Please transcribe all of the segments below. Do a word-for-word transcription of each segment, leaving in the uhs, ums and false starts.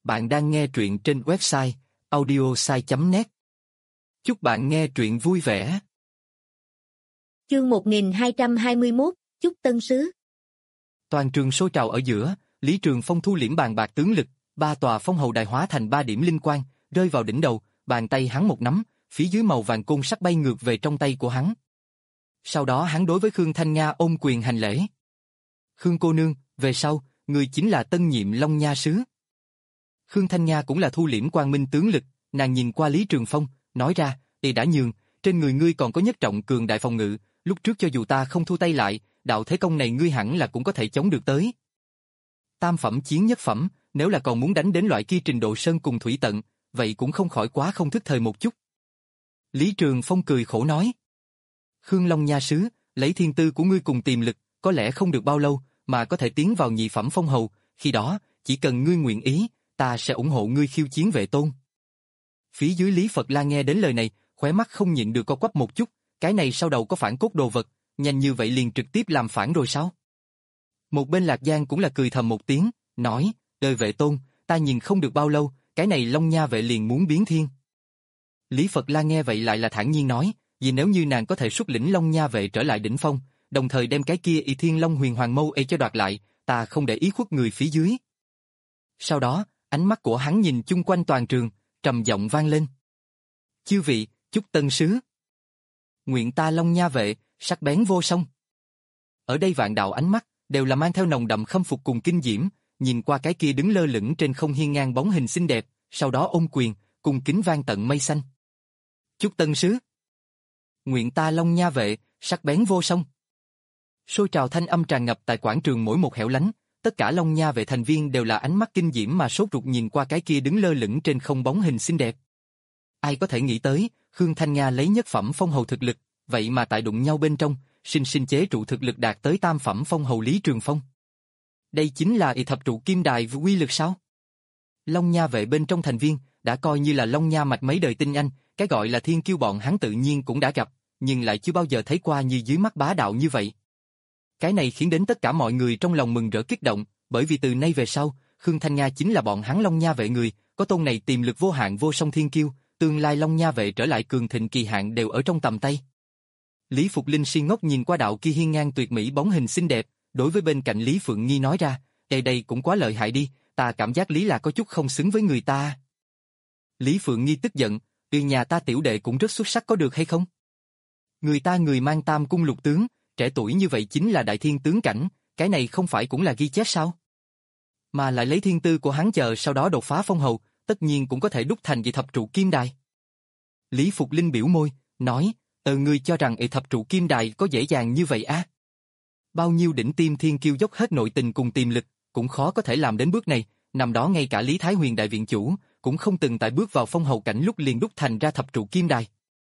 Bạn đang nghe truyện trên website audiosai chấm net. Chúc bạn nghe truyện vui vẻ. Chương một nghìn hai trăm hai mươi mốt, Chúc Tân Sứ. Toàn trường sôi trào ở giữa, Lý Trường Phong thu liễm bàn bạc tướng lực, ba tòa phong hầu đài hóa thành ba điểm linh quang, rơi vào đỉnh đầu, bàn tay hắn một nắm, phía dưới màu vàng côn sắt bay ngược về trong tay của hắn. Sau đó hắn đối với Khương Thanh Nga ôm quyền hành lễ. Khương cô nương, về sau, người chính là tân nhiệm Long Nha sứ. Khương Thanh Nga cũng là thu liễm quang minh tướng lực, nàng nhìn qua Lý Trường Phong, nói ra, y đã nhường, trên người ngươi còn có nhất trọng cường đại phòng ngự, lúc trước cho dù ta không thu tay lại, đạo thế công này ngươi hẳn là cũng có thể chống được tới. Tam phẩm chiến nhất phẩm, nếu là còn muốn đánh đến loại kia trình độ sơn cùng thủy tận, vậy cũng không khỏi quá không thức thời một chút. Lý Trường Phong cười khổ nói. Khương Long Nha sứ, lấy thiên tư của ngươi cùng tiềm lực, có lẽ không được bao lâu, mà có thể tiến vào nhị phẩm phong hầu, khi đó, chỉ cần ngươi nguyện ý, ta sẽ ủng hộ ngươi khiêu chiến Vệ Tôn. Phía dưới Lý Phật La nghe đến lời này, khóe mắt không nhịn được co quắp một chút, cái này sau đầu có phản cốt đồ vật, nhanh như vậy liền trực tiếp làm phản rồi sao? Một bên Lạc Giang cũng là cười thầm một tiếng, nói, đời Vệ Tôn, ta nhìn không được bao lâu, cái này Long Nha vệ liền muốn biến thiên. Lý Phật La nghe vậy lại là thản nhiên nói, vì nếu như nàng có thể xuất lĩnh Long Nha vệ trở lại đỉnh phong, đồng thời đem cái kia Y Thiên Long Huyền Hoàng Mâu e cho đoạt lại, ta không để ý khuất người phía dưới. Sau đó, ánh mắt của hắn nhìn chung quanh toàn trường, trầm giọng vang lên. Chư vị, chúc tân sứ. Nguyện ta Long Nha vệ, sắc bén vô song. Ở đây vạn đạo ánh mắt, đều là mang theo nồng đậm khâm phục cùng kinh diễm, nhìn qua cái kia đứng lơ lửng trên không hiên ngang bóng hình xinh đẹp, sau đó ôm quyền, cùng kính vang tận mây xanh. Chúc tân sứ. Nguyện ta Long Nha vệ, sắc bén vô song. Sôi trào thanh âm tràn ngập tại quảng trường mỗi một hẻo lánh, tất cả Long Nha vệ thành viên đều là ánh mắt kinh diễm mà sốt ruột nhìn qua cái kia đứng lơ lửng trên không bóng hình xinh đẹp. Ai có thể nghĩ tới, Khương Thanh Nga lấy nhất phẩm phong hầu thực lực, vậy mà tại đụng nhau bên trong, sinh sinh chế trụ thực lực đạt tới tam phẩm phong hầu Lý Trường Phong. Đây chính là y thập trụ kim đài quy lực sao? Long Nha vệ bên trong thành viên, đã coi như là Long Nha mạch mấy đời tinh anh, cái gọi là thiên kiêu bọn hắn tự nhiên cũng đã gặp, nhưng lại chưa bao giờ thấy qua như dưới mắt bá đạo như vậy. Cái này khiến đến tất cả mọi người trong lòng mừng rỡ kích động, bởi vì từ nay về sau, Khương Thanh Nga chính là bọn hắn Long Nha vệ người, có tôn này tiềm lực vô hạn vô song thiên kiêu, tương lai Long Nha vệ trở lại cường thịnh kỳ hạn đều ở trong tầm tay. Lý Phục Linh si ngốc nhìn qua đạo kia hiên ngang tuyệt mỹ bóng hình xinh đẹp, đối với bên cạnh Lý Phượng Nghi nói ra, đây đây cũng quá lợi hại đi, ta cảm giác Lý là có chút không xứng với người ta. Lý Phượng Nghi tức giận, từ nhà ta tiểu đệ cũng rất xuất sắc có được hay không? Người ta người mang tam cung lục tướng, trẻ tuổi như vậy chính là đại thiên tướng cảnh, cái này không phải cũng là ghi chép sao? Mà lại lấy thiên tư của hắn chờ sau đó đột phá phong hầu, tất nhiên cũng có thể đúc thành dị thập trụ kim đài. Lý Phục Linh biểu môi, nói, ờ ngươi cho rằng dị thập trụ kim đài có dễ dàng như vậy á? Bao nhiêu đỉnh tiêm thiên kiêu dốc hết nội tình cùng tiềm lực, cũng khó có thể làm đến bước này, năm đó ngay cả Lý Thái Huyền đại viện chủ, cũng không từng tại bước vào phong hầu cảnh lúc liền đúc thành ra thập trụ kim đài.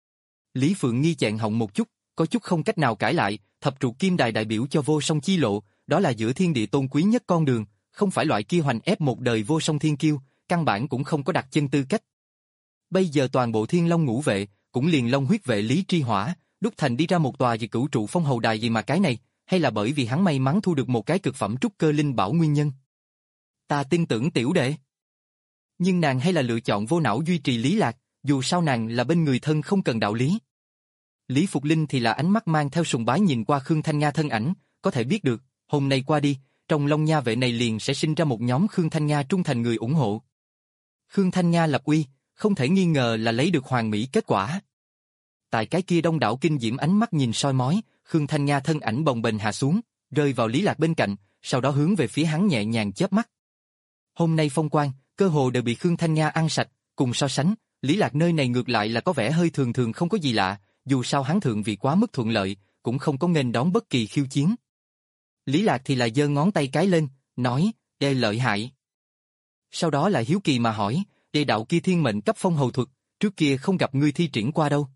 Lý Phượng Nghi chẹn họng một chút, có chút không cách nào cãi lại, thập trụ kim đài đại biểu cho vô song chi lộ, đó là giữa thiên địa tôn quý nhất con đường, không phải loại kia hoành ép một đời vô song thiên kiêu, căn bản cũng không có đặt chân tư cách. Bây giờ toàn bộ Thiên Long ngũ vệ, cũng liền Long huyết vệ Lý Tri Hỏa, đúc thành đi ra một tòa gì cửu trụ phong hầu đài gì mà cái này, hay là bởi vì hắn may mắn thu được một cái cực phẩm trúc cơ linh bảo nguyên nhân. Ta tin tưởng tiểu đệ. Nhưng nàng hay là lựa chọn vô não duy trì Lý Lạc, dù sao nàng là bên người thân không cần đạo lý. Lý Phục Linh thì là ánh mắt mang theo sùng bái nhìn qua Khương Thanh Nga thân ảnh, có thể biết được, hôm nay qua đi, trong Long Nha vệ này liền sẽ sinh ra một nhóm Khương Thanh Nga trung thành người ủng hộ. Khương Thanh Nga lập uy, không thể nghi ngờ là lấy được hoàn mỹ kết quả. Tại cái kia đông đảo kinh diễm ánh mắt nhìn soi mói, Khương Thanh Nga thân ảnh bồng bềnh hạ xuống, rơi vào Lý Lạc bên cạnh, sau đó hướng về phía hắn nhẹ nhàng chớp mắt. Hôm nay phong quang, cơ hồ đều bị Khương Thanh Nga ăn sạch, cùng so sánh, Lý Lạc nơi này ngược lại là có vẻ hơi thường thường không có gì lạ, dù sao hắn thượng vì quá mức thuận lợi, cũng không có nghênh đón bất kỳ khiêu chiến. Lý Lạc thì là giơ ngón tay cái lên, nói, "Ê lợi hại." Sau đó là hiếu kỳ mà hỏi, "Ê đạo kia thiên mệnh cấp phong hầu thuật, trước kia không gặp ngươi thi triển qua đâu."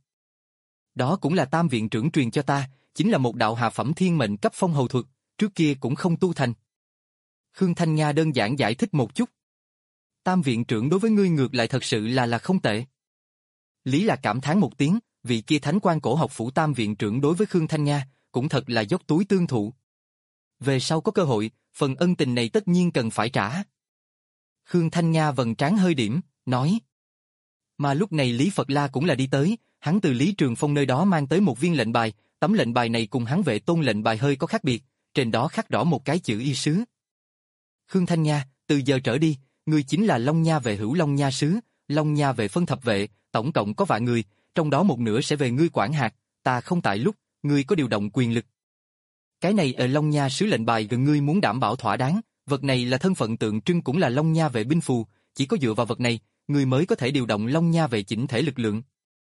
Đó cũng là Tam viện trưởng truyền cho ta, chính là một đạo hạ phẩm thiên mệnh cấp phong hầu thuật, trước kia cũng không tu thành. Khương Thanh Nga đơn giản giải thích một chút. Tam viện trưởng đối với ngươi ngược lại thật sự là là không tệ. Lý Lạc cảm thán một tiếng, vị kia thánh quan cổ học phủ Tam viện trưởng đối với Khương Thanh Nga, cũng thật là dốc túi tương thụ. Về sau có cơ hội, phần ân tình này tất nhiên cần phải trả. Khương Thanh Nga vầng trán hơi điểm, nói. Mà lúc này Lý Phật La cũng là đi tới, hắn từ Lý Trường Phong nơi đó mang tới một viên lệnh bài, tấm lệnh bài này cùng hắn Vệ Tôn lệnh bài hơi có khác biệt, trên đó khắc rõ một cái chữ y sứ. Khương Thanh Nga, từ giờ trở đi, ngươi chính là Long Nha vệ hữu Long Nha sứ, Long Nha vệ phân thập vệ, tổng cộng có vạn người, trong đó một nửa sẽ về ngươi quản hạt, ta không tại lúc, ngươi có điều động quyền lực. Cái này ở Long Nha sứ lệnh bài gần ngươi muốn đảm bảo thỏa đáng, vật này là thân phận tượng trưng cũng là Long Nha vệ binh phù, chỉ có dựa vào vật này, ngươi mới có thể điều động Long Nha vệ chỉnh thể lực lượng.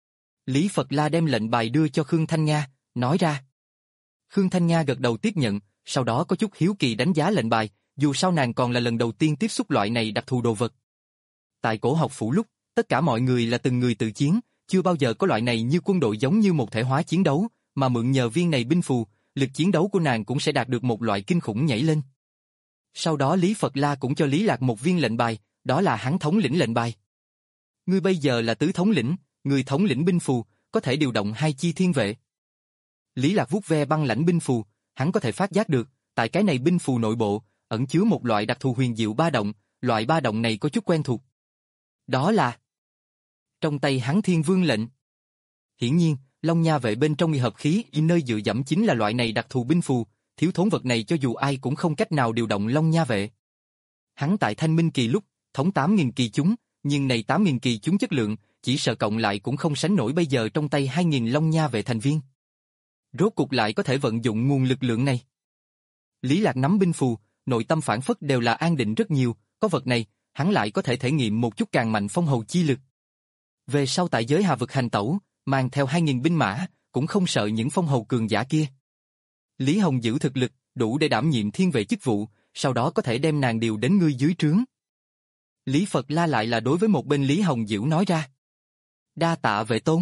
Lý Phật La đem lệnh bài đưa cho Khương Thanh Nga, nói ra. Khương Thanh Nga gật đầu tiếp nhận, sau đó có chút hiếu kỳ đánh giá lệnh bài, dù sao nàng còn là lần đầu tiên tiếp xúc loại này đặc thù đồ vật. Tại cổ học phủ lúc, tất cả mọi người là từng người tự chiến, chưa bao giờ có loại này như quân đội giống như một thể hóa chiến đấu, mà mượn nhờ viên này binh phù, lực chiến đấu của nàng cũng sẽ đạt được một loại kinh khủng nhảy lên. Sau đó Lý Phật La cũng cho Lý Lạc một viên lệnh bài, đó là hắn thống lĩnh lệnh bài. Ngươi bây giờ là tứ thống lĩnh, người thống lĩnh binh phù, có thể điều động hai chi thiên vệ. Lý Lạc vuốt ve băng lãnh binh phù, hắn có thể phát giác được, tại cái này binh phù nội bộ, ẩn chứa một loại đặc thù huyền diệu ba động, loại ba động này có chút quen thuộc. Đó là trong tay hắn Thiên Vương lệnh. Hiển nhiên, Long Nha vệ bên trong nghi hợp khí nơi dựa dẫm chính là loại này đặc thù binh phù, thiếu thốn vật này cho dù ai cũng không cách nào điều động Long Nha vệ. Hắn tại Thanh Minh kỳ lúc, thống tám nghìn kỳ chúng, nhưng này tám nghìn kỳ chúng chất lượng, chỉ sợ cộng lại cũng không sánh nổi bây giờ trong tay hai nghìn Long Nha vệ thành viên. Rốt cục lại có thể vận dụng nguồn lực lượng này. Lý Lạc nắm binh phù, nội tâm phản phất đều là an định rất nhiều, có vật này, hắn lại có thể thể nghiệm một chút càng mạnh phong hầu chi lực. Về sau tại giới Hà vực hành tẩu, mang theo hai nghìn binh mã, cũng không sợ những phong hầu cường giả kia. Lý Hồng giữ thực lực, đủ để đảm nhiệm thiên vệ chức vụ, sau đó có thể đem nàng điều đến ngươi dưới trướng. Lý Phật La lại là đối với một bên Lý Hồng Dữ nói ra. Đa tạ Vệ Tôn.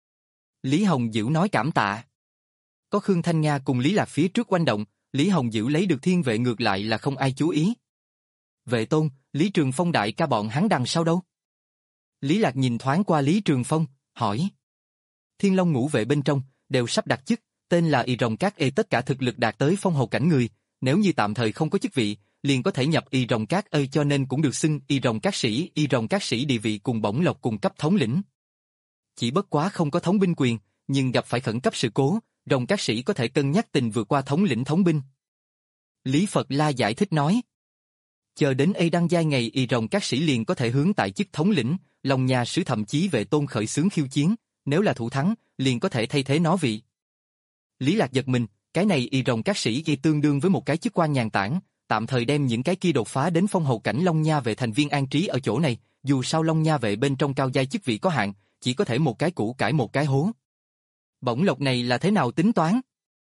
Lý Hồng Dữ nói cảm tạ. Có Khương Thanh Nga cùng Lý Lạc phía trước oanh động, Lý Hồng Dữ lấy được thiên vệ ngược lại là không ai chú ý. Vệ Tôn, Lý Trường Phong đại ca bọn hắn đằng sau đâu? Lý Lạc nhìn thoáng qua Lý Trường Phong, hỏi. Thiên Long ngũ vệ bên trong, đều sắp đặt chức, tên là Y Rồng Các Ê, tất cả thực lực đạt tới phong hầu cảnh người, nếu như tạm thời không có chức vị, liền có thể nhập Y Rồng Các Ê, cho nên cũng được xưng Y Rồng Các Sĩ. Y Rồng Các Sĩ địa vị cùng bổng lộc cùng cấp thống lĩnh. Chỉ bất quá không có thống binh quyền, nhưng gặp phải khẩn cấp sự cố, Rồng Các Sĩ có thể cân nhắc tình vượt qua thống lĩnh thống binh. Lý Phật La giải thích nói. Chờ đến A đăng giai ngày Y Rồng Các Sĩ liền có thể hướng tại chức thống lĩnh, Long Nha sứ thậm chí Vệ Tôn khởi xướng khiêu chiến, nếu là thủ thắng, liền có thể thay thế nó vị. Lý Lạc giật mình, cái này Y Rồng Các Sĩ ghi tương đương với một cái chức quan nhàn tản, tạm thời đem những cái kia đột phá đến phong hầu cảnh Long Nha vệ thành viên an trí ở chỗ này, dù sao Long Nha vệ bên trong cao giai chức vị có hạn, chỉ có thể một cái củ cải một cái hố. Bổng lộc này là thế nào tính toán?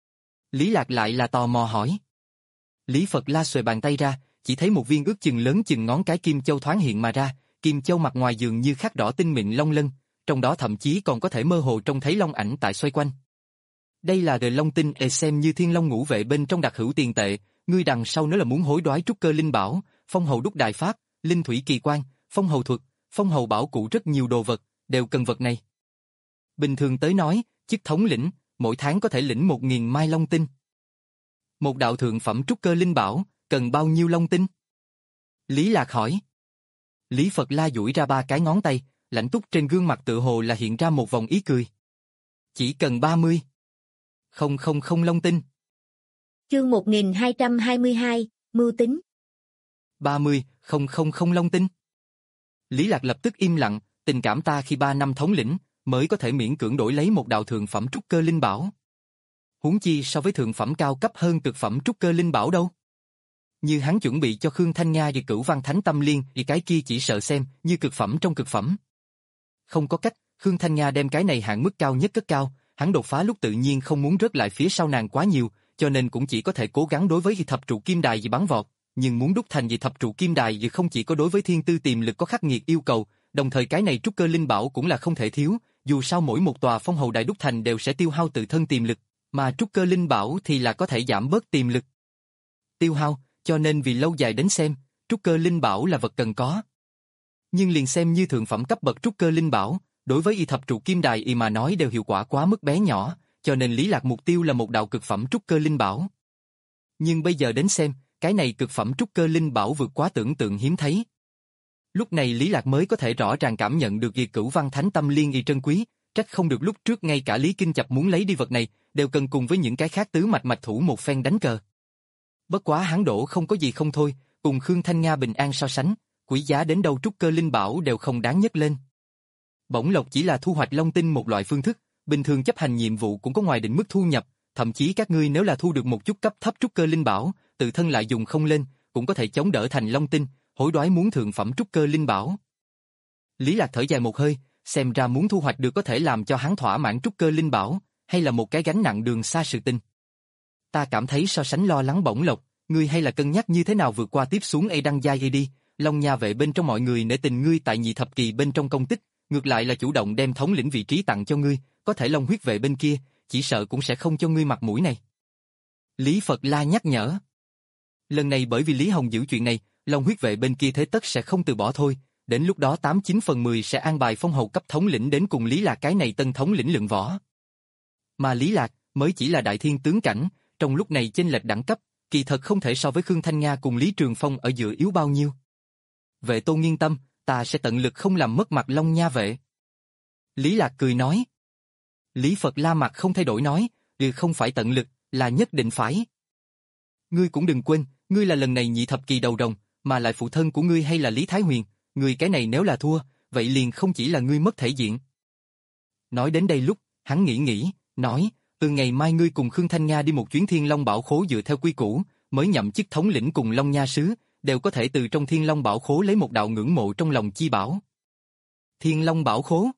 Lý Lạc lại là tò mò hỏi. Lý Phật La xuề bàn tay ra, chỉ thấy một viên ước chừng lớn chừng ngón cái kim châu thoáng hiện mà ra, kim châu mặt ngoài dường như khắc đỏ tinh mịn long lân, trong đó thậm chí còn có thể mơ hồ trông thấy long ảnh tại xoay quanh. Đây là đời long tinh, e xem như Thiên Long ngũ vệ bên trong đặc hữu tiền tệ, ngươi đằng sau nếu là muốn hối đoái trúc cơ linh bảo, phong hầu đúc đại pháp, linh thủy kỳ quan, phong hầu thuật, phong hầu bảo cụ rất nhiều đồ vật, đều cần vật này. Bình thường tới nói, chức thống lĩnh, mỗi tháng có thể lĩnh một nghìn mai long tinh. Một đạo thượng phẩm trúc cơ linh bảo, cần bao nhiêu long tinh? Lý Lạc hỏi. Lý Phật La duỗi ra ba cái ngón tay, lãnh túc trên gương mặt tự hồ là hiện ra một vòng ý cười. Chỉ cần ba mươi. Không không không long tinh. Chương một nghìn hai trăm hai mươi hai, mưu tính. ba mươi, không không không long tinh. Lý Lạc lập tức im lặng, tình cảm ta khi ba năm thống lĩnh, mới có thể miễn cưỡng đổi lấy một đạo thượng phẩm trúc cơ linh bảo. Huống chi so với thượng phẩm cao cấp hơn cực phẩm trúc cơ linh bảo đâu. Như hắn chuẩn bị cho Khương Thanh Nga và Cửu Văn Thánh Tâm Liên, thì cái kia chỉ sợ xem như cực phẩm trong cực phẩm. Không có cách, Khương Thanh Nga đem cái này hạn mức cao nhất cất cao, hắn đột phá lúc tự nhiên không muốn rớt lại phía sau nàng quá nhiều, cho nên cũng chỉ có thể cố gắng đối với thập trụ kim đài gì bắn vọt, nhưng muốn đúc thành gì thập trụ kim đài gì không chỉ có đối với thiên tư tiềm lực có khắc nghiệt yêu cầu, đồng thời cái này trúc cơ linh bảo cũng là không thể thiếu, dù sao mỗi một tòa phong hầu đài đúc thành đều sẽ tiêu hao tự thân tiềm lực, mà trúc cơ linh bảo thì là có thể giảm bớt tiềm lực tiêu hao, cho nên vì lâu dài đến xem, trúc cơ linh bảo là vật cần có. Nhưng liền xem như thượng phẩm cấp bậc trúc cơ linh bảo, đối với y thập trụ kim đài y mà nói đều hiệu quả quá mức bé nhỏ, cho nên Lý Lạc mục tiêu là một đạo cực phẩm trúc cơ linh bảo. Nhưng bây giờ đến xem, cái này cực phẩm trúc cơ linh bảo vượt quá tưởng tượng hiếm thấy. Lúc này Lý Lạc mới có thể rõ ràng cảm nhận được việc Cửu Văn Thánh Tâm Liên y trân quý, trách không được lúc trước ngay cả Lý Kinh Chập muốn lấy đi vật này, đều cần cùng với những cái khác tứ mạch mạch thủ một phen đánh cờ. Bất quá hắn đổ không có gì không thôi, cùng Khương Thanh Nga bình an so sánh, quý giá đến đâu trúc cơ linh bảo đều không đáng nhấc lên. Bổng lộc chỉ là thu hoạch long tinh một loại phương thức, bình thường chấp hành nhiệm vụ cũng có ngoài định mức thu nhập, thậm chí các ngươi nếu là thu được một chút cấp thấp trúc cơ linh bảo, tự thân lại dùng không lên, cũng có thể chống đỡ thành long tinh, hối đoái muốn thượng phẩm trúc cơ linh bảo. Lý Lạc thở dài một hơi, xem ra muốn thu hoạch được có thể làm cho hắn thỏa mãn trúc cơ linh bảo, hay là một cái gánh nặng đường xa sự tình. Ta cảm thấy so sánh lo lắng bổng lộc, ngươi hay là cân nhắc như thế nào vượt qua tiếp xuống A đăng giai đi, Long Nha vệ bên trong mọi người nể tình ngươi tại nhị thập kỳ bên trong công tích, ngược lại là chủ động đem thống lĩnh vị trí tặng cho ngươi, có thể Long huyết vệ bên kia, chỉ sợ cũng sẽ không cho ngươi mặt mũi này. Lý Phật La nhắc nhở. Lần này bởi vì Lý Hồng giữ chuyện này, Long huyết vệ bên kia thế tất sẽ không từ bỏ thôi, đến lúc đó tám chín phần mười sẽ an bài phong hầu cấp thống lĩnh đến cùng Lý Lạc cái này tân thống lĩnh lượng võ. Mà Lý Lạc mới chỉ là đại thiên tướng cảnh, trong lúc này chênh lệch đẳng cấp, kỳ thật không thể so với Khương Thanh Nga cùng Lý Trường Phong ở giữa yếu bao nhiêu. Vệ Tôn yên tâm, ta sẽ tận lực không làm mất mặt Long Nha vệ. Lý Lạc cười nói. Lý Phật La mặt không thay đổi nói, được không phải tận lực, là nhất định phải. Ngươi cũng đừng quên, ngươi là lần này nhị thập kỳ đầu rồng, mà lại phụ thân của ngươi hay là Lý Thái Huyền, ngươi cái này nếu là thua, vậy liền không chỉ là ngươi mất thể diện. Nói đến đây lúc, hắn nghĩ nghĩ, nói, từ ngày mai ngươi cùng Khương Thanh Nga đi một chuyến Thiên Long Bảo Khố dựa theo quy củ, mới nhậm chức thống lĩnh cùng Long Nha sứ, đều có thể từ trong Thiên Long Bảo Khố lấy một đạo ngưỡng mộ trong lòng chi bảo. Thiên Long Bảo Khố.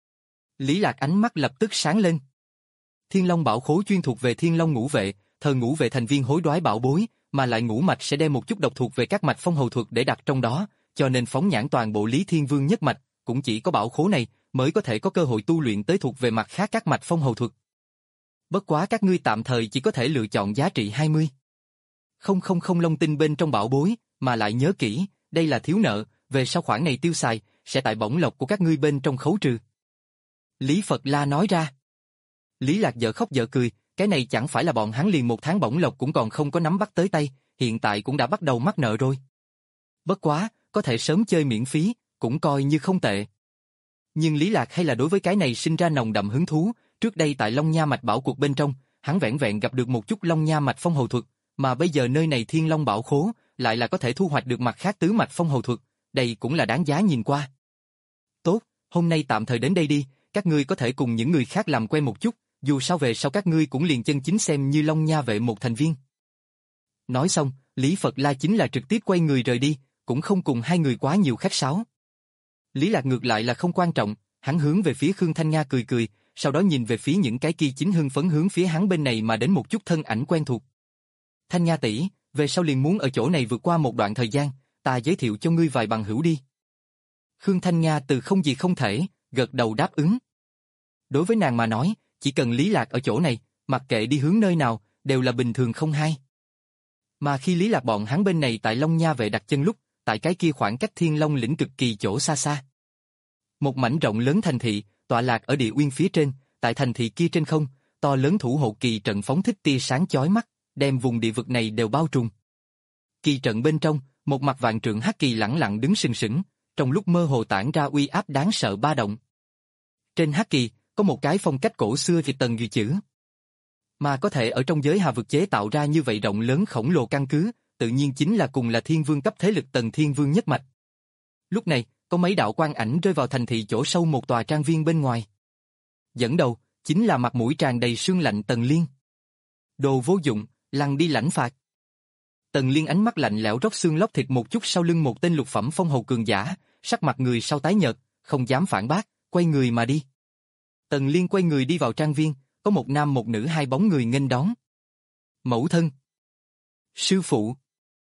Lý Lạc ánh mắt lập tức sáng lên. Thiên Long Bảo Khố chuyên thuộc về Thiên Long ngũ vệ, thờ ngũ vệ thành viên hối đoái bảo bối, mà lại ngũ mạch sẽ đem một chút độc thuộc về các mạch phong hầu thuật để đặt trong đó, cho nên phóng nhãn toàn bộ Lý Thiên Vương nhất mạch, cũng chỉ có bảo khố này mới có thể có cơ hội tu luyện tới thuộc về mặt khác các mạch phong hầu thuật. Bất quá các ngươi tạm thời chỉ có thể lựa chọn giá trị hai mươi. Không không không long tinh bên trong bảo bối, mà lại nhớ kỹ, đây là thiếu nợ, về sau khoản này tiêu xài, sẽ tại bổng lộc của các ngươi bên trong khấu trừ. Lý Phật La nói ra. Lý Lạc dở khóc dở cười, cái này chẳng phải là bọn hắn liền một tháng bổng lộc cũng còn không có nắm bắt tới tay, hiện tại cũng đã bắt đầu mắc nợ rồi. Bất quá, có thể sớm chơi miễn phí, cũng coi như không tệ. Nhưng Lý Lạc hay là đối với cái này sinh ra nồng đậm hứng thú, trước đây tại Long Nha mạch bảo cuộc bên trong, hắn vẻn vẹn gặp được một chút Long Nha mạch phong hầu thuật, mà bây giờ nơi này Thiên Long Bảo Khố, lại là có thể thu hoạch được mặt khác tứ mạch phong hầu thuật, đây cũng là đáng giá nhìn qua. Tốt, hôm nay tạm thời đến đây đi, các ngươi có thể cùng những người khác làm quen một chút, dù sao về sau các ngươi cũng liền chân chính xem như Long Nha vệ một thành viên. Nói xong, Lý Phật La chính là trực tiếp quay người rời đi, cũng không cùng hai người quá nhiều khách sáo. Lý Lạc ngược lại là không quan trọng, hắn hướng về phía Khương Thanh Nga cười cười, sau đó nhìn về phía những cái kia chính hưng phấn hướng phía hắn bên này mà đến một chút thân ảnh quen thuộc. Thanh Nga tỷ, về sau liền muốn ở chỗ này vượt qua một đoạn thời gian, ta giới thiệu cho ngươi vài bằng hữu đi. Khương Thanh Nga từ không gì không thể, gật đầu đáp ứng. Đối với nàng mà nói, chỉ cần Lý Lạc ở chỗ này, mặc kệ đi hướng nơi nào, đều là bình thường không hay. Mà khi Lý Lạc bọn hắn bên này tại Long Nha vệ đặt chân lúc, tại cái kia khoảng cách Thiên Long lĩnh cực kỳ chỗ xa xa. Một mảnh rộng lớn thành thị, tọa lạc ở địa uyên phía trên, tại thành thị kia trên không, to lớn thủ hộ kỳ trận phóng thích tia sáng chói mắt, đem vùng địa vực này đều bao trùm. Kỳ trận bên trong, một mặt vạn trượng hắc kỳ lẳng lặng đứng sừng sững, trong lúc mơ hồ tản ra uy áp đáng sợ ba động. Trên hắc kỳ, có một cái phong cách cổ xưa thì tầng ghi chữ. Mà có thể ở trong giới hà vực chế tạo ra như vậy rộng lớn khổng lồ căn cứ, tự nhiên chính là cùng là thiên vương cấp thế lực Tần Thiên Vương nhất mạch. Lúc này, có mấy đạo quang ảnh rơi vào thành thị chỗ sâu một tòa trang viên bên ngoài. Dẫn đầu, chính là mặt mũi tràn đầy sương lạnh Tần Liên. Đồ vô dụng, lăn đi lãnh phạt. Tần Liên ánh mắt lạnh lẽo róc xương lóc thịt một chút sau lưng một tên lục phẩm phong hầu cường giả, sắc mặt người sau tái nhợt, không dám phản bác, quay người mà đi. Tần Liên quay người đi vào trang viên, có một nam một nữ hai bóng người nghênh đón. Mẫu thân. Sư phụ.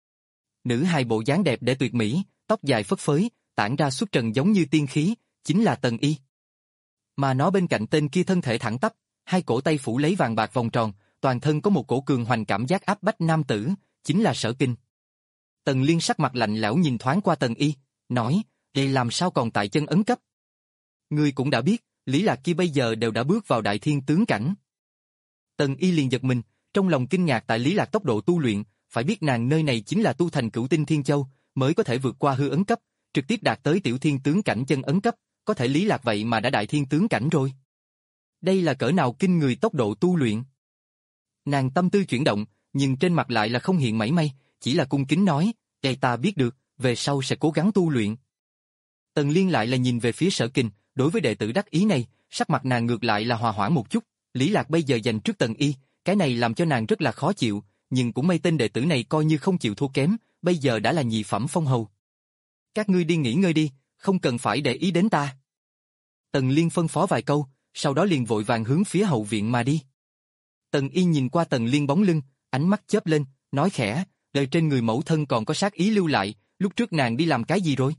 Nữ hai bộ dáng đẹp để tuyệt mỹ, tóc dài phất phới, tản ra xuất trần giống như tiên khí, chính là Tần Y. Mà nó bên cạnh tên kia thân thể thẳng tắp, hai cổ tay phủ lấy vàng bạc vòng tròn, toàn thân có một cổ cường hoành cảm giác áp bách nam tử, chính là Sở Kinh. Tần Liên sắc mặt lạnh lẽo nhìn thoáng qua Tần Y, nói, đây làm sao còn tại chân ấn cấp? Ngươi cũng đã biết, Lý Lạc kia bây giờ đều đã bước vào đại thiên tướng cảnh. Tần Y liền giật mình, trong lòng kinh ngạc tại Lý Lạc tốc độ tu luyện, phải biết nàng nơi này chính là tu thành Cửu Tinh Thiên Châu, mới có thể vượt qua hư ấn cấp, trực tiếp đạt tới tiểu thiên tướng cảnh chân ấn cấp, có thể Lý Lạc vậy mà đã đại thiên tướng cảnh rồi. Đây là cỡ nào kinh người tốc độ tu luyện. Nàng tâm tư chuyển động, nhưng trên mặt lại là không hiện mảy may, chỉ là cung kính nói, "Ê, ta biết được, về sau sẽ cố gắng tu luyện." Tần Liên lại là nhìn về phía Sở Kình, đối với đệ tử đắc ý này, sắc mặt nàng ngược lại là hòa hoãn một chút, Lý Lạc bây giờ giành trước Tần Y, cái này làm cho nàng rất là khó chịu, nhưng cũng may tên đệ tử này coi như không chịu thua kém, bây giờ đã là nhị phẩm phong hầu. Các ngươi đi nghỉ ngơi đi, không cần phải để ý đến ta. Tần Liên phân phó vài câu, sau đó liền vội vàng hướng phía hậu viện mà đi. Tần Y nhìn qua Tần Liên bóng lưng, ánh mắt chớp lên, nói khẽ, đời trên người mẫu thân còn có sát ý lưu lại, lúc trước nàng đi làm cái gì rồi?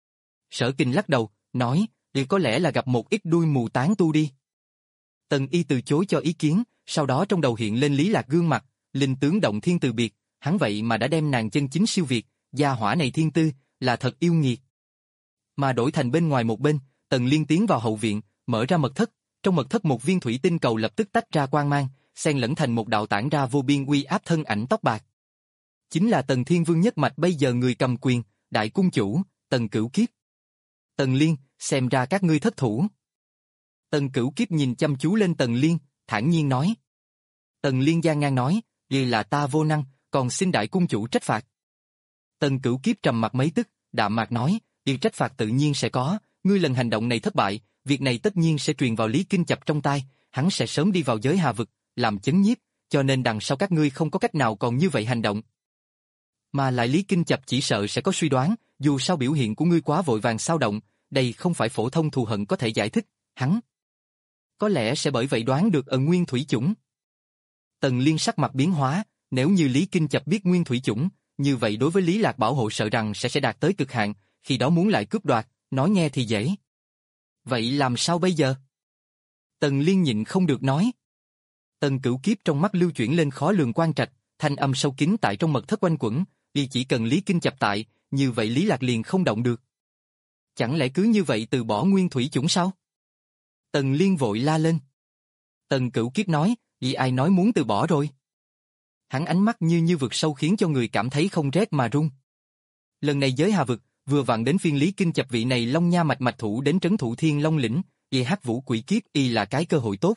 Sở Kình lắc đầu, nói, thì có lẽ là gặp một ít đuôi mù tán tu đi. Tần Y từ chối cho ý kiến, sau đó trong đầu hiện lên Lý Lạc gương mặt, linh tướng động thiên từ biệt, hắn vậy mà đã đem nàng chân chính siêu việt, gia hỏa này thiên tư, là thật yêu nghiệt. Mà đổi thành bên ngoài một bên, Tần Liên tiến vào hậu viện, mở ra mật thất, trong mật thất một viên thủy tinh cầu lập tức tách ra quang mang, xen lẫn thành một đạo tản ra vô biên uy áp thân ảnh tóc bạc. Chính là Tần Thiên Vương nhất mạch bây giờ người cầm quyền, đại cung chủ, Tần Cửu Kiếp. Tần Liên, xem ra các ngươi thất thủ. Tần Cửu Kiếp nhìn chăm chú lên Tần Liên, thản nhiên nói. Tần Liên gian ngang nói, vì là ta vô năng, còn xin đại cung chủ trách phạt. Tần Cửu Kiếp trầm mặt mấy tức, đạm mạc nói, việc trách phạt tự nhiên sẽ có, ngươi lần hành động này thất bại, việc này tất nhiên sẽ truyền vào Lý Kinh Chập trong tai, hắn sẽ sớm đi vào giới hà vực, làm chấn nhiếp, cho nên đằng sau các ngươi không có cách nào còn như vậy hành động. Mà lại Lý Kinh Chập chỉ sợ sẽ có suy đoán, dù sao biểu hiện của ngươi quá vội vàng xao động, đây không phải phổ thông thù hận có thể giải thích, hắn có lẽ sẽ bởi vậy đoán được ẩn nguyên thủy chủng. Tần Liên sắc mặt biến hóa, nếu như Lý Kinh Chập biết nguyên thủy chủng, như vậy đối với Lý Lạc bảo hộ sợ rằng sẽ sẽ đạt tới cực hạn, khi đó muốn lại cướp đoạt, nói nghe thì dễ. Vậy làm sao bây giờ? Tần Liên nhịn không được nói. Tần Cửu Kiếp trong mắt lưu chuyển lên khó lường quan trạch, thanh âm sâu kín tại trong mật thất quanh quẩn, y chỉ cần Lý Kinh Chập tại, như vậy Lý Lạc liền không động được. Chẳng lẽ cứ như vậy từ bỏ nguyên thủy chủng sao? Tần Liên vội la lên. Tần Cửu Kiếp nói, vì ai nói muốn từ bỏ rồi? Hắn ánh mắt như như vực sâu khiến cho người cảm thấy không rét mà run. Lần này giới hà vực, vừa vặn đến phiên Lý Kinh Chập vị này Long Nha mạch mạch thủ đến trấn thủ Thiên Long lĩnh, về hắc vũ quỷ kiếp y là cái cơ hội tốt.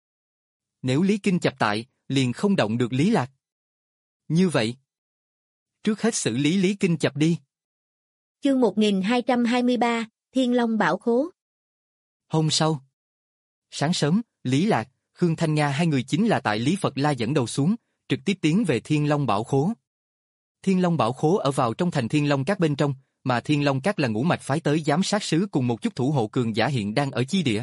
Nếu Lý Kinh Chập tại, liền không động được Lý Lạc. Như vậy, trước hết xử lý Lý Kinh Chập đi. Chương một nghìn hai trăm hai mươi ba, Thiên Long Bảo Khố. Hôm sau, sáng sớm, Lý Lạc, Khương Thanh Nga hai người chính là tại Lý Phật La dẫn đầu xuống, trực tiếp tiến về Thiên Long Bảo Khố. Thiên Long Bảo Khố ở vào trong thành Thiên Long Các bên trong, mà Thiên Long Các là ngũ mạch phái tới giám sát sứ cùng một chút thủ hộ cường giả hiện đang ở chi địa.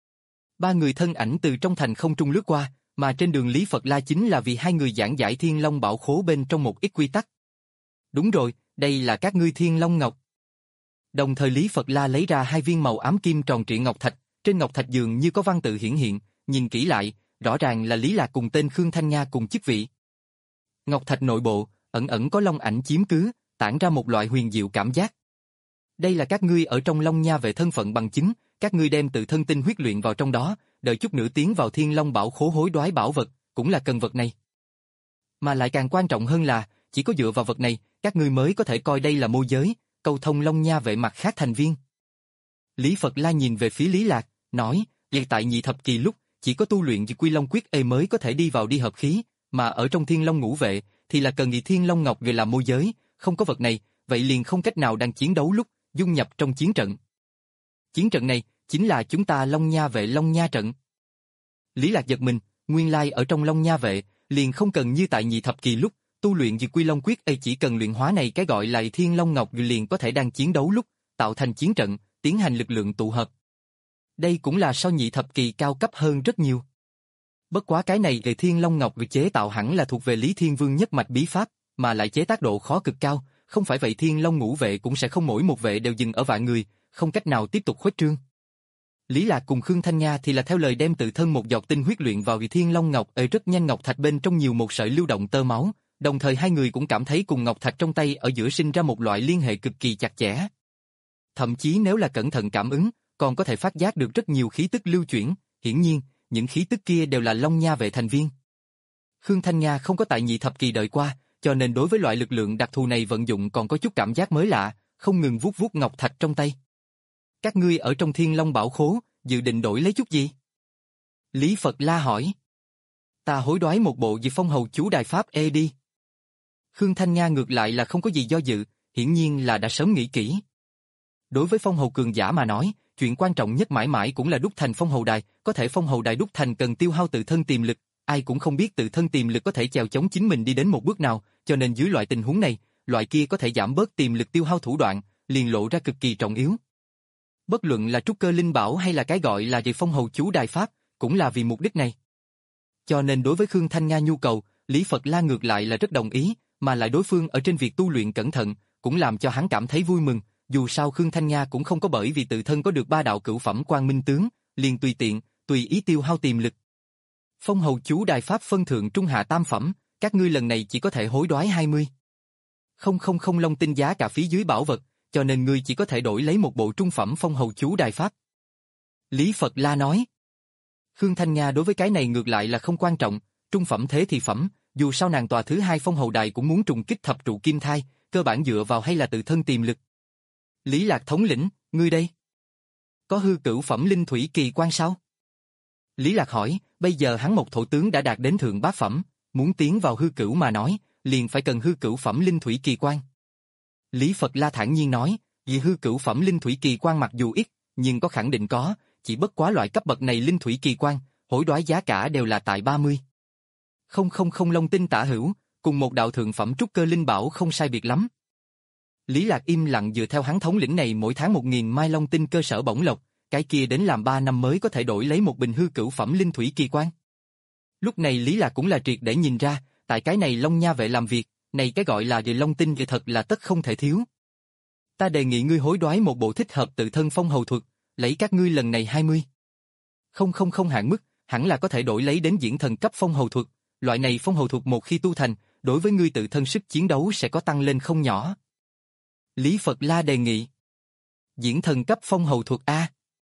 Ba người thân ảnh từ trong thành không trung lướt qua, mà trên đường Lý Phật La chính là vì hai người giảng giải Thiên Long Bảo Khố bên trong một ít quy tắc. Đúng rồi, đây là các ngươi Thiên Long Ngọc. Đồng thời Lý Phật La lấy ra hai viên màu ám kim tròn trịa ngọc thạch, trên ngọc thạch dường như có văn tự hiển hiện, nhìn kỹ lại, rõ ràng là Lý Lạc cùng tên Khương Thanh Nga cùng chức vị. Ngọc thạch nội bộ, ẩn ẩn có long ảnh chiếm cứ, tản ra một loại huyền diệu cảm giác. Đây là các ngươi ở trong Long Nha về thân phận bằng chứng, các ngươi đem tự thân tinh huyết luyện vào trong đó, đợi chút nữa tiến vào Thiên Long Bảo Khố hối đoái bảo vật, cũng là cần vật này. Mà lại càng quan trọng hơn là, chỉ có dựa vào vật này, các ngươi mới có thể coi đây là môi giới, câu thông Long Nha vệ mặt khác thành viên. Lý Phật La nhìn về phía Lý Lạc, nói, hiện tại nhị thập kỳ lúc, chỉ có tu luyện Quy Long Quyết ấy mới có thể đi vào đi hợp khí, mà ở trong Thiên Long ngũ vệ, thì là cần nghị Thiên Long Ngọc về làm môi giới, không có vật này, vậy liền không cách nào đang chiến đấu lúc, dung nhập trong chiến trận. Chiến trận này, chính là chúng ta Long Nha vệ Long Nha trận. Lý Lạc giật mình, nguyên lai ở trong Long Nha vệ, liền không cần như tại nhị thập kỳ lúc, tu luyện Quy Long Quyết ấy chỉ cần luyện hóa này cái gọi là Thiên Long Ngọc liền có thể đang chiến đấu lúc, tạo thành chiến trận, tiến hành lực lượng tụ hợp. Đây cũng là so nhị thập kỳ cao cấp hơn rất nhiều. Bất quá cái này về Thiên Long Ngọc việc chế tạo hẳn là thuộc về Lý Thiên Vương nhất mạch bí pháp, mà lại chế tác độ khó cực cao, không phải vậy Thiên Long ngũ vệ cũng sẽ không mỗi một vệ đều dừng ở vạn người, không cách nào tiếp tục khuếch trương. Lý Lạc cùng Khương Thanh Nga thì là theo lời đem tự thân một giọt tinh huyết luyện vào vì Thiên Long Ngọc, ở rất nhanh ngọc thạch bên trong nhiều một sợi lưu động tơ máu, đồng thời hai người cũng cảm thấy cùng ngọc thạch trong tay ở giữa sinh ra một loại liên hệ cực kỳ chặt chẽ. Thậm chí nếu là cẩn thận cảm ứng, còn có thể phát giác được rất nhiều khí tức lưu chuyển, hiển nhiên, những khí tức kia đều là Long Nha vệ thành viên. Khương Thanh Nga không có tại nhị thập kỳ đợi qua, cho nên đối với loại lực lượng đặc thù này vận dụng còn có chút cảm giác mới lạ, không ngừng vuốt vuốt ngọc thạch trong tay. Các ngươi ở trong Thiên Long Bảo Khố, dự định đổi lấy chút gì? Lý Phật La hỏi. Ta hối đoái một bộ về phong hầu chú đài pháp ê đi. Khương Thanh Nga ngược lại là không có gì do dự, hiển nhiên là đã sớm nghĩ kỹ. Đối với phong hầu cường giả mà nói, chuyện quan trọng nhất mãi mãi cũng là đúc thành phong hầu đài, có thể phong hầu đài đúc thành cần tiêu hao tự thân tiềm lực, ai cũng không biết tự thân tiềm lực có thể chèo chống chính mình đi đến một bước nào, cho nên dưới loại tình huống này, loại kia có thể giảm bớt tiềm lực tiêu hao thủ đoạn, liền lộ ra cực kỳ trọng yếu. Bất luận là trúc cơ linh bảo hay là cái gọi là về phong hầu chú đài pháp, cũng là vì mục đích này. Cho nên đối với Khương Thanh Nga nhu cầu, Lý Phật La ngược lại là rất đồng ý, mà lại đối phương ở trên việc tu luyện cẩn thận, cũng làm cho hắn cảm thấy vui mừng, dù sao Khương Thanh Nga cũng không có bởi vì tự thân có được ba đạo cửu phẩm quang minh tướng, liền tùy tiện, tùy ý tiêu hao tiềm lực. Phong hầu chú đài pháp phân thượng trung hạ tam phẩm, các ngươi lần này chỉ có thể hối đoái hai mươi. Không không không long tinh giá cả phí dưới bảo vật, cho nên ngươi chỉ có thể đổi lấy một bộ trung phẩm phong hầu chú đài pháp. Lý Phật La nói. Khương Thanh Nga đối với cái này ngược lại là không quan trọng, trung phẩm thế thì phẩm, dù sao nàng tòa thứ hai phong hầu đài cũng muốn trùng kích thập trụ kim thai, cơ bản dựa vào hay là tự thân tiềm lực. Lý Lạc thống lĩnh, ngươi đây? Có hư cửu phẩm linh thủy kỳ quan sao? Lý Lạc hỏi, bây giờ hắn một thổ tướng đã đạt đến thượng bát phẩm, muốn tiến vào hư cửu mà nói, liền phải cần hư cửu phẩm linh thủy kỳ quan. Lý Phật La thản nhiên nói, vì hư cửu phẩm linh thủy kỳ quan mặc dù ít, nhưng có khẳng định có, chỉ bất quá loại cấp bậc này linh thủy kỳ quan, hối đoái giá cả đều là tại ba mươi. Không không không long tinh tả hữu, cùng một đạo thượng phẩm trúc cơ linh bảo không sai biệt lắm. Lý Lạc im lặng dựa theo hắn thống lĩnh này mỗi tháng một nghìn mai long tinh cơ sở bổng lộc, cái kia đến làm ba năm mới có thể đổi lấy một bình hư cửu phẩm linh thủy kỳ quan. Lúc này Lý Lạc cũng là triệt để nhìn ra, tại cái này Long Nha vệ làm việc, này cái gọi là về long tinh thì thật là tất không thể thiếu. Ta đề nghị ngươi hối đoái một bộ thích hợp tự thân phong hầu thuật, lấy các ngươi lần này hai mươi. Không không không hạn mức, hẳn là có thể đổi lấy đến diễn thần cấp phong hầu thuật, loại này phong hầu thuật một khi tu thành, đối với ngươi tự thân sức chiến đấu sẽ có tăng lên không nhỏ. Lý Phật La đề nghị. Diễn thần cấp phong hầu thuật A.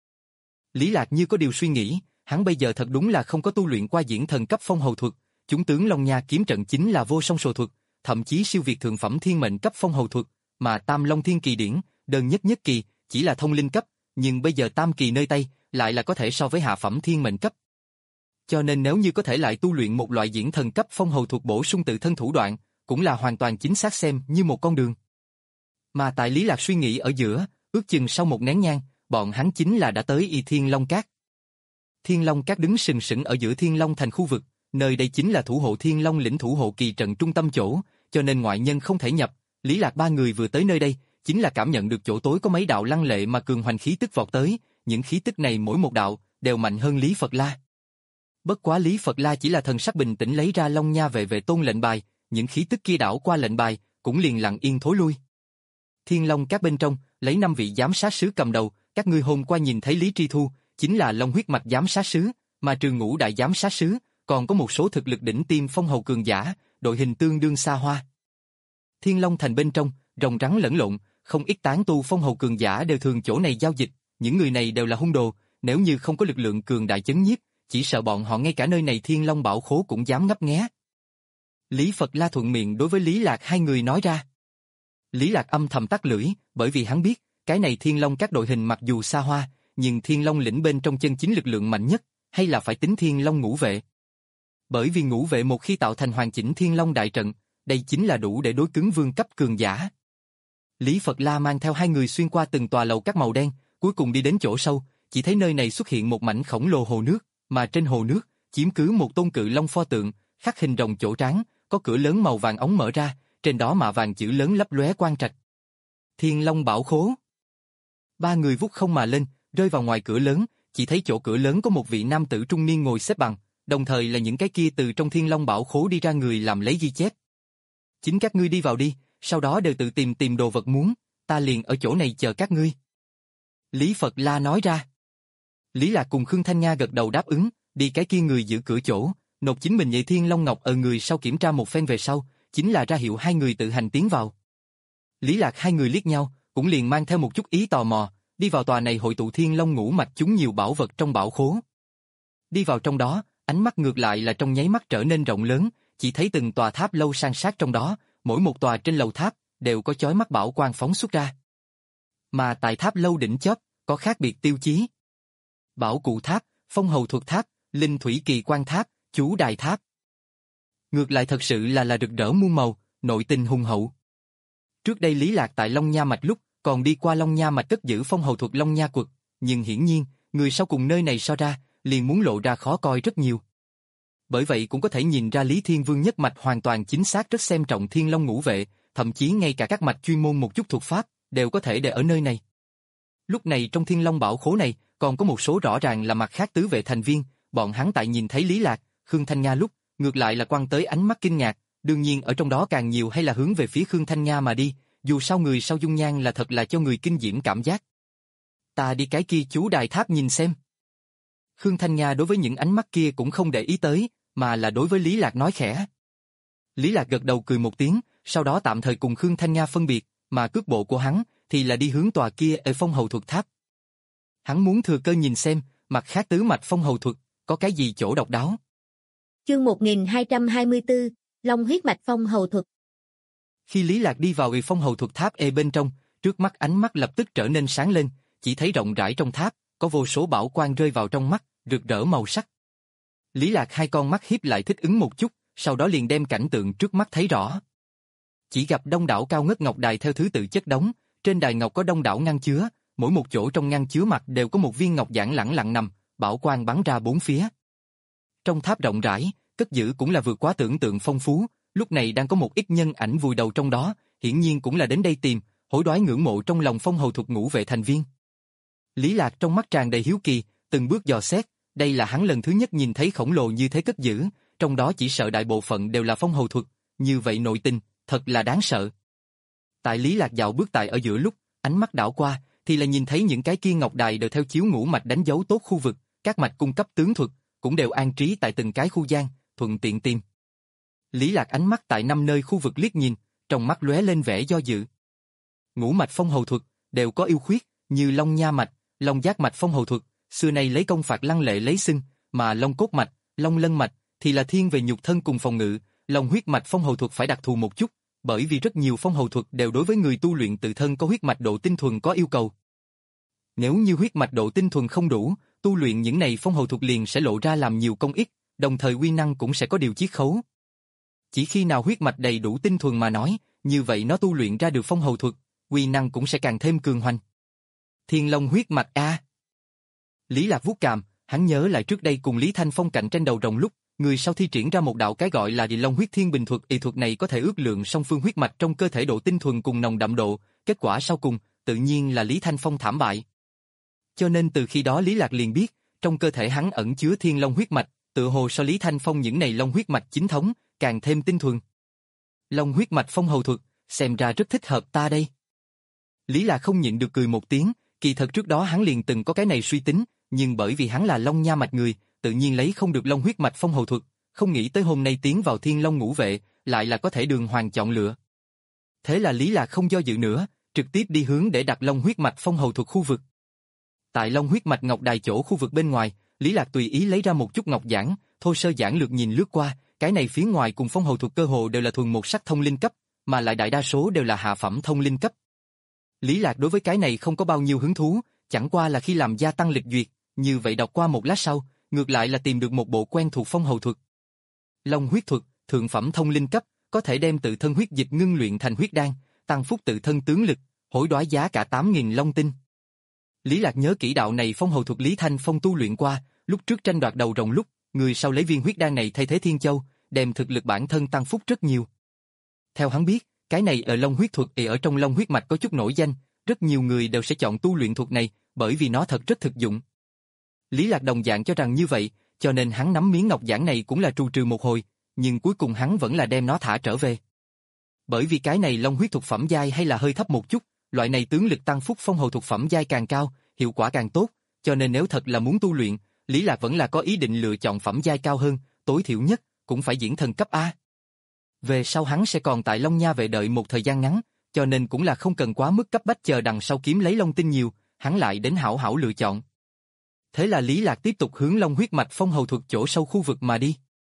Lý Lạc như có điều suy nghĩ, hắn bây giờ thật đúng là không có tu luyện qua diễn thần cấp phong hầu thuật, chúng tướng Long Nha kiếm trận chính là vô song sổ thuật, thậm chí siêu việt thượng phẩm thiên mệnh cấp phong hầu thuật, mà Tam Long Thiên Kỳ điển, đơn nhất nhất kỳ, chỉ là thông linh cấp, nhưng bây giờ tam kỳ nơi tay, lại là có thể so với hạ phẩm thiên mệnh cấp. Cho nên nếu như có thể lại tu luyện một loại diễn thần cấp phong hầu thuật bổ sung tự thân thủ đoạn, cũng là hoàn toàn chính xác xem như một con đường. Mà tại Lý Lạc suy nghĩ ở giữa, ước chừng sau một nén nhang, bọn hắn chính là đã tới Y Thiên Long Cát. Thiên Long Cát đứng sừng sững ở giữa Thiên Long thành khu vực, nơi đây chính là thủ hộ Thiên Long lĩnh thủ hộ kỳ trận trung tâm chỗ, cho nên ngoại nhân không thể nhập. Lý Lạc ba người vừa tới nơi đây, chính là cảm nhận được chỗ tối có mấy đạo lăng lệ mà cường hoành khí tức vọt tới, những khí tức này mỗi một đạo đều mạnh hơn Lý Phật La. Bất quá Lý Phật La chỉ là thần sắc bình tĩnh lấy ra Long Nha vệ vệ tôn lệnh bài, những khí tức kia đảo qua lệnh bài, cũng liền lặng yên thối lui. Thiên Long Các bên trong, lấy năm vị giám sát sứ cầm đầu, các ngươi hôm qua nhìn thấy Lý Tri Thu, chính là Long huyết mạch giám sát sứ, mà trừ ngũ đại giám sát sứ, còn có một số thực lực đỉnh tiêm phong hầu cường giả, đội hình tương đương xa hoa. Thiên Long thành bên trong, rồng rắn lẫn lộn, không ít tán tu phong hầu cường giả đều thường chỗ này giao dịch, những người này đều là hung đồ, nếu như không có lực lượng cường đại chấn nhiếp, chỉ sợ bọn họ ngay cả nơi này Thiên Long bảo khố cũng dám ngấp nghé. Lý Phật La thuận miệng đối với Lý Lạc hai người nói ra. Lý Lạc âm thầm tắt lưỡi, bởi vì hắn biết, cái này Thiên Long các đội hình mặc dù xa hoa, nhưng Thiên Long lĩnh bên trong chân chính lực lượng mạnh nhất, hay là phải tính Thiên Long ngũ vệ. Bởi vì ngũ vệ một khi tạo thành hoàn chỉnh Thiên Long đại trận, đây chính là đủ để đối cứng vương cấp cường giả. Lý Phật La mang theo hai người xuyên qua từng tòa lầu các màu đen, cuối cùng đi đến chỗ sâu, chỉ thấy nơi này xuất hiện một mảnh khổng lồ hồ nước, mà trên hồ nước, chiếm cứ một tôn cự long pho tượng, khắc hình rồng chỗ trán, có cửa lớn màu vàng ống mở ra, trên đó mạ vàng chữ lớn lấp lóe quang trạch. Thiên Long bảo khố. Ba người vút không mà lên, rơi vào ngoài cửa lớn, chỉ thấy chỗ cửa lớn có một vị nam tử trung niên ngồi xếp bằng, đồng thời là những cái kia từ trong Thiên Long bảo khố đi ra người làm lấy ghi chép. Chính các ngươi đi vào đi, sau đó đều tự tìm tìm đồ vật muốn, ta liền ở chỗ này chờ các ngươi. Lý Phật La nói ra. Lý Lạc cùng Khương Thanh Nga gật đầu đáp ứng, đi cái kia người giữ cửa chỗ, nộp chính mình vậy Thiên Long Ngọc ở người sau kiểm tra một phen về sau, chính là ra hiệu hai người tự hành tiến vào. Lý Lạc hai người liếc nhau, cũng liền mang theo một chút ý tò mò, đi vào tòa này hội tụ Thiên Long ngũ mạch chúng nhiều bảo vật trong bảo khố. Đi vào trong đó, ánh mắt ngược lại là trong nháy mắt trở nên rộng lớn, chỉ thấy từng tòa tháp lâu san sát trong đó, mỗi một tòa trên lầu tháp đều có chói mắt bảo quang phóng xuất ra. mà tại tháp lâu đỉnh chóp, có khác biệt tiêu chí. Bảo Cụ Tháp, Phong Hầu Thuật Tháp, Linh Thủy Kỳ Quan Tháp, Chú Đài Tháp. Ngược lại thật sự là là rực rỡ muôn màu, nội tình hùng hậu. Trước đây Lý Lạc tại Long Nha Mạch lúc còn đi qua Long Nha Mạch cất giữ phong hầu thuật Long Nha Quật, nhưng hiển nhiên, người sau cùng nơi này so ra, liền muốn lộ ra khó coi rất nhiều. Bởi vậy cũng có thể nhìn ra Lý Thiên Vương nhất mạch hoàn toàn chính xác rất xem trọng Thiên Long Ngũ Vệ, thậm chí ngay cả các mạch chuyên môn một chút thuật pháp, đều có thể để ở nơi này. Lúc này trong Thiên Long Bảo Khố này, còn có một số rõ ràng là mặt khác tứ vệ thành viên, bọn hắn tại nhìn thấy Lý Lạc, Khương Thanh Nga lúc, ngược lại là quăng tới ánh mắt kinh ngạc, đương nhiên ở trong đó càng nhiều hay là hướng về phía Khương Thanh Nga mà đi, dù sao người sau dung nhan là thật là cho người kinh diễm cảm giác. Ta đi cái kia chú đài tháp nhìn xem. Khương Thanh Nga đối với những ánh mắt kia cũng không để ý tới, mà là đối với Lý Lạc nói khẽ. Lý Lạc gật đầu cười một tiếng, sau đó tạm thời cùng Khương Thanh Nga phân biệt, mà cước bộ của hắn thì là đi hướng tòa kia ở phong hầu thuật tháp. Hắn muốn thừa cơ nhìn xem, mặt khác tứ mạch phong hầu thuật, có cái gì chỗ độc đáo. Chương một nghìn hai trăm hai mươi tư, Long huyết mạch phong hầu thuật. Khi Lý Lạc đi vào phong hầu thuật tháp e bên trong, trước mắt ánh mắt lập tức trở nên sáng lên, chỉ thấy rộng rãi trong tháp, có vô số bảo quang rơi vào trong mắt, rực rỡ màu sắc. Lý Lạc hai con mắt híp lại thích ứng một chút, sau đó liền đem cảnh tượng trước mắt thấy rõ. Chỉ gặp đông đảo cao ngất ngọc đài theo thứ tự chất đống, trên đài ngọc có đông đảo ngăn chứa, mỗi một chỗ trong ngăn chứa mặt đều có một viên ngọc giản lẳng lặng nằm, bảo quang bắn ra bốn phía. Trong tháp rộng rãi, cất giữ cũng là vượt quá tưởng tượng phong phú, lúc này đang có một ít nhân ảnh vùi đầu trong đó, hiển nhiên cũng là đến đây tìm, hối đoái ngưỡng mộ trong lòng phong hầu thuật ngũ vệ thành viên. Lý Lạc trong mắt tràn đầy hiếu kỳ, từng bước dò xét, đây là hắn lần thứ nhất nhìn thấy khổng lồ như thế cất giữ, trong đó chỉ sợ đại bộ phận đều là phong hầu thuật, như vậy nội tình, thật là đáng sợ. Tại Lý Lạc dạo bước tại ở giữa lúc, ánh mắt đảo qua, thì là nhìn thấy những cái kia ngọc đài đều theo chiếu ngũ mạch đánh dấu tốt khu vực, các mạch cung cấp tướng thuật, cũng đều an trí tại từng cái khu gian, thuận tiện tìm. Lý Lạc ánh mắt tại năm nơi khu vực liếc nhìn, trong mắt lóe lên vẻ do dự. Ngũ mạch phong hầu thuật đều có ưu khuyết, như Long Nha mạch, Long Giác mạch phong hầu thuật, xưa nay lấy công phạt lăng lệ lấy xưng, mà Long Cốt mạch, Long Lân mạch thì là thiên về nhục thân cùng phòng ngự, Long huyết mạch phong hầu thuật phải đặc thù một chút, bởi vì rất nhiều phong hầu thuật đều đối với người tu luyện tự thân có huyết mạch độ tinh thuần có yêu cầu. Nếu như huyết mạch độ tinh thuần không đủ, tu luyện những này phong hầu thuật liền sẽ lộ ra làm nhiều công ít, đồng thời uy năng cũng sẽ có điều chiết khấu. Chỉ khi nào huyết mạch đầy đủ tinh thuần mà nói, như vậy nó tu luyện ra được phong hầu thuật, uy năng cũng sẽ càng thêm cường hoành. Thiên Long huyết mạch a. Lý Lạc vuốt cằm, hắn nhớ lại trước đây cùng Lý Thanh Phong cạnh tranh đầu rồng lúc, người sau thi triển ra một đạo cái gọi là Địa Long huyết thiên bình thuật, y thuật này có thể ước lượng song phương huyết mạch trong cơ thể độ tinh thuần cùng nồng đậm độ, kết quả sau cùng, tự nhiên là Lý Thanh Phong thảm bại. Cho nên từ khi đó Lý Lạc liền biết, trong cơ thể hắn ẩn chứa Thiên Long huyết mạch, tự hồ so Lý Thanh Phong những này long huyết mạch chính thống, càng thêm tinh thuần. Long huyết mạch phong hầu thuật, xem ra rất thích hợp ta đây. Lý Lạc không nhịn được cười một tiếng, kỳ thật trước đó hắn liền từng có cái này suy tính, nhưng bởi vì hắn là Long Nha mạch người, tự nhiên lấy không được long huyết mạch phong hầu thuật, không nghĩ tới hôm nay tiến vào Thiên Long ngũ vệ, lại là có thể đường hoàng chọn lựa. Thế là Lý Lạc không do dự nữa, trực tiếp đi hướng để đặt long huyết mạch phong hầu thuật khu vực. Tại long huyết mạch ngọc đài chỗ khu vực bên ngoài, Lý Lạc tùy ý lấy ra một chút ngọc giản, thô sơ giản lược nhìn lướt qua, cái này phía ngoài cùng phong hầu thuật cơ hồ đều là thuần một sắc thông linh cấp, mà lại đại đa số đều là hạ phẩm thông linh cấp. Lý Lạc đối với cái này không có bao nhiêu hứng thú, chẳng qua là khi làm gia tăng lịch duyệt, như vậy đọc qua một lát sau, ngược lại là tìm được một bộ quen thuộc phong hầu thuật. Long huyết thuật, thượng phẩm thông linh cấp, có thể đem tự thân huyết dịch ngưng luyện thành huyết đan, tăng phúc tự thân tướng lực, hối đoái giá cả tám nghìn long tinh. Lý Lạc nhớ kỹ đạo này phong hầu thuật Lý Thanh Phong tu luyện qua, lúc trước tranh đoạt đầu rồng lúc, người sau lấy viên huyết đan này thay thế Thiên Châu, đem thực lực bản thân tăng phúc rất nhiều. Theo hắn biết, cái này ở long huyết thuật thì ở trong long huyết mạch có chút nổi danh, rất nhiều người đều sẽ chọn tu luyện thuật này, bởi vì nó thật rất thực dụng. Lý Lạc đồng dạng cho rằng như vậy, cho nên hắn nắm miếng ngọc giản này cũng là trù trừ một hồi, nhưng cuối cùng hắn vẫn là đem nó thả trở về. Bởi vì cái này long huyết thuật phẩm giai hay là hơi thấp một chút, loại này tướng lực tăng phúc phong hầu thuật phẩm giai càng cao, hiệu quả càng tốt, cho nên nếu thật là muốn tu luyện, Lý Lạc vẫn là có ý định lựa chọn phẩm giai cao hơn, tối thiểu nhất cũng phải diễn thần cấp A. Về sau hắn sẽ còn tại Long Nha vệ đợi một thời gian ngắn, cho nên cũng là không cần quá mức cấp bách chờ đằng sau kiếm lấy long tinh nhiều, hắn lại đến hảo hảo lựa chọn. Thế là Lý Lạc tiếp tục hướng long huyết mạch phong hầu thuật chỗ sâu khu vực mà đi.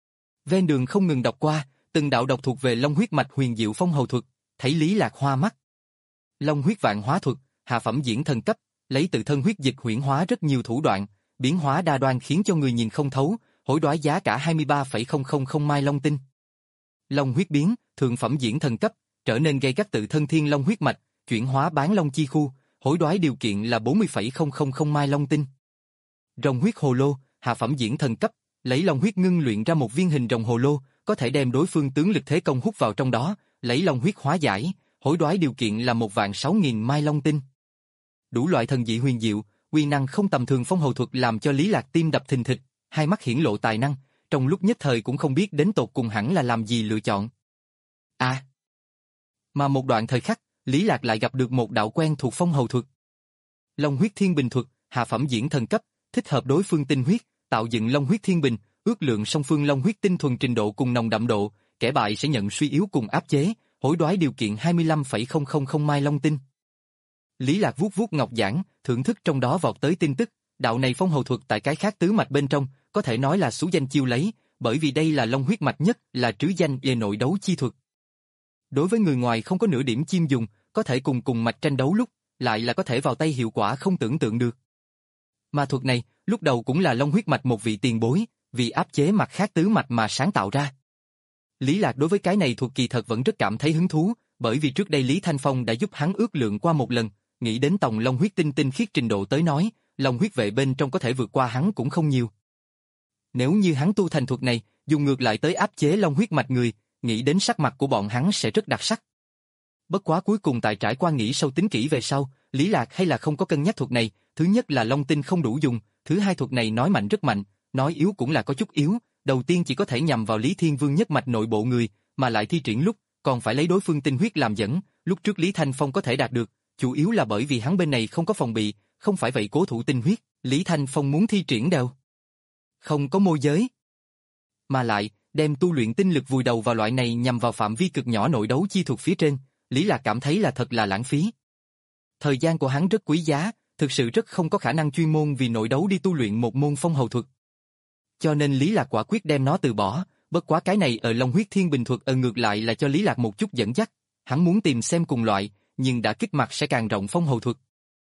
Ven đường không ngừng đọc qua, từng đạo đọc thuộc về long huyết mạch huyền diệu phong hầu thuật, thấy Lý Lạc hoa mắt. Long huyết vạn hóa thuật, hạ phẩm diễn thần cấp, lấy tự thân huyết dịch huyễn hóa rất nhiều thủ đoạn, biến hóa đa đoan khiến cho người nhìn không thấu, hối đoái giá cả hai mươi ba phẩy không không không mai long tinh. Long huyết biến, thượng phẩm diễn thần cấp, trở nên gây gắt tự thân thiên long huyết mạch, chuyển hóa bán long chi khu, hối đoái điều kiện là bốn mươi phẩy không không không mai long tinh. Rồng huyết hồ lô, hạ phẩm diễn thần cấp, lấy long huyết ngưng luyện ra một viên hình rồng hồ lô, có thể đem đối phương tướng lực thế công hút vào trong đó, lấy long huyết hóa giải, hối đoái điều kiện là một vạn sáu nghìn mai long tinh. Đủ loại thần dị huyền diệu, uy năng không tầm thường phong hầu thuật làm cho Lý Lạc tim đập thình thịch, hai mắt hiển lộ tài năng, trong lúc nhất thời cũng không biết đến tột cùng hẳn là làm gì lựa chọn. À! Mà một đoạn thời khắc, Lý Lạc lại gặp được một đạo quen thuộc phong hầu thuật. Long huyết thiên bình thuật, hạ phẩm diễn thần cấp, thích hợp đối phương tinh huyết, tạo dựng long huyết thiên bình, ước lượng song phương long huyết tinh thuần trình độ cùng nồng đậm độ, kẻ bại sẽ nhận suy yếu cùng áp chế, hối đoái điều kiện hai mươi lăm phẩy không không không mai long tinh. Lý Lạc vuốt vuốt ngọc giản, thưởng thức trong đó vọt tới tin tức, đạo này phong hầu thuật tại cái khác tứ mạch bên trong, có thể nói là số danh chiêu lấy, bởi vì đây là long huyết mạch nhất, là trứ danh về nội đấu chi thuật. Đối với người ngoài không có nửa điểm chiêm dùng, có thể cùng cùng mạch tranh đấu lúc, lại là có thể vào tay hiệu quả không tưởng tượng được. Mà thuật này, lúc đầu cũng là long huyết mạch một vị tiền bối, vì áp chế mặt khác tứ mạch mà sáng tạo ra. Lý Lạc đối với cái này thuật kỳ thật vẫn rất cảm thấy hứng thú, bởi vì trước đây Lý Thanh Phong đã giúp hắn ước lượng qua một lần, nghĩ đến tòng long huyết tinh tinh khiết trình độ tới nói, long huyết vệ bên trong có thể vượt qua hắn cũng không nhiều. Nếu như hắn tu thành thuật này, dùng ngược lại tới áp chế long huyết mạch người, nghĩ đến sắc mặt của bọn hắn sẽ rất đặc sắc. Bất quá cuối cùng tại trải qua nghĩ sâu tính kỹ về sau, Lý Lạc hay là không có cân nhắc thuật này, thứ nhất là long tinh không đủ dùng, thứ hai thuật này nói mạnh rất mạnh, nói yếu cũng là có chút yếu, đầu tiên chỉ có thể nhằm vào Lý Thiên Vương nhất mạch nội bộ người, mà lại thi triển lúc, còn phải lấy đối phương tinh huyết làm dẫn, lúc trước Lý Thanh Phong có thể đạt được, chủ yếu là bởi vì hắn bên này không có phòng bị, không phải vậy cố thủ tinh huyết, Lý Thanh Phong muốn thi triển đều không có môi giới. Mà lại, đem tu luyện tinh lực vùi đầu vào loại này nhằm vào phạm vi cực nhỏ nội đấu chi thuật phía trên, Lý Lạc cảm thấy là thật là lãng phí. Thời gian của hắn rất quý giá, thực sự rất không có khả năng chuyên môn vì nội đấu đi tu luyện một môn phong hầu thuật. Cho nên Lý Lạc quả quyết đem nó từ bỏ, bất quá cái này ở Long huyết thiên bình thuật ở ngược lại là cho Lý Lạc một chút dẫn dắt, hắn muốn tìm xem cùng loại, nhưng đã kích mặt sẽ càng rộng phong hầu thuật.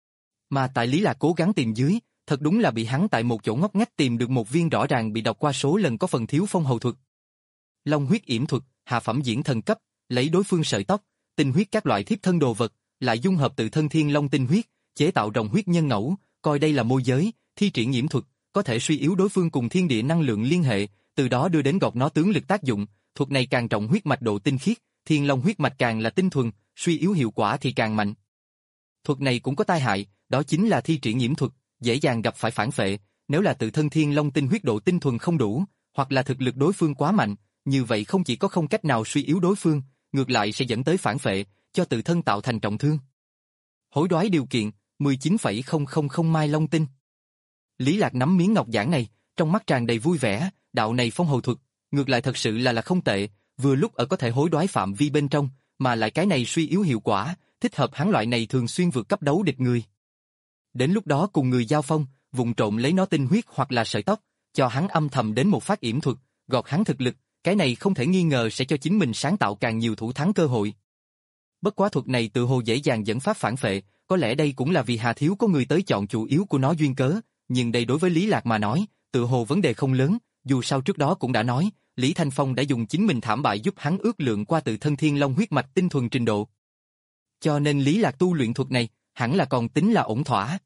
Mà tại Lý Lạc cố gắng tìm dưới, thật đúng là bị hắn tại một chỗ ngóc ngách tìm được một viên rõ ràng bị đọc qua số lần có phần thiếu phong hầu thuật. Long huyết yểm thuật, hạ phẩm diễn thần cấp, lấy đối phương sợi tóc, tinh huyết các loại thiếp thân đồ vật, lại dung hợp tự thân thiên long tinh huyết, chế tạo rồng huyết nhân ngẫu, coi đây là môi giới, thi triển yểm thuật, có thể suy yếu đối phương cùng thiên địa năng lượng liên hệ, từ đó đưa đến gọt nó tướng lực tác dụng, thuật này càng trọng huyết mạch độ tinh khiết, thiên long huyết mạch càng là tinh thuần, suy yếu hiệu quả thì càng mạnh. Thuật này cũng có tai hại, đó chính là thi triển yểm thuật, dễ dàng gặp phải phản phệ, nếu là tự thân thiên long tinh huyết độ tinh thuần không đủ, hoặc là thực lực đối phương quá mạnh, như vậy không chỉ có không cách nào suy yếu đối phương, ngược lại sẽ dẫn tới phản phệ, cho tự thân tạo thành trọng thương. Hối đoái điều kiện, mười chín phẩy không không không mai long tinh. Lý Lạc nắm miếng ngọc giản này, trong mắt tràn đầy vui vẻ, đạo này phong hầu thuật, ngược lại thật sự là là không tệ, vừa lúc ở có thể hối đoái phạm vi bên trong, mà lại cái này suy yếu hiệu quả, thích hợp hắn loại này thường xuyên vượt cấp đấu địch người. Đến lúc đó cùng người giao phong, vùng trộn lấy nó tinh huyết hoặc là sợi tóc, cho hắn âm thầm đến một phát yểm thuật, gọt hắn thực lực, cái này không thể nghi ngờ sẽ cho chính mình sáng tạo càng nhiều thủ thắng cơ hội. Bất quá thuật này tự hồ dễ dàng dẫn phát phản phệ, có lẽ đây cũng là vì Hà Thiếu có người tới chọn chủ yếu của nó duyên cớ, nhưng đây đối với Lý Lạc mà nói, tự hồ vấn đề không lớn, dù sao trước đó cũng đã nói, Lý Thanh Phong đã dùng chính mình thảm bại giúp hắn ước lượng qua tự thân thiên long huyết mạch tinh thuần trình độ. Cho nên Lý Lạc tu luyện thuật này, hẳn là còn tính là ổn thỏa.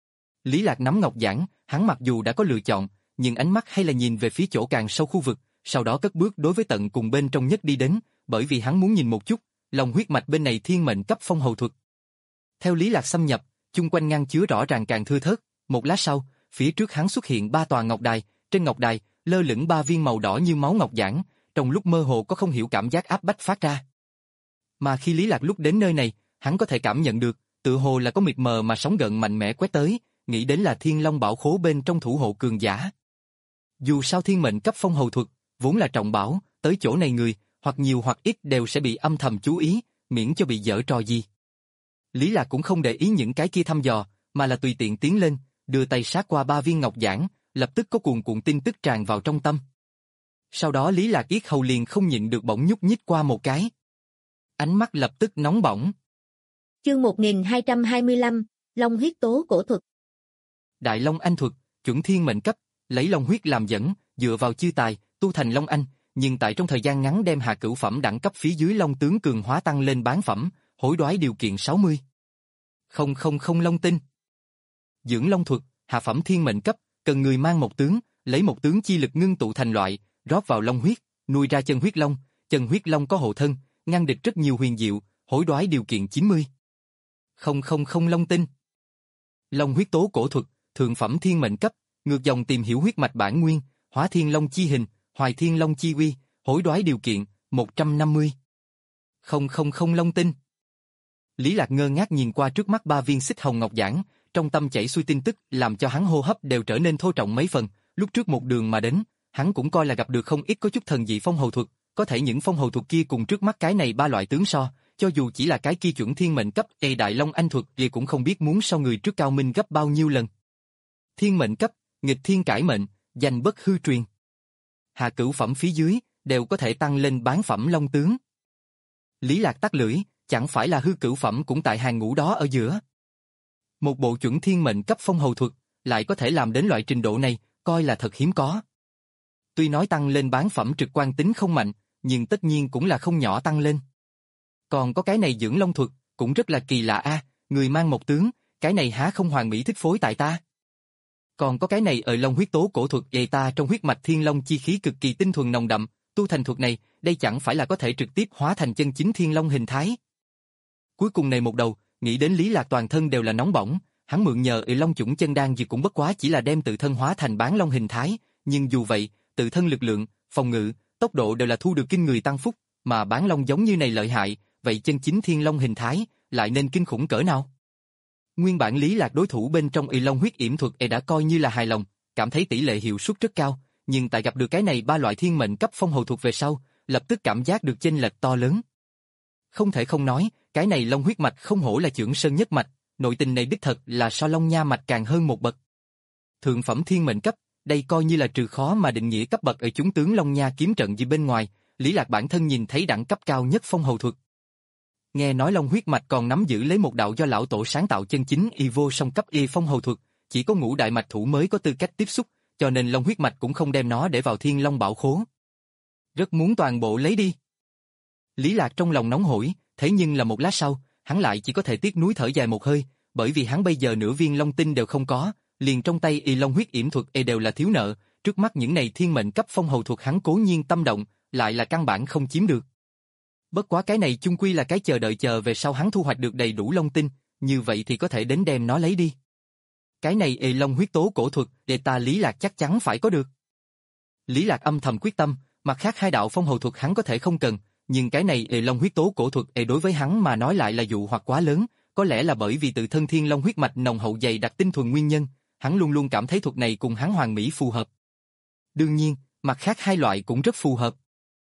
Lý Lạc nắm ngọc giản, hắn mặc dù đã có lựa chọn, nhưng ánh mắt hay là nhìn về phía chỗ càng sâu khu vực, sau đó cất bước đối với tận cùng bên trong nhất đi đến, bởi vì hắn muốn nhìn một chút, lòng huyết mạch bên này thiên mệnh cấp phong hầu thuật. Theo Lý Lạc xâm nhập, chung quanh ngăn chứa rõ ràng càng thưa thớt, một lát sau, phía trước hắn xuất hiện ba tòa ngọc đài, trên ngọc đài, lơ lửng ba viên màu đỏ như máu ngọc giản, trong lúc mơ hồ có không hiểu cảm giác áp bách phát ra. Mà khi Lý Lạc lúc đến nơi này, hắn có thể cảm nhận được, tự hồ là có mịt mờ mà sóng gợn mạnh mẽ quét tới, nghĩ đến là thiên long bảo khố bên trong thủ hộ cường giả. Dù sao thiên mệnh cấp phong hầu thuật, vốn là trọng bảo, tới chỗ này người, hoặc nhiều hoặc ít đều sẽ bị âm thầm chú ý, miễn cho bị dở trò gì. Lý Lạc cũng không để ý những cái kia thăm dò, mà là tùy tiện tiến lên, đưa tay sát qua ba viên ngọc giản, lập tức có cuồn cuộn tin tức tràn vào trong tâm. Sau đó Lý Lạc yết hầu liền không nhịn được bỗng nhúc nhích qua một cái. Ánh mắt lập tức nóng bỏng. Chương một nghìn hai trăm hai mươi lăm, Long huyết tố cổ thuật. Đại Long Anh thuật, chuẩn thiên mệnh cấp, lấy long huyết làm dẫn, dựa vào chư tài, tu thành Long Anh, nhưng tại trong thời gian ngắn đem hạ cửu phẩm đẳng cấp phía dưới Long tướng cường hóa tăng lên bán phẩm, hối đoái điều kiện sáu mươi. Không không không Long tinh. Dưỡng Long thuật, hạ phẩm thiên mệnh cấp, cần người mang một tướng, lấy một tướng chi lực ngưng tụ thành loại, rót vào long huyết, nuôi ra chân huyết long, chân huyết long có hộ thân, ngăn địch rất nhiều huyền diệu, hối đoái điều kiện chín mươi. Không không không Long tinh. Long huyết tố cổ thuật, thượng phẩm thiên mệnh cấp, ngược dòng tìm hiểu huyết mạch bản nguyên, hóa thiên long chi hình, hoài thiên long chi uy, hối đoái điều kiện một trăm năm mươi. Không không không Long tinh. Lý Lạc ngơ ngác nhìn qua trước mắt ba viên xích hồng ngọc giản, trong tâm chảy xuôi tin tức làm cho hắn hô hấp đều trở nên thô trọng mấy phần, lúc trước một đường mà đến, hắn cũng coi là gặp được không ít có chút thần dị phong hầu thuật, có thể những phong hầu thuật kia cùng trước mắt cái này ba loại tướng so, cho dù chỉ là cái kia chuẩn thiên mệnh cấp A Đại Long Anh thuật thì cũng không biết muốn so người trước cao minh gấp bao nhiêu lần. Thiên mệnh cấp, nghịch thiên cải mệnh, danh bất hư truyền. Hạ cửu phẩm phía dưới đều có thể tăng lên bán phẩm long tướng. Lý Lạc tắt lưỡi, chẳng phải là hư cửu phẩm cũng tại hàng ngũ đó ở giữa. Một bộ chuẩn thiên mệnh cấp phong hầu thuật lại có thể làm đến loại trình độ này, coi là thật hiếm có. Tuy nói tăng lên bán phẩm trực quan tính không mạnh, nhưng tất nhiên cũng là không nhỏ tăng lên. Còn có cái này dưỡng long thuật, cũng rất là kỳ lạ a, người mang một tướng, cái này há không hoàn mỹ thích phối tại ta. Còn có cái này ở long huyết tố cổ thuật dày ta trong huyết mạch thiên long chi khí cực kỳ tinh thuần nồng đậm, tu thành thuật này, đây chẳng phải là có thể trực tiếp hóa thành chân chính thiên long hình thái. Cuối cùng này một đầu, nghĩ đến Lý Lạc toàn thân đều là nóng bỏng, hắn mượn nhờ ở long chủng chân đan gì cũng bất quá chỉ là đem tự thân hóa thành bán long hình thái, nhưng dù vậy, tự thân lực lượng, phòng ngự, tốc độ đều là thu được kinh người tăng phúc, mà bán long giống như này lợi hại, vậy chân chính thiên long hình thái lại nên kinh khủng cỡ nào? Nguyên bản Lý Lạc đối thủ bên trong y long huyết yểm thuật e đã coi như là hài lòng, cảm thấy tỷ lệ hiệu suất rất cao, nhưng tại gặp được cái này ba loại thiên mệnh cấp phong hầu thuật về sau, lập tức cảm giác được chênh lệch to lớn. Không thể không nói, cái này long huyết mạch không hổ là chưởng sơn nhất mạch, nội tình này đích thật là so long nha mạch càng hơn một bậc. Thượng phẩm thiên mệnh cấp, đây coi như là trừ khó mà định nghĩa cấp bậc ở chúng tướng long nha kiếm trận gì bên ngoài, Lý Lạc bản thân nhìn thấy đẳng cấp cao nhất phong hầu thuật. Nghe nói long huyết mạch còn nắm giữ lấy một đạo do lão tổ sáng tạo chân chính y vô song cấp y phong hầu thuật, chỉ có ngũ đại mạch thủ mới có tư cách tiếp xúc, cho nên long huyết mạch cũng không đem nó để vào thiên long bảo khố. Rất muốn toàn bộ lấy đi. Lý Lạc trong lòng nóng hổi, thế nhưng là một lát sau, hắn lại chỉ có thể tiếc nuối thở dài một hơi, bởi vì hắn bây giờ nửa viên long tinh đều không có, liền trong tay y long huyết yểm thuật y đều là thiếu nợ, trước mắt những này thiên mệnh cấp phong hầu thuật hắn cố nhiên tâm động, lại là căn bản không chiếm được. Bất quá cái này chung quy là cái chờ đợi chờ về sau hắn thu hoạch được đầy đủ long tinh, như vậy thì có thể đến đem nó lấy đi. Cái này y long huyết tố cổ thuật, để ta Lý Lạc chắc chắn phải có được. Lý Lạc âm thầm quyết tâm, mặt khác hai đạo phong hầu thuật hắn có thể không cần, nhưng cái này y long huyết tố cổ thuật y đối với hắn mà nói lại là dụ hoặc quá lớn, có lẽ là bởi vì tự thân thiên long huyết mạch nồng hậu dày đặc tinh thuần nguyên nhân, hắn luôn luôn cảm thấy thuật này cùng hắn hoàn mỹ phù hợp. Đương nhiên, mặt khác hai loại cũng rất phù hợp.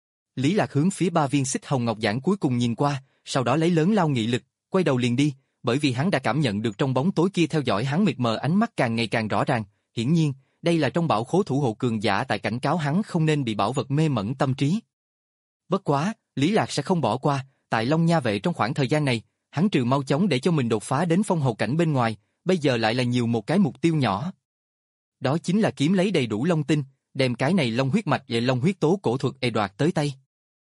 Lý Lạc hướng phía ba viên xích hồng ngọc giản cuối cùng nhìn qua, sau đó lấy lớn lao nghị lực, quay đầu liền đi, bởi vì hắn đã cảm nhận được trong bóng tối kia theo dõi hắn mịt mờ ánh mắt càng ngày càng rõ ràng, hiển nhiên, đây là trong bảo khố thủ hộ cường giả tại cảnh cáo hắn không nên bị bảo vật mê mẩn tâm trí. Bất quá, Lý Lạc sẽ không bỏ qua, tại Long Nha vệ trong khoảng thời gian này, hắn trừ mau chóng để cho mình đột phá đến phong hầu cảnh bên ngoài, bây giờ lại là nhiều một cái mục tiêu nhỏ. Đó chính là kiếm lấy đầy đủ long tinh, đem cái này long huyết mạch và long huyết tố cổ thuật e đoạt tới tay.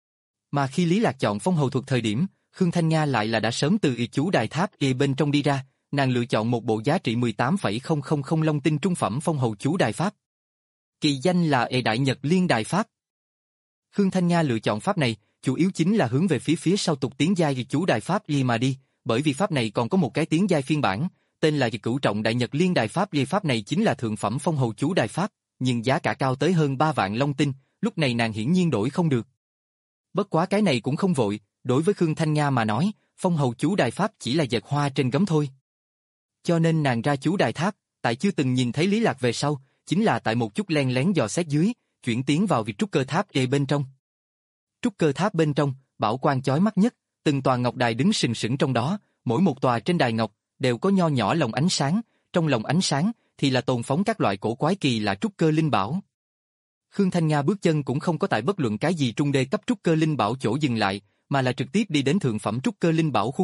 Mà khi Lý Lạc chọn phong hầu thuật thời điểm, Khương Thanh Nga lại là đã sớm từ y chú đài tháp e bên trong đi ra, nàng lựa chọn một bộ giá trị mười tám phẩy không không không long tinh trung phẩm phong hầu chú đài pháp. Kỳ danh là e Đại Nhật Liên Đài Pháp. Khương Thanh Nga lựa chọn pháp này, chủ yếu chính là hướng về phía phía sau tục tiến giai y chú đài pháp y mà đi, bởi vì pháp này còn có một cái tiến giai phiên bản, tên là Cửu Trọng Đại Nhật Liên Đài Pháp. Y pháp này chính là thượng phẩm phong hầu chú đài pháp, nhưng giá cả cao tới hơn ba vạn long tinh, lúc này nàng hiển nhiên đổi không được. Bất quá cái này cũng không vội, đối với Khương Thanh Nga mà nói, phong hầu chú đài pháp chỉ là dệt hoa trên gấm thôi. Cho nên nàng ra chú đài tháp, tại chưa từng nhìn thấy Lý Lạc về sau, chính là tại một chút len lén dò xét dưới, chuyển tiến vào việc trúc cơ tháp e bên trong. Trúc cơ tháp bên trong, bảo quang chói mắt nhất, từng tòa ngọc đài đứng sừng sững trong đó, mỗi một tòa trên đài ngọc đều có nho nhỏ lồng ánh sáng, trong lồng ánh sáng thì là tồn phóng các loại cổ quái kỳ lạ trúc cơ linh bảo. Khương Thanh Nga bước chân cũng không có tại bất luận cái gì trung đê cấp trúc cơ linh bảo chỗ dừng lại, mà là trực tiếp đi đến thượng phẩm trúc cơ linh bảo khu vực,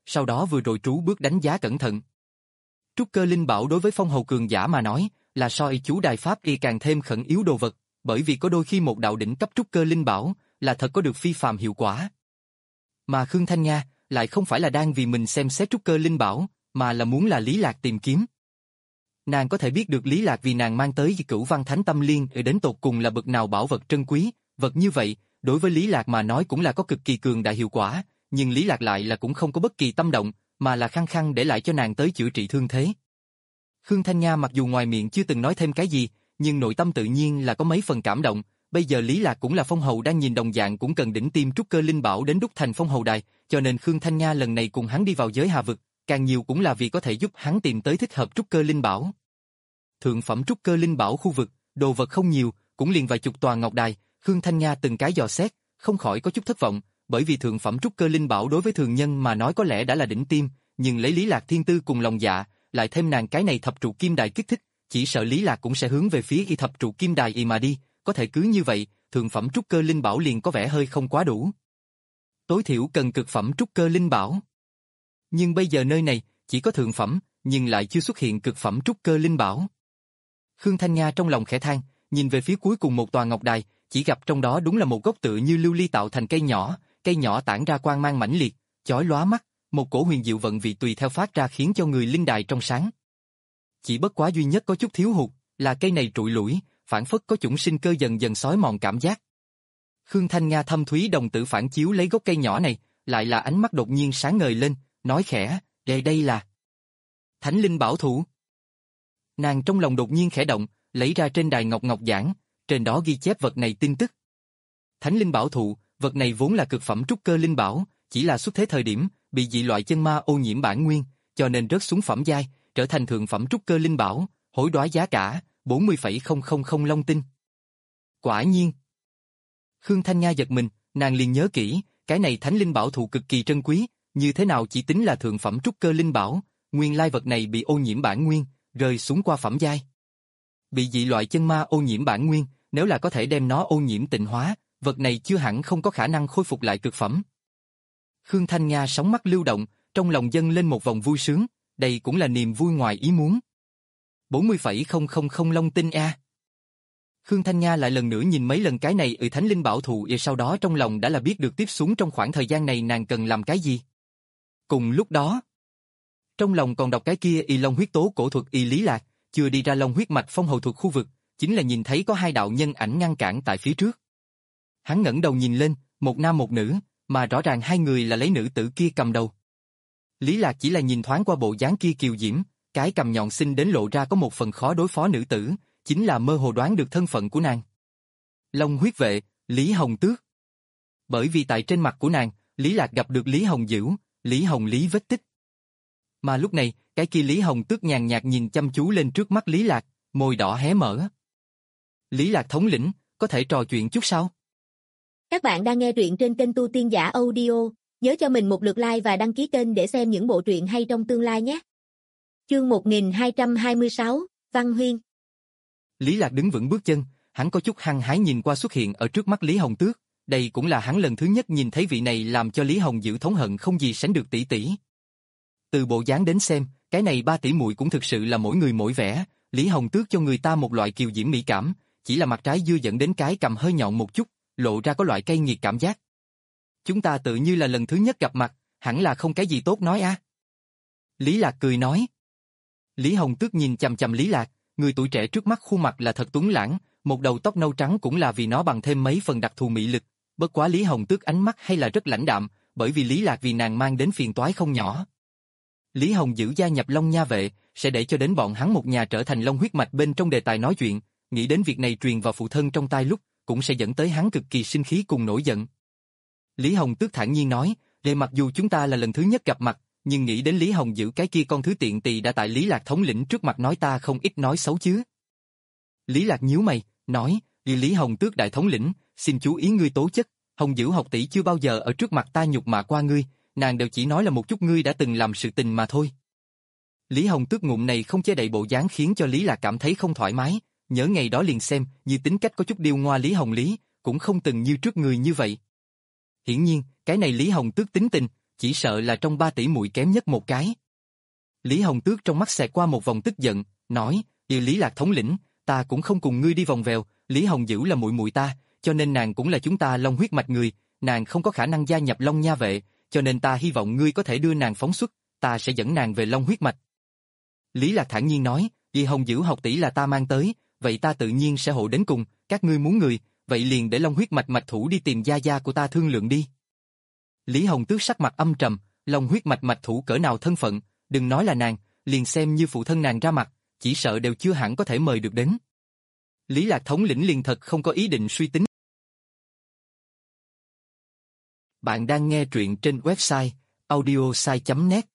sau đó vừa rồi trú bước đánh giá cẩn thận. Trúc cơ linh bảo đối với phong hầu cường giả mà nói, là soi chú đài pháp y càng thêm khẩn yếu đồ vật, bởi vì có đôi khi một đạo đỉnh cấp trúc cơ linh bảo là thật có được phi phàm hiệu quả. Mà Khương Thanh Nga lại không phải là đang vì mình xem xét trúc cơ linh bảo, mà là muốn là Lý Lạc tìm kiếm. Nàng có thể biết được Lý Lạc vì nàng mang tới Cửu Văn Thánh Tâm Liên ở đến tột cùng là bậc nào bảo vật trân quý, vật như vậy, đối với Lý Lạc mà nói cũng là có cực kỳ cường đại hiệu quả, nhưng Lý Lạc lại là cũng không có bất kỳ tâm động, mà là khăng khăng để lại cho nàng tới chữa trị thương thế. Khương Thanh Nga mặc dù ngoài miệng chưa từng nói thêm cái gì, nhưng nội tâm tự nhiên là có mấy phần cảm động, bây giờ Lý Lạc cũng là phong hầu đang nhìn đồng dạng cũng cần đỉnh tiêm trúc cơ linh bảo đến đúc thành phong hầu đài, cho nên Khương Thanh Nga lần này cùng hắn đi vào giới hà vực, càng nhiều cũng là vì có thể giúp hắn tìm tới thích hợp trúc cơ linh bảo. Thượng phẩm trúc cơ linh bảo khu vực, đồ vật không nhiều, cũng liền vài chục tòa ngọc đài, Khương Thanh Nga từng cái dò xét, không khỏi có chút thất vọng, bởi vì thượng phẩm trúc cơ linh bảo đối với thường nhân mà nói có lẽ đã là đỉnh tiêm, nhưng lấy Lý Lạc thiên tư cùng lòng dạ, lại thêm nàng cái này thập trụ kim đài kích thích, chỉ sợ Lý Lạc cũng sẽ hướng về phía y thập trụ kim đài y mà đi, có thể cứ như vậy, thượng phẩm trúc cơ linh bảo liền có vẻ hơi không quá đủ. Tối thiểu cần cực phẩm trúc cơ linh bảo. Nhưng bây giờ nơi này, chỉ có thượng phẩm, nhưng lại chưa xuất hiện cực phẩm trúc cơ linh bảo. Khương Thanh Nga trong lòng khẽ than, nhìn về phía cuối cùng một tòa ngọc đài, chỉ gặp trong đó đúng là một gốc tựa như lưu ly tạo thành cây nhỏ, cây nhỏ tản ra quang mang mãnh liệt, chói lóa mắt, một cổ huyền diệu vận vị tùy theo phát ra khiến cho người linh đài trong sáng. Chỉ bất quá duy nhất có chút thiếu hụt, là cây này trụi lủi, phản phất có chủng sinh cơ dần dần xói mòn cảm giác. Khương Thanh Nga thâm thúy đồng tử phản chiếu lấy gốc cây nhỏ này, lại là ánh mắt đột nhiên sáng ngời lên, nói khẽ, đây đây là Thánh Linh Bảo Thụ. Nàng trong lòng đột nhiên khẽ động, lấy ra trên đài ngọc ngọc giảng, trên đó ghi chép vật này tin tức. Thánh Linh Bảo Thụ, vật này vốn là cực phẩm trúc cơ linh bảo, chỉ là xuất thế thời điểm, bị dị loại chân ma ô nhiễm bản nguyên, cho nên rớt xuống phẩm giai, trở thành thượng phẩm trúc cơ linh bảo, hối đoái giá cả, bốn mươi phẩy không không không long tinh. Quả nhiên. Khương Thanh Nga giật mình, nàng liền nhớ kỹ, cái này Thánh Linh Bảo Thụ cực kỳ trân quý, như thế nào chỉ tính là thượng phẩm trúc cơ linh bảo, nguyên lai vật này bị ô nhiễm bản nguyên, rơi xuống qua phẩm giai. Bị dị loại chân ma ô nhiễm bản nguyên, nếu là có thể đem nó ô nhiễm tịnh hóa, vật này chưa hẳn không có khả năng khôi phục lại cực phẩm. Khương Thanh Nga sóng mắt lưu động, trong lòng dâng lên một vòng vui sướng, đây cũng là niềm vui ngoài ý muốn. bốn mươi phẩy không không không long tinh a. Khương Thanh Nga lại lần nữa nhìn mấy lần cái này ở Thánh Linh Bảo Thụ, và sau đó trong lòng đã là biết được tiếp xuống trong khoảng thời gian này nàng cần làm cái gì. Cùng lúc đó, trong lòng còn đọc cái kia y long huyết tố cổ thuật y Lý Lạc, chưa đi ra long huyết mạch phong hầu thuật khu vực, chính là nhìn thấy có hai đạo nhân ảnh ngăn cản tại phía trước. Hắn ngẩng đầu nhìn lên, một nam một nữ, mà rõ ràng hai người là lấy nữ tử kia cầm đầu. Lý Lạc chỉ là nhìn thoáng qua bộ dáng kia kiều diễm, cái cầm nhọn xinh đến lộ ra có một phần khó đối phó nữ tử, chính là mơ hồ đoán được thân phận của nàng. Long huyết vệ, Lý Hồng Tước. Bởi vì tại trên mặt của nàng, Lý Lạc gặp được Lý Hồng Dữ, Lý Hồng Lý vết tích. Mà lúc này, cái kia Lý Hồng Tước nhàn nhạt nhìn chăm chú lên trước mắt Lý Lạc, môi đỏ hé mở. Lý Lạc thống lĩnh, có thể trò chuyện chút sao? Các bạn đang nghe truyện trên kênh Tu Tiên Giả Audio, nhớ cho mình một lượt like và đăng ký kênh để xem những bộ truyện hay trong tương lai nhé. Chương một nghìn hai trăm hai mươi sáu, Văn Huyên. Lý Lạc đứng vững bước chân, hắn có chút hăng hái nhìn qua xuất hiện ở trước mắt Lý Hồng Tước, đây cũng là hắn lần thứ nhất nhìn thấy vị này làm cho Lý Hồng Dữ thống hận không gì sánh được tỷ tỷ. Từ bộ dáng đến xem, cái này ba tỷ muội cũng thực sự là mỗi người mỗi vẻ, Lý Hồng Tước cho người ta một loại kiều diễm mỹ cảm, chỉ là mặt trái dưa dẫn đến cái cầm hơi nhọn một chút, lộ ra có loại cay nghiệt cảm giác. Chúng ta tự như là lần thứ nhất gặp mặt, hẳn là không cái gì tốt nói a. Lý Lạc cười nói. Lý Hồng Tước nhìn chằm chằm Lý Lạc, người tuổi trẻ trước mắt khuôn mặt là thật tuấn lãng, một đầu tóc nâu trắng cũng là vì nó bằng thêm mấy phần đặc thù mỹ lực, bất quá Lý Hồng Tước ánh mắt hay là rất lãnh đạm, bởi vì Lý Lạc vì nàng mang đến phiền toái không nhỏ. Lý Hồng Dữ gia nhập Long Nha vệ, sẽ để cho đến bọn hắn một nhà trở thành Long huyết mạch bên trong đề tài nói chuyện, nghĩ đến việc này truyền vào phụ thân trong tai lúc, cũng sẽ dẫn tới hắn cực kỳ sinh khí cùng nổi giận. Lý Hồng Tước thản nhiên nói, để mặc dù chúng ta là lần thứ nhất gặp mặt, nhưng nghĩ đến Lý Hồng Dữ cái kia con thứ tiện tỳ đã tại Lý Lạc thống lĩnh trước mặt nói ta không ít nói xấu chứ. Lý Lạc nhíu mày, nói, Lý Hồng Tước đại thống lĩnh, xin chú ý ngươi tố chất, Hồng Dữ học tỷ chưa bao giờ ở trước mặt ta nhục mạ qua ngươi, nàng đều chỉ nói là một chút ngươi đã từng làm sự tình mà thôi. Lý Hồng Tước ngụm này không che đậy bộ dáng khiến cho Lý Lạc cảm thấy không thoải mái, nhớ ngày đó liền xem, như tính cách có chút điêu ngoa Lý Hồng Lý, cũng không từng như trước người như vậy. Hiển nhiên, cái này Lý Hồng Tước tính tình, chỉ sợ là trong ba tỷ muội kém nhất một cái. Lý Hồng Tước trong mắt xẹt qua một vòng tức giận, nói, yêu Lý Lạc thống lĩnh, ta cũng không cùng ngươi đi vòng vèo, Lý Hồng Dữ là muội muội ta, cho nên nàng cũng là chúng ta Long huyết mạch người, nàng không có khả năng gia nhập Long Nha vệ, cho nên ta hy vọng ngươi có thể đưa nàng phóng xuất, ta sẽ dẫn nàng về Long huyết mạch. Lý Lạc thản nhiên nói, Lý Hồng Dữ học tỷ là ta mang tới, vậy ta tự nhiên sẽ hộ đến cùng, các ngươi muốn người, vậy liền để Long huyết mạch mạch thủ đi tìm gia gia của ta thương lượng đi. Lý Hồng Tước sắc mặt âm trầm, Long huyết mạch mạch thủ cỡ nào thân phận, đừng nói là nàng, liền xem như phụ thân nàng ra mặt, chỉ sợ đều chưa hẳn có thể mời được đến. Lý Lạc thống lĩnh liền thật không có ý định suy tính. Bạn đang nghe truyện trên website audiosai chấm net.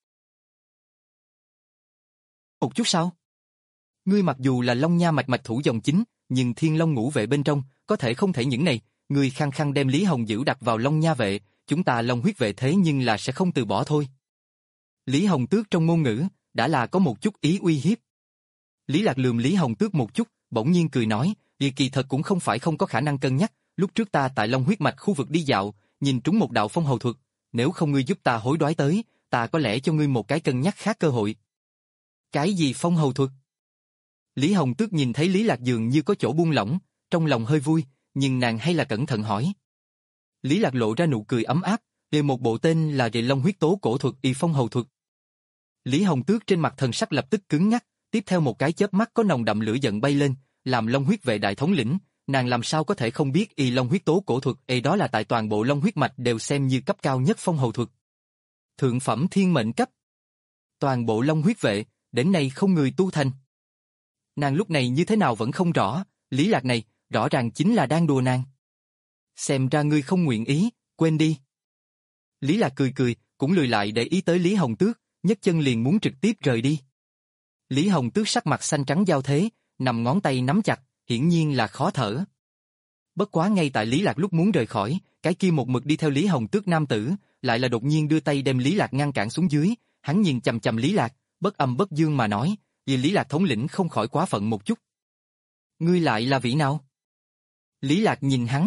Một chút sau. Ngươi mặc dù là Long Nha mạch mạch thủ dòng chính, nhưng Thiên Long ngũ vệ bên trong, có thể không thể những này, ngươi khăng khăng đem Lý Hồng Dữ đặt vào Long Nha vệ, chúng ta Long huyết vệ thế nhưng là sẽ không từ bỏ thôi. Lý Hồng Tước trong ngôn ngữ, đã là có một chút ý uy hiếp. Lý Lạc lườm Lý Hồng Tước một chút, bỗng nhiên cười nói, vì kỳ thật cũng không phải không có khả năng cân nhắc, lúc trước ta tại Long huyết mạch khu vực đi dạo, nhìn trúng một đạo phong hầu thuật, nếu không ngươi giúp ta hối đoái tới, ta có lẽ cho ngươi một cái cân nhắc khác cơ hội. Cái gì phong hầu thuật? Lý Hồng Tước nhìn thấy Lý Lạc dường như có chỗ buông lỏng, trong lòng hơi vui, nhưng nàng hay là cẩn thận hỏi. Lý Lạc lộ ra nụ cười ấm áp, về một bộ tên là Gậy Long huyết tố cổ thuật y phong hầu thuật. Lý Hồng Tước trên mặt thần sắc lập tức cứng ngắc, tiếp theo một cái chớp mắt có nồng đậm lửa giận bay lên, làm Long huyết vệ đại thống lĩnh, nàng làm sao có thể không biết y Long huyết tố cổ thuật, y đó là tại toàn bộ Long huyết mạch đều xem như cấp cao nhất phong hầu thuật. Thượng phẩm thiên mệnh cấp. Toàn bộ Long huyết vệ, đến nay không người tu thành. Nàng lúc này như thế nào vẫn không rõ, Lý Lạc này, rõ ràng chính là đang đùa nàng. Xem ra ngươi không nguyện ý, quên đi. Lý Lạc cười cười, cũng lười lại để ý tới Lý Hồng Tước, nhấc chân liền muốn trực tiếp rời đi. Lý Hồng Tước sắc mặt xanh trắng giao thế, nằm ngón tay nắm chặt, hiển nhiên là khó thở. Bất quá ngay tại Lý Lạc lúc muốn rời khỏi, cái kia một mực đi theo Lý Hồng Tước nam tử, lại là đột nhiên đưa tay đem Lý Lạc ngăn cản xuống dưới, hắn nhìn chằm chằm Lý Lạc, bất âm bất dương mà nói, vì Lý Lạc thống lĩnh không khỏi quá phận một chút. Ngươi lại là vị nào? Lý Lạc nhìn hắn.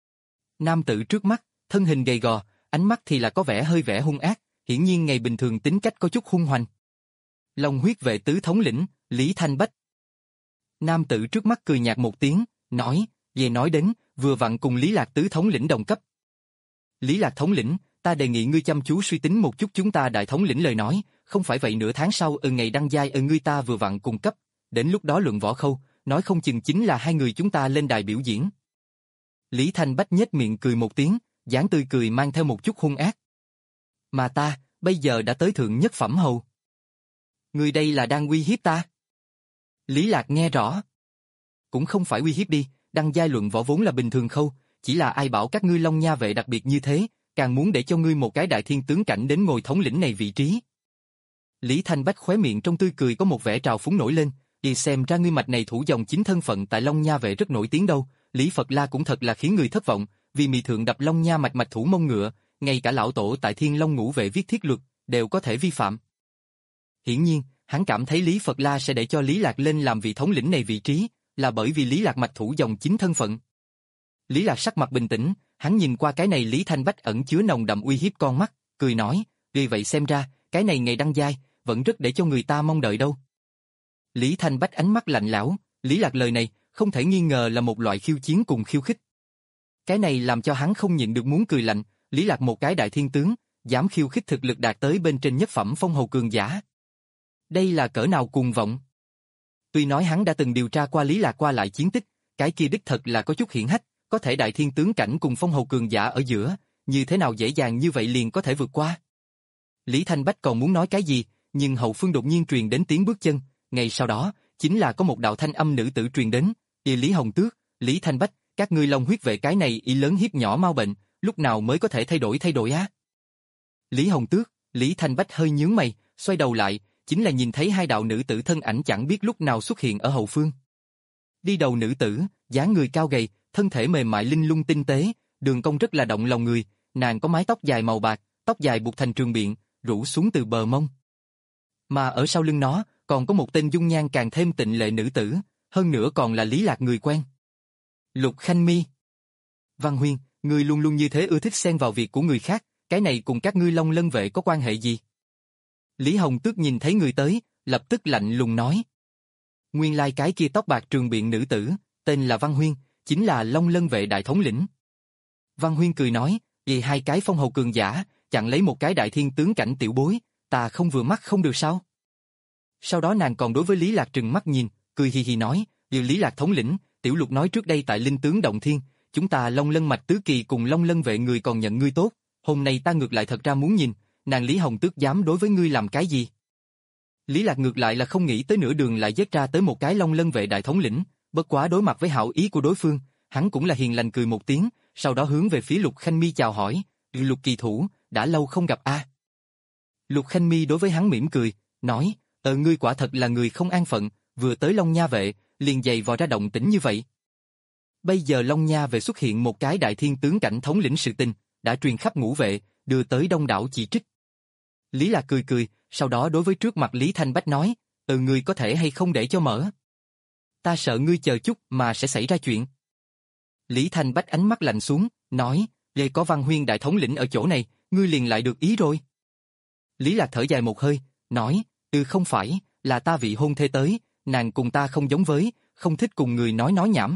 Nam tử trước mắt, thân hình gầy gò, ánh mắt thì là có vẻ hơi vẻ hung ác, hiển nhiên ngày bình thường tính cách có chút hung hoành. Long huyết vệ tứ thống lĩnh, Lý Thanh Bách. Nam tử trước mắt cười nhạt một tiếng, nói, về nói đến, vừa vặn cùng Lý Lạc tứ thống lĩnh đồng cấp. Lý Lạc thống lĩnh, ta đề nghị ngươi chăm chú suy tính một chút chúng ta đại thống lĩnh lời nói, không phải vậy nửa tháng sau ở ngày đăng giai ở ngươi ta vừa vặn cùng cấp, đến lúc đó luận võ khâu, nói không chừng chính là hai người chúng ta lên đài biểu diễn. Lý Thanh Bách nhếch miệng cười một tiếng, dáng tươi cười mang theo một chút hung ác. Mà ta, bây giờ đã tới thượng nhất phẩm hầu. Ngươi đây là đang uy hiếp ta. Lý Lạc nghe rõ. Cũng không phải uy hiếp đi, đăng giai luận võ vốn là bình thường khâu, chỉ là ai bảo các ngươi Long Nha vệ đặc biệt như thế, càng muốn để cho ngươi một cái đại thiên tướng cảnh đến ngồi thống lĩnh này vị trí. Lý Thanh Bách khóe miệng trong tươi cười có một vẻ trào phúng nổi lên, đi xem ra ngươi mạch này thủ dòng chính thân phận tại Long Nha vệ rất nổi tiếng đâu, Lý Phật La cũng thật là khiến người thất vọng, vì mị thượng đập Long Nha mạch mạch thủ mông ngựa, ngay cả lão tổ tại Thiên Long ngũ vệ viết thiết luật, đều có thể vi phạm. Hiển nhiên, hắn cảm thấy Lý Phật La sẽ để cho Lý Lạc lên làm vị thống lĩnh này vị trí, là bởi vì Lý Lạc mạch thủ dòng chính thân phận. Lý Lạc sắc mặt bình tĩnh, hắn nhìn qua cái này Lý Thanh Bách ẩn chứa nồng đậm uy hiếp con mắt, cười nói, vì vậy xem ra, cái này ngày đăng giai, vẫn rất để cho người ta mong đợi đâu. Lý Thanh Bách ánh mắt lạnh lẽo, Lý Lạc lời này, không thể nghi ngờ là một loại khiêu chiến cùng khiêu khích. Cái này làm cho hắn không nhịn được muốn cười lạnh, Lý Lạc một cái đại thiên tướng, dám khiêu khích thực lực đạt tới bên trên nhất phẩm phong hầu cường giả. Đây là cỡ nào cuồng vọng. Tuy nói hắn đã từng điều tra qua Lý Lạc qua lại chiến tích, cái kia đích thật là có chút hiển hách, có thể đại thiên tướng cảnh cùng phong hầu cường giả ở giữa, như thế nào dễ dàng như vậy liền có thể vượt qua. Lý Thanh Bách còn muốn nói cái gì, nhưng hậu phương đột nhiên truyền đến tiếng bước chân, ngay sau đó, chính là có một đạo thanh âm nữ tử truyền đến, "Y Lý Hồng Tước, Lý Thanh Bách, các ngươi Long huyết vệ cái này y lớn hiếp nhỏ mau bệnh, lúc nào mới có thể thay đổi thay đổi á?" Lý Hồng Tước, Lý Thanh Bách hơi nhướng mày, xoay đầu lại, chính là nhìn thấy hai đạo nữ tử thân ảnh chẳng biết lúc nào xuất hiện ở hậu phương. Đi đầu nữ tử, dáng người cao gầy, thân thể mềm mại linh lung tinh tế, đường cong rất là động lòng người, nàng có mái tóc dài màu bạc, tóc dài buộc thành trường biện, rủ xuống từ bờ mông. Mà ở sau lưng nó, còn có một tên dung nhan càng thêm tịnh lệ nữ tử, hơn nữa còn là Lý Lạc người quen. Lục Khanh Mi. Văn Huyên, ngươi luôn luôn như thế ưa thích xen vào việc của người khác, cái này cùng các ngươi Long Lân vệ có quan hệ gì? Lý Hồng Tước nhìn thấy người tới, lập tức lạnh lùng nói. Nguyên lai cái kia tóc bạc trường biện nữ tử, tên là Văn Huyên, chính là Long Lân vệ đại thống lĩnh. Văn Huyên cười nói, vì hai cái phong hầu cường giả, chặn lấy một cái đại thiên tướng cảnh tiểu bối, ta không vừa mắt không được sao? Sau đó nàng còn đối với Lý Lạc trừng mắt nhìn, cười hì hì nói, vì Lý Lạc thống lĩnh, tiểu lục nói trước đây tại Linh Tướng Động Thiên, chúng ta Long Lân mạch tứ kỳ cùng Long Lân vệ người còn nhận ngươi tốt, hôm nay ta ngược lại thật ra muốn nhìn, nàng Lý Hồng Tước dám đối với ngươi làm cái gì? Lý Lạc ngược lại là không nghĩ tới nửa đường lại giết ra tới một cái Long Lân vệ đại thống lĩnh, bất quá đối mặt với hảo ý của đối phương, hắn cũng là hiền lành cười một tiếng, sau đó hướng về phía Lục Khanh Mi chào hỏi, Lục kỳ thủ, đã lâu không gặp a. Lục Khanh Mi đối với hắn mỉm cười, nói, ờ ngươi quả thật là người không an phận, vừa tới Long Nha vệ, liền dày vò ra động tĩnh như vậy. Bây giờ Long Nha vệ xuất hiện một cái đại thiên tướng cảnh thống lĩnh sự tình, đã truyền khắp ngũ vệ, đưa tới đông đảo chỉ trích. Lý Lạc cười cười, sau đó đối với trước mặt Lý Thanh Bách nói, ừ ngươi có thể hay không để cho mở. Ta sợ ngươi chờ chút mà sẽ xảy ra chuyện. Lý Thanh Bách ánh mắt lạnh xuống, nói, để có Văn Huyên đại thống lĩnh ở chỗ này, ngươi liền lại được ý rồi. Lý Lạc thở dài một hơi, nói, ừ không phải, là ta vị hôn thê tới, nàng cùng ta không giống với, không thích cùng người nói nói nhảm.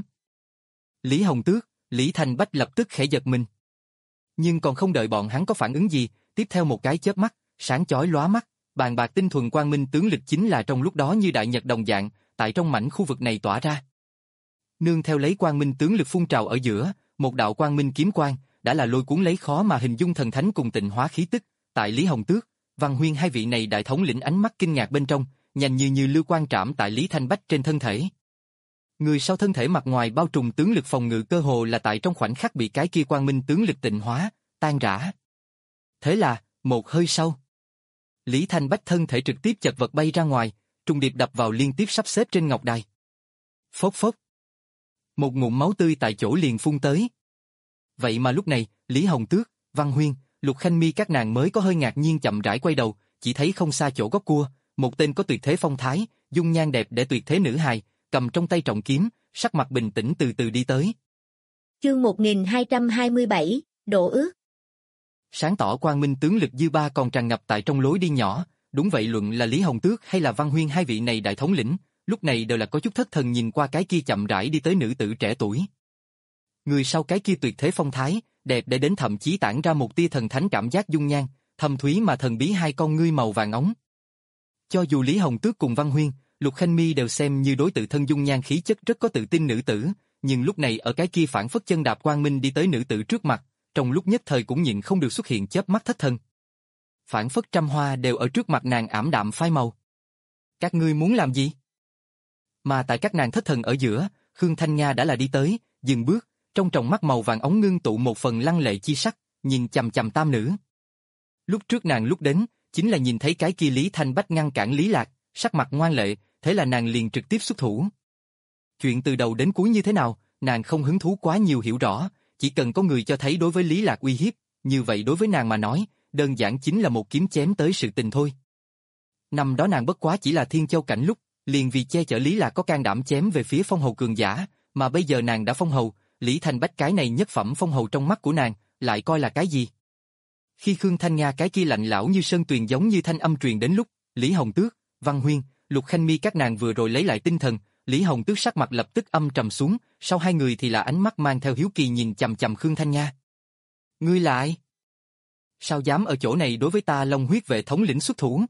Lý Hồng Tước, Lý Thanh Bách lập tức khẽ giật mình. Nhưng còn không đợi bọn hắn có phản ứng gì, tiếp theo một cái chớp mắt, sáng chói lóa mắt, bàn bạc tinh thuần quang minh tướng lực chính là trong lúc đó như đại nhật đồng dạng, tại trong mảnh khu vực này tỏa ra. Nương theo lấy quang minh tướng lực phun trào ở giữa, một đạo quang minh kiếm quang, đã là lôi cuốn lấy khó mà hình dung thần thánh cùng tịnh hóa khí tức, tại Lý Hồng Tước, Văn Huyên hai vị này đại thống lĩnh ánh mắt kinh ngạc bên trong, nhanh như như lưu quang trảm tại Lý Thanh Bách trên thân thể. Người sau thân thể mặt ngoài bao trùm tướng lực phòng ngự cơ hồ là tại trong khoảnh khắc bị cái kia quang minh tướng lực tịnh hóa, tan rã. Thế là, một hơi sau, Lý Thanh Bách thân thể trực tiếp chật vật bay ra ngoài, trùng điệp đập vào liên tiếp sắp xếp trên ngọc đài. Phốc phốc. Một ngụm máu tươi tại chỗ liền phun tới. Vậy mà lúc này, Lý Hồng Tước, Văn Huyên, Lục Khanh Mi các nàng mới có hơi ngạc nhiên chậm rãi quay đầu, chỉ thấy không xa chỗ góc cua, một tên có tuyệt thế phong thái, dung nhan đẹp để tuyệt thế nữ hài, cầm trong tay trọng kiếm, sắc mặt bình tĩnh từ từ đi tới. Chương một nghìn hai trăm hai mươi bảy, Độ ước. Sáng tỏ quang minh tướng lực dư ba còn tràn ngập tại trong lối đi nhỏ, đúng vậy luận là Lý Hồng Tước hay là Văn Huyên hai vị này đại thống lĩnh, lúc này đều là có chút thất thần nhìn qua cái kia chậm rãi đi tới nữ tử trẻ tuổi. Người sau cái kia tuyệt thế phong thái, đẹp để đến thậm chí tản ra một tia thần thánh cảm giác dung nhan, thâm thúy mà thần bí hai con ngươi màu vàng óng. Cho dù Lý Hồng Tước cùng Văn Huyên, Lục Khanh Mi đều xem như đối tự thân dung nhan khí chất rất có tự tin nữ tử, nhưng lúc này ở cái kia phản phất chân đạp quang minh đi tới nữ tử trước mặt, trong lúc nhất thời cũng nhịn không được xuất hiện chớp mắt thất thần. Phản phất trăm hoa đều ở trước mặt nàng ảm đạm phai màu. Các ngươi muốn làm gì? Mà tại các nàng thất thần ở giữa, Khương Thanh Nga đã là đi tới, dừng bước, trong tròng mắt màu vàng óng ngưng tụ một phần lăng lệ chi sắc, nhìn chằm chằm tam nữ. Lúc trước nàng lúc đến, chính là nhìn thấy cái kia Lý Thanh Bách ngăn cản Lý Lạc, sắc mặt ngoan lệ, thế là nàng liền trực tiếp xuất thủ. Chuyện từ đầu đến cuối như thế nào, nàng không hứng thú quá nhiều hiểu rõ, chỉ cần có người cho thấy đối với Lý Lạc uy hiếp, như vậy đối với nàng mà nói, đơn giản chính là một kiếm chém tới sự tình thôi. Năm đó nàng bất quá chỉ là Thiên Châu cảnh lúc, liền vì che chở Lý Lạc có can đảm chém về phía phong hầu cường giả, mà bây giờ nàng đã phong hầu, Lý Thanh Bách cái này nhất phẩm phong hầu trong mắt của nàng, lại coi là cái gì? Khi Khương Thanh Nga cái kia lạnh lão như sơn tuyền giống như thanh âm truyền đến lúc, Lý Hồng Tước, Văn Huyên, Lục Khanh Mi các nàng vừa rồi lấy lại tinh thần, Lý Hồng Tước sắc mặt lập tức âm trầm xuống, sau hai người thì là ánh mắt mang theo hiếu kỳ nhìn chằm chằm Khương Thanh Nga. Ngươi là ai? Sao dám ở chỗ này đối với ta Long huyết vệ thống lĩnh xuất thủ?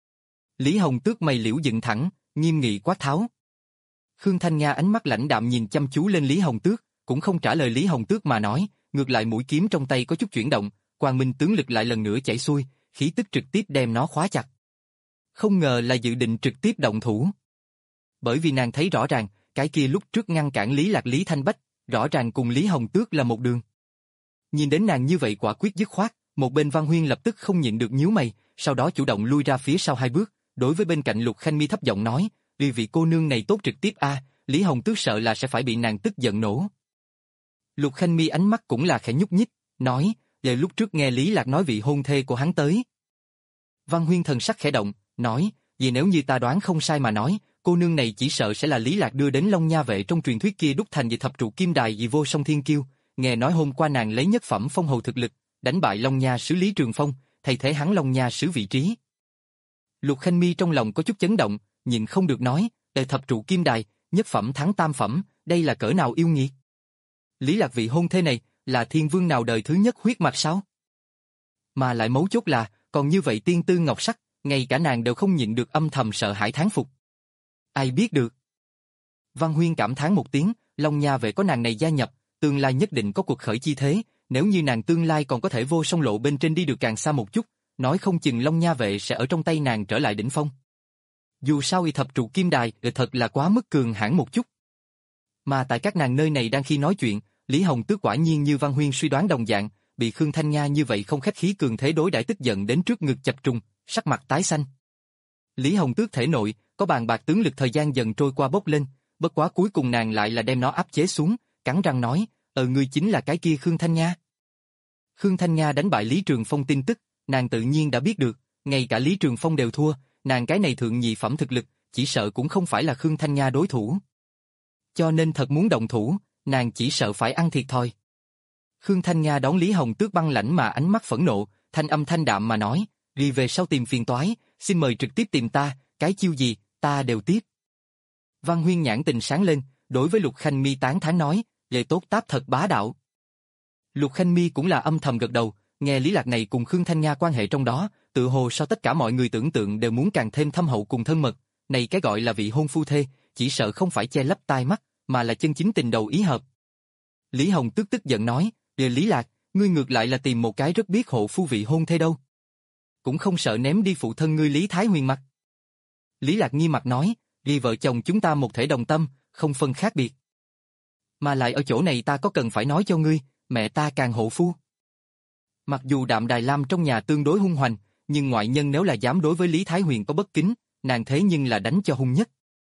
Lý Hồng Tước mày liễu dựng thẳng, nghiêm nghị quát tháo. Khương Thanh Nga ánh mắt lãnh đạm nhìn chăm chú lên Lý Hồng Tước, cũng không trả lời Lý Hồng Tước mà nói, ngược lại mũi kiếm trong tay có chút chuyển động, quang minh tướng lực lại lần nữa chảy xuôi, khí tức trực tiếp đem nó khóa chặt. Không ngờ là dự định trực tiếp động thủ. Bởi vì nàng thấy rõ ràng, cái kia lúc trước ngăn cản Lý Lạc Lý Thanh Bách, rõ ràng cùng Lý Hồng Tước là một đường. Nhìn đến nàng như vậy quả quyết dứt khoát, một bên Văn Huyên lập tức không nhịn được nhíu mày, sau đó chủ động lui ra phía sau hai bước, đối với bên cạnh Lục Khanh Mi thấp giọng nói, vì vị cô nương này tốt trực tiếp a, Lý Hồng Tước sợ là sẽ phải bị nàng tức giận nổ. Lục Khanh Mi ánh mắt cũng là khẽ nhúc nhích, nói, giờ lúc trước nghe Lý Lạc nói vị hôn thê của hắn tới. Văn Huyên thần sắc khẽ động, nói, vì nếu như ta đoán không sai mà nói, cô nương này chỉ sợ sẽ là Lý Lạc đưa đến Long Nha vệ trong truyền thuyết kia đúc thành về thập trụ kim đài vì vô song thiên kiêu, nghe nói hôm qua nàng lấy nhất phẩm phong hầu thực lực, đánh bại Long Nha sứ Lý Trường Phong, thay thế hắn Long Nha sứ vị trí. Lục Khanh Mi trong lòng có chút chấn động, nhịn không được nói, "Đệ thập trụ kim đài, nhất phẩm thắng tam phẩm, đây là cỡ nào yêu nghiệt? Lý Lạc vị hôn thê này, là thiên vương nào đời thứ nhất huyết mạch sao? Mà lại mấu chốt là, còn như vậy tiên tư ngọc sắc, ngay cả nàng đều không nhịn được âm thầm sợ hãi thán phục. Ai biết được?" Văn Huyên cảm thán một tiếng, Long Nha vệ có nàng này gia nhập, tương lai nhất định có cuộc khởi chi thế, nếu như nàng tương lai còn có thể vô song lộ bên trên đi được càng xa một chút, nói không chừng Long Nha vệ sẽ ở trong tay nàng trở lại đỉnh phong. Dù sao y thập trụ kim đài, thật là quá mức cường hãn một chút. Mà tại các nàng nơi này đang khi nói chuyện, Lý Hồng Tước quả nhiên như Văn Huyên suy đoán đồng dạng, bị Khương Thanh Nga như vậy không khách khí cường thế đối đãi tức giận đến trước ngực chập trùng, sắc mặt tái xanh. Lý Hồng Tước thể nội có bàn bạc tướng lực thời gian dần trôi qua bốc lên, bất quá cuối cùng nàng lại là đem nó áp chế xuống, cắn răng nói, "Ờ ngươi chính là cái kia Khương Thanh Nga." Khương Thanh Nga đánh bại Lý Trường Phong tin tức, nàng tự nhiên đã biết được, ngay cả Lý Trường Phong đều thua, nàng cái này thượng nhị phẩm thực lực, chỉ sợ cũng không phải là Khương Thanh Nga đối thủ. Cho nên thật muốn động thủ, nàng chỉ sợ phải ăn thiệt thòi. Khương Thanh Nga đón Lý Hồng Tước băng lãnh mà ánh mắt phẫn nộ, thanh âm thanh đạm mà nói, "Đi về sau tìm phiền toái, xin mời trực tiếp tìm ta, cái chiêu gì, ta đều tiếp." Văn Huyên nhãn tình sáng lên, đối với Lục Khanh Mi tán thán nói, "Lệ tốt táp thật bá đạo." Lục Khanh Mi cũng là âm thầm gật đầu, nghe Lý Lạc này cùng Khương Thanh Nga quan hệ trong đó, tự hồ so tất cả mọi người tưởng tượng đều muốn càng thêm thâm hậu cùng thân mật, này cái gọi là vị hôn phu thê, chỉ sợ không phải che lấp tai mắt, mà là chân chính tình đầu ý hợp. Lý Hồng tức tức giận nói, "Đề Lý Lạc, ngươi ngược lại là tìm một cái rất biết hộ phu vị hôn thê đâu. Cũng không sợ ném đi phụ thân ngươi Lý Thái Huyền mặt." Lý Lạc nghi mặt nói, "Vì vợ chồng chúng ta một thể đồng tâm, không phân khác biệt. Mà lại ở chỗ này ta có cần phải nói cho ngươi, mẹ ta càng hộ phu." Mặc dù Đạm Đài Lam trong nhà tương đối hung hoành, nhưng ngoại nhân nếu là dám đối với Lý Thái Huyền có bất kính, nàng thế nhưng là đánh cho hung nhất.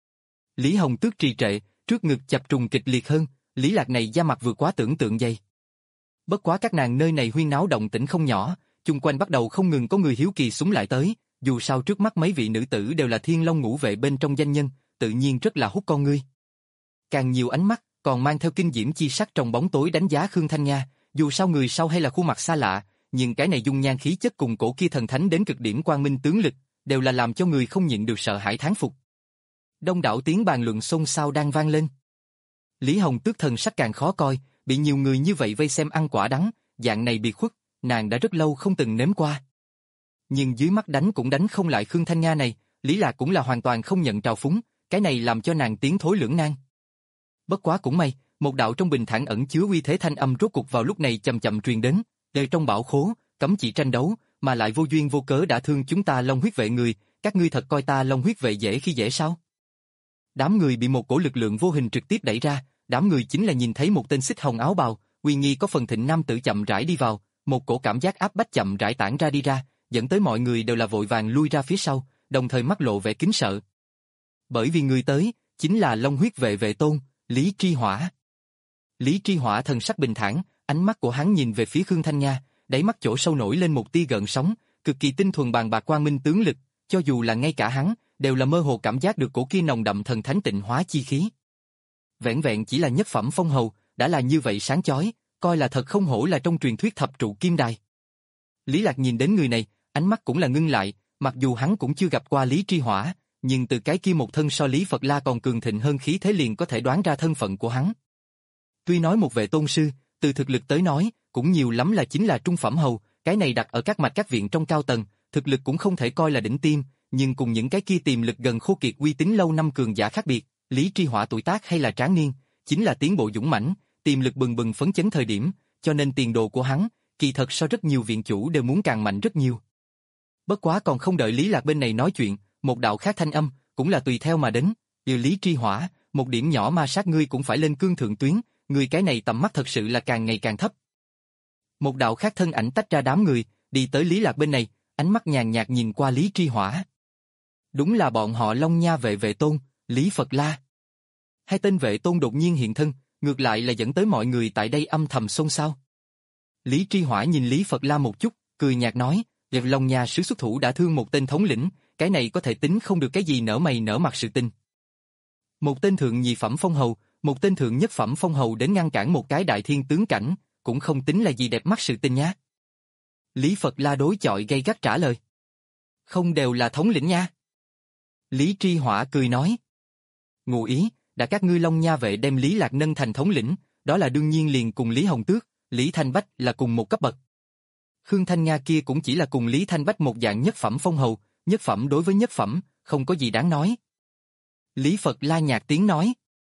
Lý Hồng Tước trì trệ, trước ngực chập trùng kịch liệt hơn, Lý Lạc này da mặt vượt quá tưởng tượng dày. Bất quá các nàng nơi này huyên náo động tĩnh không nhỏ, chung quanh bắt đầu không ngừng có người hiếu kỳ súng lại tới, dù sao trước mắt mấy vị nữ tử đều là Thiên Long ngũ vệ bên trong danh nhân, tự nhiên rất là hút con ngươi. Càng nhiều ánh mắt, còn mang theo kinh diễm chi sắc trong bóng tối đánh giá Khương Thanh Nga, dù sao người sau hay là khuôn mặt xa lạ, nhưng cái này dung nhan khí chất cùng cổ kia thần thánh đến cực điểm quang minh tướng lực, đều là làm cho người không nhịn được sợ hãi thán phục. Đông đảo tiếng bàn luận xôn xao đang vang lên. Lý Hồng Tước thần sắc càng khó coi, bị nhiều người như vậy vây xem ăn quả đắng, dạng này biệt khuất, nàng đã rất lâu không từng nếm qua. Nhưng dưới mắt đánh cũng đánh không lại Khương Thanh Nga này, Lý Lạc cũng là hoàn toàn không nhận trào phúng, cái này làm cho nàng tiến thối lưỡng nan. Bất quá cũng may, một đạo trong bình thản ẩn chứa uy thế thanh âm rốt cục vào lúc này chậm chậm truyền đến, đều trong bảo khố, cấm chỉ tranh đấu, mà lại vô duyên vô cớ đã thương chúng ta Long huyết vệ người, các ngươi thật coi ta Long huyết vệ dễ khi dễ sao? Đám người bị một cổ lực lượng vô hình trực tiếp đẩy ra, đám người chính là nhìn thấy một tên xích hồng áo bào, uy nghi có phần thịnh nam tử chậm rãi đi vào, một cổ cảm giác áp bách chậm rãi tản ra đi ra, dẫn tới mọi người đều là vội vàng lui ra phía sau, đồng thời mắt lộ vẻ kính sợ. Bởi vì người tới, chính là Long huyết vệ vệ tôn, Lý Tri Hỏa. Lý Tri Hỏa thần sắc bình thản, ánh mắt của hắn nhìn về phía Khương Thanh Nga, đáy mắt chỗ sâu nổi lên một tia gợn sóng, cực kỳ tinh thuần bàn bạc quang minh tướng lực, cho dù là ngay cả hắn, đều là mơ hồ cảm giác được cổ kia nồng đậm thần thánh tịnh hóa chi khí. Vẹn vẹn chỉ là nhất phẩm phong hầu, đã là như vậy sáng chói, coi là thật không hổ là trong truyền thuyết thập trụ kim đài. Lý Lạc nhìn đến người này, ánh mắt cũng là ngưng lại, mặc dù hắn cũng chưa gặp qua Lý Tri Hỏa, nhưng từ cái kia một thân so Lý Phật La còn cường thịnh hơn khí thế liền có thể đoán ra thân phận của hắn. Tuy nói một vệ tôn sư, từ thực lực tới nói, cũng nhiều lắm là chính là trung phẩm hầu, cái này đặt ở các mạch các viện trong cao tầng, thực lực cũng không thể coi là đỉnh tiêm, nhưng cùng những cái kia tiềm lực gần khô kiệt uy tín lâu năm cường giả khác biệt, Lý Tri Hỏa tuổi tác hay là tráng niên, chính là tiến bộ dũng mãnh, tiềm lực bừng bừng phấn chấn thời điểm, cho nên tiền đồ của hắn, kỳ thật so rất nhiều viện chủ đều muốn càng mạnh rất nhiều. Bất quá còn không đợi Lý Lạc bên này nói chuyện, một đạo khác thanh âm, cũng là tùy theo mà đến, "Điều Lý Tri Hỏa, một điểm nhỏ ma sát ngươi cũng phải lên cương thượng tuyến, ngươi cái này tầm mắt thật sự là càng ngày càng thấp." Một đạo khác thân ảnh tách ra đám người, đi tới Lý Lạc bên này, ánh mắt nhàn nhạt nhìn qua Lý Tri Hỏa. Đúng là bọn họ Long Nha vệ vệ tôn, Lý Phật La. Hai tên vệ tôn đột nhiên hiện thân, ngược lại là dẫn tới mọi người tại đây âm thầm xôn xao. Lý Tri Hỏa nhìn Lý Phật La một chút, cười nhạt nói, "Đẹp Long Nha sứ xuất thủ đã thương một tên thống lĩnh, cái này có thể tính không được cái gì nở mày nở mặt sự tình. Một tên thượng nhị phẩm phong hầu, một tên thượng nhất phẩm phong hầu đến ngăn cản một cái đại thiên tướng cảnh, cũng không tính là gì đẹp mắt sự tình nhá." Lý Phật La đối chọi gay gắt trả lời. Không đều là thống lĩnh nha. Lý Tri Hỏa cười nói. Ngụ ý, đã các ngươi Long Nha vệ đem Lý Lạc nâng thành thống lĩnh, đó là đương nhiên liền cùng Lý Hồng Tước, Lý Thanh Bách là cùng một cấp bậc. Khương Thanh Nga kia cũng chỉ là cùng Lý Thanh Bách một dạng nhất phẩm phong hầu, nhất phẩm đối với nhất phẩm, không có gì đáng nói. Lý Phật La nhạt tiếng nói.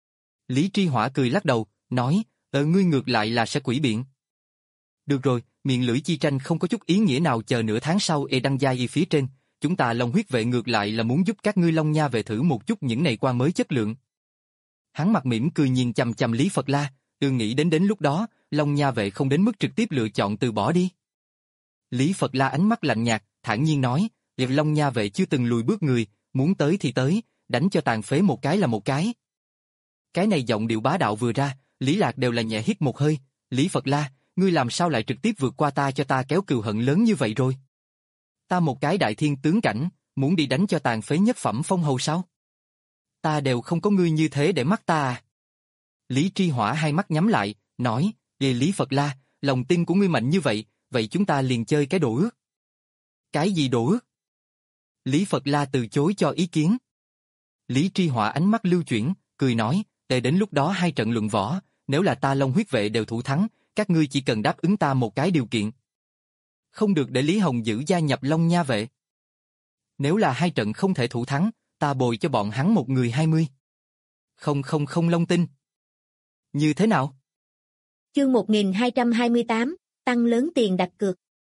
Lý Tri Hỏa cười lắc đầu, nói, ờ ngươi ngược lại là sẽ quỷ biện. Được rồi, miệng lưỡi chi tranh không có chút ý nghĩa nào, chờ nửa tháng sau e đăng gia y phía trên, chúng ta Long huyết vệ ngược lại là muốn giúp các ngươi Long Nha vệ thử một chút những này quan mới chất lượng. Hắn mặt mỉm cười nhìn chằm chằm Lý Phật La, đừng nghĩ đến đến lúc đó, Long Nha vệ không đến mức trực tiếp lựa chọn từ bỏ đi. Lý Phật La ánh mắt lạnh nhạt, thản nhiên nói, Long Nha vệ chưa từng lùi bước người, muốn tới thì tới, đánh cho tàn phế một cái là một cái. Cái này giọng điệu bá đạo vừa ra, Lý Lạc đều là nhẹ hít một hơi, Lý Phật La, ngươi làm sao lại trực tiếp vượt qua ta cho ta kéo cừu hận lớn như vậy rồi? Ta một cái đại thiên tướng cảnh, muốn đi đánh cho tàn phế nhất phẩm phong hầu sao? Ta đều không có ngươi như thế để mắt ta à? Lý Tri Hỏa hai mắt nhắm lại, nói, về Lý Phật La, lòng tin của ngươi mạnh như vậy, vậy chúng ta liền chơi cái đồ ước. Cái gì đồ ước? Lý Phật La từ chối cho ý kiến. Lý Tri Hỏa ánh mắt lưu chuyển, cười nói, để đến lúc đó hai trận luận võ, nếu là ta Long huyết vệ đều thủ thắng, các ngươi chỉ cần đáp ứng ta một cái điều kiện. Không được để Lý Hồng Dữ gia nhập Long Nha vệ. Nếu là hai trận không thể thủ thắng, ta bồi cho bọn hắn một người hai mươi. Không không không Long tinh. Như thế nào? Chương một nghìn hai trăm hai mươi tám, tăng lớn tiền đặt cược.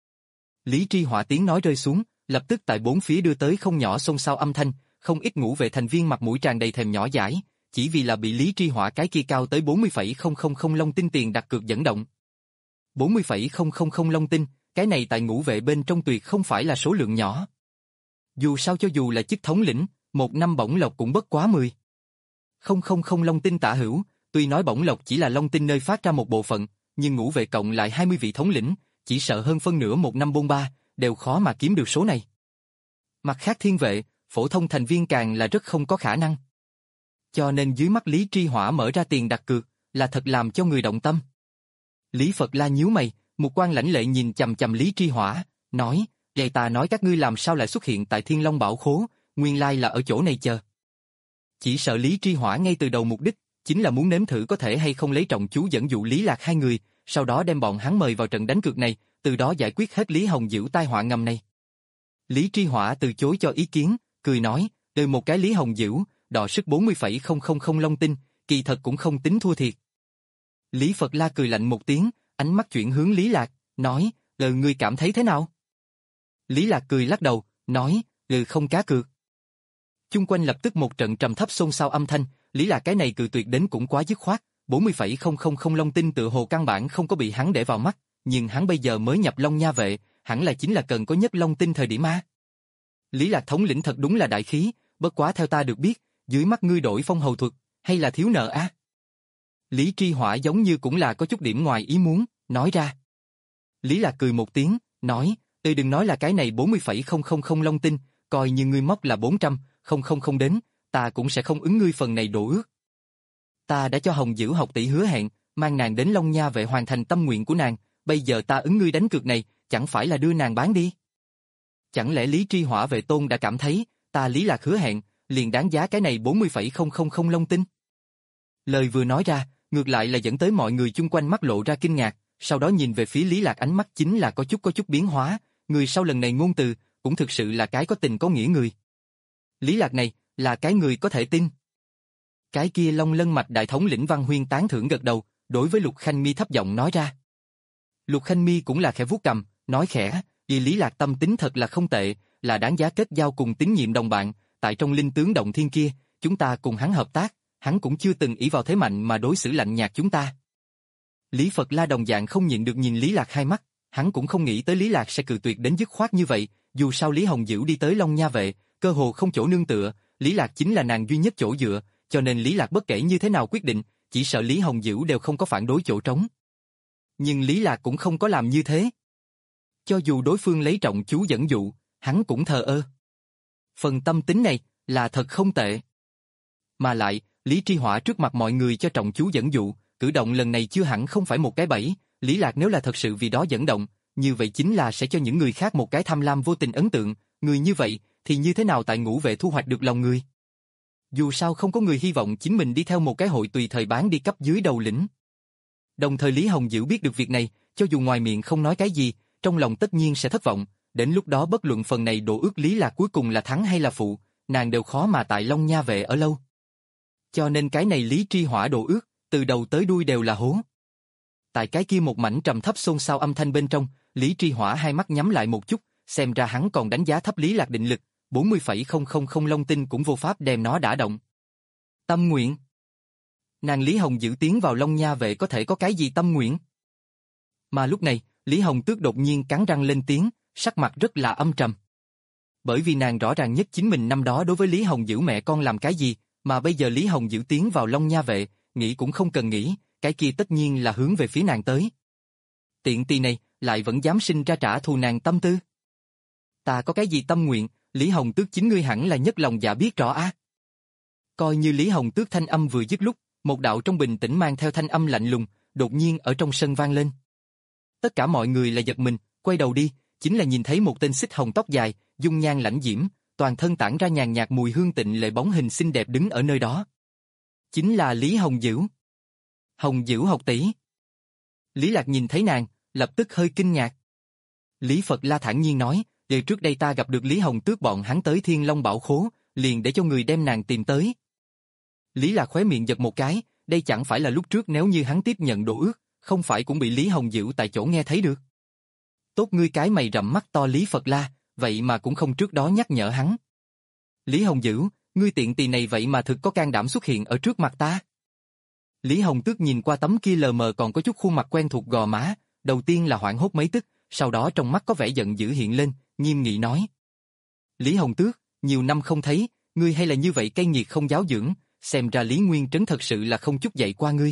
Lý Tri Hỏa tiếng nói rơi xuống, lập tức tại bốn phía đưa tới không nhỏ xôn xao âm thanh, không ít ngũ vệ thành viên mặt mũi tràn đầy thèm nhỏ dãi, chỉ vì là bị Lý Tri Hỏa cái kia cao tới bốn mươi phẩy không không không Long tinh tiền đặt cược dẫn động. bốn mươi phẩy không không không Long tinh, cái này tại ngũ vệ bên trong tuyệt không phải là số lượng nhỏ. Dù sao cho dù là chức thống lĩnh, một năm bổng lộc cũng bất quá mười. không không không Long tinh tả hữu, tuy nói bổng lộc chỉ là Long tinh nơi phát ra một bộ phận, nhưng ngũ vệ cộng lại hai mươi vị thống lĩnh, chỉ sợ hơn phân nửa một năm bôn ba, đều khó mà kiếm được số này. Mặt khác thiên vệ, phổ thông thành viên càng là rất không có khả năng. Cho nên dưới mắt Lý Tri Hỏa mở ra tiền đặt cược, là thật làm cho người động tâm. Lý Phật La nhíu mày, một quan lãnh lệ nhìn chằm chằm Lý Tri Hỏa, nói, vậy ta nói các ngươi làm sao lại xuất hiện tại Thiên Long Bảo Khố, nguyên lai là ở chỗ này chờ. Chỉ sợ Lý Tri Hỏa ngay từ đầu mục đích, chính là muốn nếm thử có thể hay không lấy trọng chú dẫn dụ Lý Lạc hai người, sau đó đem bọn hắn mời vào trận đánh cược này, từ đó giải quyết hết Lý Hồng Dữ tai họa ngầm này. Lý Tri Hỏa từ chối cho ý kiến, cười nói, từ một cái Lý Hồng Dữ, đọ sức bốn mươi phẩy không không không Long tinh, kỳ thật cũng không tính thua thiệt. Lý Phật La cười lạnh một tiếng, ánh mắt chuyển hướng Lý Lạc, nói, ừ ngươi cảm thấy thế nào? Lý Lạc cười lắc đầu, nói, ừ không cá cược. Chung quanh lập tức một trận trầm thấp xôn xao âm thanh, Lý Lạc cái này cự tuyệt đến cũng quá dứt khoát, bốn mươi phẩy không không không Long tinh tự hồ căn bản không có bị hắn để vào mắt, nhưng hắn bây giờ mới nhập Long Nha vệ, hẳn là chính là cần có nhất Long tinh thời điểm a. Lý Lạc thống lĩnh thật đúng là đại khí, bất quá theo ta được biết, dưới mắt ngươi đổi phong hầu thuật, hay là thiếu nợ a? Lý Tri Hỏa giống như cũng là có chút điểm ngoài ý muốn, nói ra. Lý Lạc cười một tiếng, nói, tôi đừng nói là cái này bốn mươi phẩy không không không Long tinh, coi như ngươi móc là bốn trăm, không không không đến, ta cũng sẽ không ứng ngươi phần này đổ ước. Ta đã cho Hồng Dữ học tỷ hứa hẹn, mang nàng đến Long Nha vệ hoàn thành tâm nguyện của nàng, bây giờ ta ứng ngươi đánh cược này, chẳng phải là đưa nàng bán đi. Chẳng lẽ Lý Tri Hỏa vệ tôn đã cảm thấy, ta Lý Lạc hứa hẹn, liền đáng giá cái này bốn mươi phẩy không không không Long tinh? Lời vừa nói ra, ngược lại là dẫn tới mọi người chung quanh mắt lộ ra kinh ngạc, sau đó nhìn về phía Lý Lạc ánh mắt chính là có chút có chút biến hóa, người sau lần này ngôn từ, cũng thực sự là cái có tình có nghĩa người. Lý Lạc này, là cái người có thể tin. Cái kia Long Lân Mạch đại thống lĩnh Văn Huyên tán thưởng gật đầu, đối với Lục Khanh Mi thấp giọng nói ra. Lục Khanh Mi cũng là khẽ vuốt cầm, nói khẽ, vì Lý Lạc tâm tính thật là không tệ, là đáng giá kết giao cùng tín nhiệm đồng bạn, tại trong linh tướng động thiên kia, chúng ta cùng hắn hợp tác, hắn cũng chưa từng ỷ vào thế mạnh mà đối xử lạnh nhạt chúng ta. Lý Phật La đồng dạng không nhịn được nhìn Lý Lạc hai mắt, hắn cũng không nghĩ tới Lý Lạc sẽ cự tuyệt đến dứt khoát như vậy, dù sao Lý Hồng Dữ đi tới Long Nha vệ, cơ hồ không chỗ nương tựa, Lý Lạc chính là nàng duy nhất chỗ dựa, cho nên Lý Lạc bất kể như thế nào quyết định, chỉ sợ Lý Hồng Dữ đều không có phản đối chỗ trống. Nhưng Lý Lạc cũng không có làm như thế. Cho dù đối phương lấy trọng chú dẫn dụ, hắn cũng thờ ơ. Phần tâm tính này, là thật không tệ. Mà lại, Lý Tri Hỏa trước mặt mọi người cho trọng chú dẫn dụ, cử động lần này chưa hẳn không phải một cái bẫy, Lý Lạc nếu là thật sự vì đó dẫn động, như vậy chính là sẽ cho những người khác một cái tham lam vô tình ấn tượng, người như vậy thì như thế nào tại ngũ vệ thu hoạch được lòng người. Dù sao không có người hy vọng chính mình đi theo một cái hội tùy thời bán đi cấp dưới đầu lĩnh. Đồng thời Lý Hồng Dữ biết được việc này, cho dù ngoài miệng không nói cái gì, trong lòng tất nhiên sẽ thất vọng, đến lúc đó bất luận phần này đổ ước Lý Lạc cuối cùng là thắng hay là phụ, nàng đều khó mà tại Long Nha vệ ở lâu. Cho nên cái này Lý Tri Hỏa đổ ước, từ đầu tới đuôi đều là hố. Tại cái kia một mảnh trầm thấp xôn xao âm thanh bên trong, Lý Tri Hỏa hai mắt nhắm lại một chút, xem ra hắn còn đánh giá thấp Lý Lạc định lực, bốn mươi phẩy không không không long tinh cũng vô pháp đem nó đả động. Tâm nguyện. Nàng Lý Hồng Dữ tiến vào Long Nha vệ có thể có cái gì tâm nguyện? Mà lúc này, Lý Hồng Tước đột nhiên cắn răng lên tiếng, sắc mặt rất là âm trầm. Bởi vì nàng rõ ràng nhất chính mình năm đó đối với Lý Hồng Dữ mẹ con làm cái gì, mà bây giờ Lý Hồng Dữ tiến vào Long Nha vệ, nghĩ cũng không cần nghĩ, cái kia tất nhiên là hướng về phía nàng tới. Tiện tỳ này, lại vẫn dám sinh ra trả thù nàng tâm tư. Ta có cái gì tâm nguyện, Lý Hồng Tước chính ngươi hẳn là nhất lòng dạ biết rõ á. Coi như Lý Hồng Tước thanh âm vừa dứt lúc, một đạo trong bình tĩnh mang theo thanh âm lạnh lùng, đột nhiên ở trong sân vang lên. Tất cả mọi người là giật mình, quay đầu đi, chính là nhìn thấy một tên xích hồng tóc dài, dung nhan lãnh diễm, toàn thân tản ra nhàn nhạt mùi hương tịnh lệ bóng hình xinh đẹp đứng ở nơi đó. Chính là Lý Hồng Dữ. Hồng Dữ học tỷ. Lý Lạc nhìn thấy nàng, lập tức hơi kinh ngạc. Lý Phật La thản nhiên nói, "Giờ trước đây ta gặp được Lý Hồng Tước bọn hắn tới Thiên Long Bảo Khố, liền để cho người đem nàng tìm tới." Lý Lạc khóe miệng giật một cái, đây chẳng phải là lúc trước nếu như hắn tiếp nhận đồ ước, không phải cũng bị Lý Hồng Dữ tại chỗ nghe thấy được. Tốt ngươi cái mày rậm mắt to Lý Phật La, vậy mà cũng không trước đó nhắc nhở hắn. Lý Hồng Dữ, ngươi tiện tỳ này vậy mà thực có can đảm xuất hiện ở trước mặt ta. Lý Hồng Tước nhìn qua tấm kia lờ mờ còn có chút khuôn mặt quen thuộc gò má, đầu tiên là hoảng hốt mấy tức, sau đó trong mắt có vẻ giận dữ hiện lên, nghiêm nghị nói. Lý Hồng Tước, nhiều năm không thấy, ngươi hay là như vậy cay nghiệt không giáo dưỡng, xem ra Lý Nguyên Trấn thật sự là không chút dạy qua ngươi.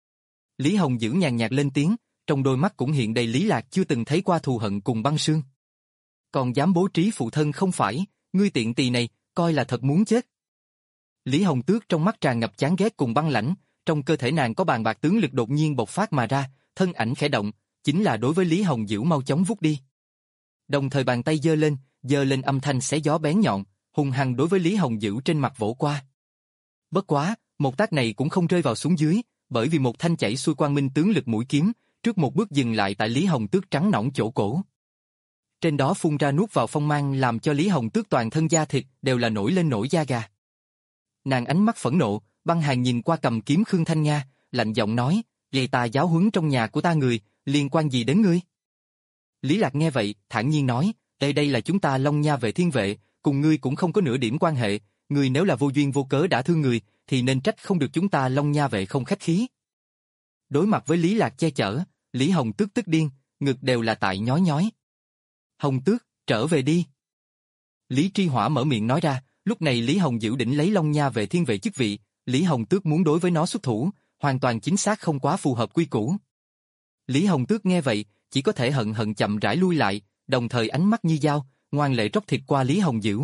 Lý Hồng Dữ nhàn nhạt lên tiếng, trong đôi mắt cũng hiện đầy Lý Lạc chưa từng thấy qua thù hận cùng băng sương. Còn dám bố trí phụ thân không phải, ngươi tiện tỳ này, coi là thật muốn chết. Lý Hồng Tước trong mắt tràn ngập chán ghét cùng băng lãnh, trong cơ thể nàng có bàn bạc tướng lực đột nhiên bộc phát mà ra, thân ảnh khẽ động, chính là đối với Lý Hồng Dữ mau chóng vút đi. Đồng thời bàn tay giơ lên, giơ lên âm thanh xé gió bén nhọn, hung hăng đối với Lý Hồng Dữ trên mặt vỗ qua. Bất quá, một tác này cũng không rơi vào xuống dưới, bởi vì một thanh chảy xuôi quang minh tướng lực mũi kiếm, trước một bước dừng lại tại Lý Hồng Tước trắng nõn chỗ cổ. Trên đó phun ra nuốt vào phong mang làm cho Lý Hồng Tước toàn thân da thịt đều là nổi lên nổi da gà. Nàng ánh mắt phẫn nộ, băng hàn nhìn qua cầm kiếm Khương Thanh Nga, lạnh giọng nói, vậy ta giáo huấn trong nhà của ta người, liên quan gì đến ngươi? Lý Lạc nghe vậy, thản nhiên nói, đây đây là chúng ta Long Nha vệ thiên vệ, cùng ngươi cũng không có nửa điểm quan hệ, ngươi nếu là vô duyên vô cớ đã thương người, thì nên trách không được chúng ta Long Nha vệ không khách khí. Đối mặt với Lý Lạc che chở, Lý Hồng Tước tức điên, ngực đều là tại nhói nhói. Hồng Tước, trở về đi. Lý Tri Hỏa mở miệng nói ra, lúc này Lý Hồng Dữ đỉnh lấy Long Nha vệ thiên vệ chức vị, Lý Hồng Tước muốn đối với nó xuất thủ, hoàn toàn chính xác không quá phù hợp quy củ. Lý Hồng Tước nghe vậy, chỉ có thể hận hận chậm rãi lui lại, đồng thời ánh mắt như dao, ngoan lệ róc thịt qua Lý Hồng Dữ.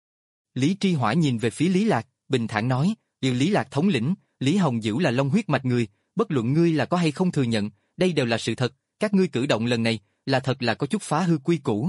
Lý Tri Hỏa nhìn về phía Lý Lạc, bình thản nói, "Điều Lý Lạc thống lĩnh, Lý Hồng Dữ là long huyết mạch người, bất luận ngươi là có hay không thừa nhận, đây đều là sự thật, các ngươi cử động lần này, là thật là có chút phá hư quy củ."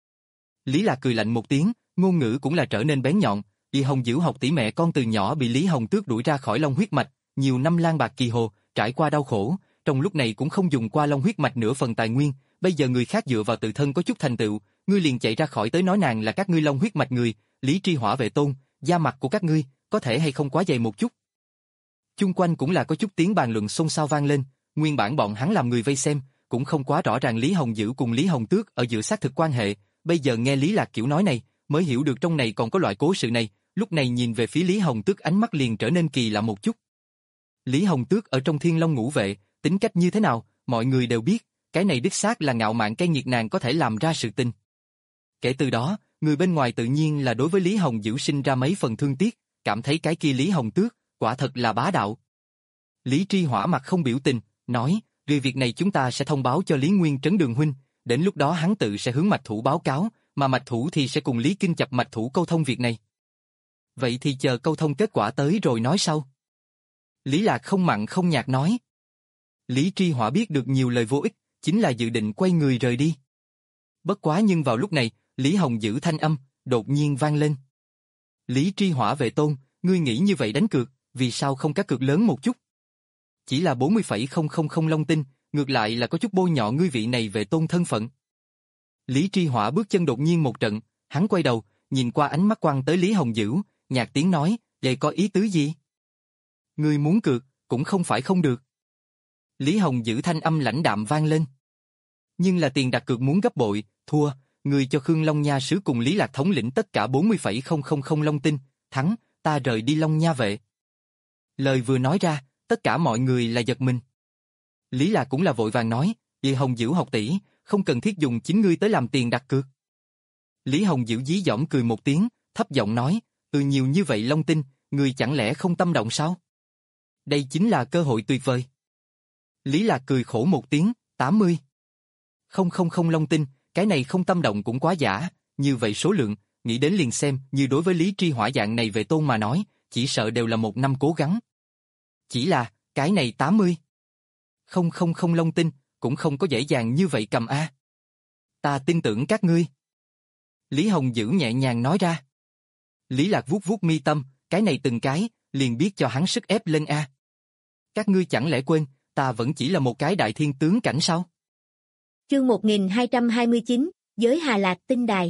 Lý Lạc cười lạnh một tiếng, ngôn ngữ cũng là trở nên bén nhọn, Lý Hồng Dữ học tỷ mẹ con từ nhỏ bị Lý Hồng Tước đuổi ra khỏi long huyết mạch, nhiều năm lang bạc kỳ hồ, trải qua đau khổ, trong lúc này cũng không dùng qua long huyết mạch nửa phần tài nguyên, bây giờ người khác dựa vào tự thân có chút thành tựu, ngươi liền chạy ra khỏi tới nói nàng là các ngươi long huyết mạch người, Lý Tri Hỏa vệ tôn, da mặt của các ngươi, có thể hay không quá dày một chút. Chung quanh cũng là có chút tiếng bàn luận xôn xao vang lên, nguyên bản bọn hắn làm người vây xem, cũng không quá rõ ràng Lý Hồng Dữ cùng Lý Hồng Tước ở giữa xác thực quan hệ, bây giờ nghe Lý Lạc kiểu nói này, mới hiểu được trong này còn có loại cố sự này, lúc này nhìn về phía Lý Hồng Tước ánh mắt liền trở nên kỳ lạ một chút. Lý Hồng Tước ở trong Thiên Long Ngũ Vệ, tính cách như thế nào, mọi người đều biết, cái này đích xác là ngạo mạn cay nghiệt nàng có thể làm ra sự tình. Kể từ đó, người bên ngoài tự nhiên là đối với Lý Hồng Dữ sinh ra mấy phần thương tiếc, cảm thấy cái kia Lý Hồng Tước, quả thật là bá đạo. Lý Tri Hỏa mặt không biểu tình, nói, vì việc này chúng ta sẽ thông báo cho Lý Nguyên Trấn Đường huynh, đến lúc đó hắn tự sẽ hướng mạch thủ báo cáo, mà mạch thủ thì sẽ cùng Lý Kinh chập mạch thủ câu thông việc này. Vậy thì chờ câu thông kết quả tới rồi nói sau. Lý Lạc không mặn không nhạt nói. Lý Tri Hỏa biết được nhiều lời vô ích, chính là dự định quay người rời đi. Bất quá nhưng vào lúc này, Lý Hồng giữ thanh âm, đột nhiên vang lên. Lý Tri Hỏa Vệ Tôn, ngươi nghĩ như vậy đánh cược, vì sao không cá cược lớn một chút? Chỉ là bốn mươi phẩy không không không long tinh, ngược lại là có chút bôi nhọ ngươi vị này Vệ Tôn thân phận. Lý Tri Hỏa bước chân đột nhiên một trận, hắn quay đầu, nhìn qua ánh mắt quăng tới Lý Hồng Dữ, nhạt tiếng nói, vậy có ý tứ gì? Ngươi muốn cược, cũng không phải không được. Lý Hồng Dữ thanh âm lãnh đạm vang lên. Nhưng là tiền đặt cược muốn gấp bội, thua, ngươi cho Khương Long Nha sứ cùng Lý Lạc thống lĩnh tất cả bốn mươi phẩy không không không long tinh, thắng, ta rời đi Long Nha vệ. Lời vừa nói ra, tất cả mọi người là giật mình. Lý Lạc cũng là vội vàng nói, Lý Hồng Dữ học tỷ, không cần thiết dùng chính ngươi tới làm tiền đặt cược. Lý Hồng Dữ dí dỏm cười một tiếng, thấp giọng nói, ừ nhiều như vậy long tinh, ngươi chẳng lẽ không tâm động sao? Đây chính là cơ hội tuyệt vời. Lý Lạc cười khổ một tiếng, tám mươi. Không không không long tinh, cái này không tâm động cũng quá giả, như vậy số lượng, nghĩ đến liền xem, như đối với Lý Tri Hỏa dạng này Vệ Tôn mà nói, chỉ sợ đều là một năm cố gắng. Chỉ là, cái này tám mươi. Không không không long tinh, cũng không có dễ dàng như vậy cầm a. Ta tin tưởng các ngươi. Lý Hồng Dữ nhẹ nhàng nói ra. Lý Lạc vuốt vuốt mi tâm, cái này từng cái, liền biết cho hắn sức ép lên a. Các ngươi chẳng lẽ quên, ta vẫn chỉ là một cái đại thiên tướng cảnh sao? Chương một nghìn hai trăm hai mươi chín, Giới Hà Lạc tinh đài.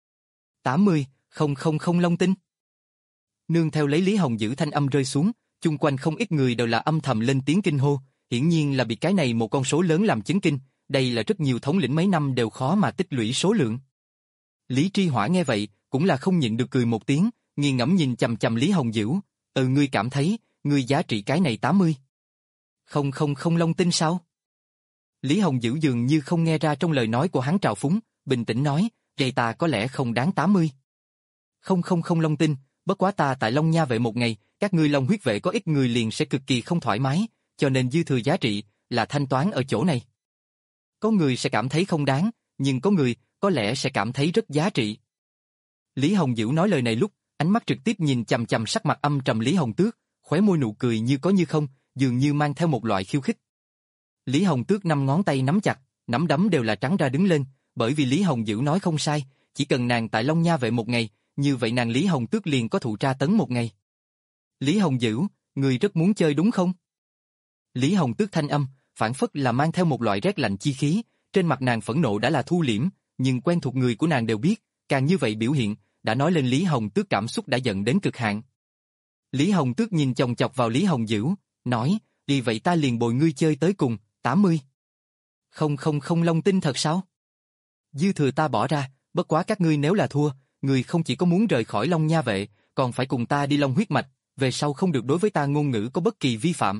tám mươi, không không không long tinh. Nương theo lấy Lý Hồng Dữ thanh âm rơi xuống, chung quanh không ít người đều là âm thầm lên tiếng kinh hô, hiển nhiên là bị cái này một con số lớn làm chấn kinh, đây là rất nhiều thống lĩnh mấy năm đều khó mà tích lũy số lượng. Lý Tri Hỏa nghe vậy, cũng là không nhịn được cười một tiếng, nghiền ngẫm nhìn chằm chằm Lý Hồng Dữ, ừ ngươi cảm thấy, ngươi giá trị cái này tám mươi. Không không không long tinh sao? Lý Hồng Dữ dường như không nghe ra trong lời nói của hắn trào phúng, bình tĩnh nói, vậy ta có lẽ không đáng tám mươi. Không không không long tinh, bất quá ta tại Long Nha vệ một ngày, các ngươi Long huyết vệ có ít người liền sẽ cực kỳ không thoải mái, cho nên dư thừa giá trị, là thanh toán ở chỗ này. Có người sẽ cảm thấy không đáng, nhưng có người, có lẽ sẽ cảm thấy rất giá trị. Lý Hồng Dữ nói lời này lúc, ánh mắt trực tiếp nhìn chằm chằm sắc mặt âm trầm Lý Hồng Tước, khóe môi nụ cười như có như không, dường như mang theo một loại khiêu khích. Lý Hồng Tước năm ngón tay nắm chặt, nắm đấm đều là trắng ra đứng lên, bởi vì Lý Hồng Dữ nói không sai, chỉ cần nàng tại Long Nha vệ một ngày, như vậy nàng Lý Hồng Tước liền có thụ tra tấn một ngày. Lý Hồng Dữ, người rất muốn chơi đúng không? Lý Hồng Tước thanh âm, phản phất là mang theo một loại rét lạnh chi khí, trên mặt nàng phẫn nộ đã là thu liễm, nhưng quen thuộc người của nàng đều biết, càng như vậy biểu hiện, đã nói lên Lý Hồng Tước cảm xúc đã giận đến cực hạn. Lý Hồng Tước nhìn chòng chọc vào Lý Hồng Dữ, nói, vì vậy ta liền bồi ngươi chơi tới cùng, tám mươi. Không không không long tinh thật sao? Dư thừa ta bỏ ra, bất quá các ngươi nếu là thua, ngươi không chỉ có muốn rời khỏi Long Nha vệ, còn phải cùng ta đi Long huyết mạch, về sau không được đối với ta ngôn ngữ có bất kỳ vi phạm.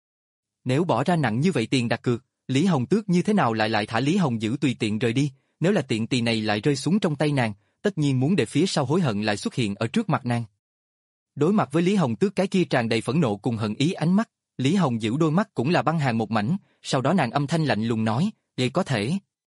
Nếu bỏ ra nặng như vậy tiền đặt cược, Lý Hồng Tước như thế nào lại lại thả Lý Hồng Dữ tùy tiện rời đi, nếu là tiện tỳ này lại rơi xuống trong tay nàng, tất nhiên muốn để phía sau hối hận lại xuất hiện ở trước mặt nàng. Đối mặt với Lý Hồng Tước cái kia tràn đầy phẫn nộ cùng hận ý ánh mắt, Lý Hồng Dữ đôi mắt cũng là băng hàn một mảnh, sau đó nàng âm thanh lạnh lùng nói, vậy có thể.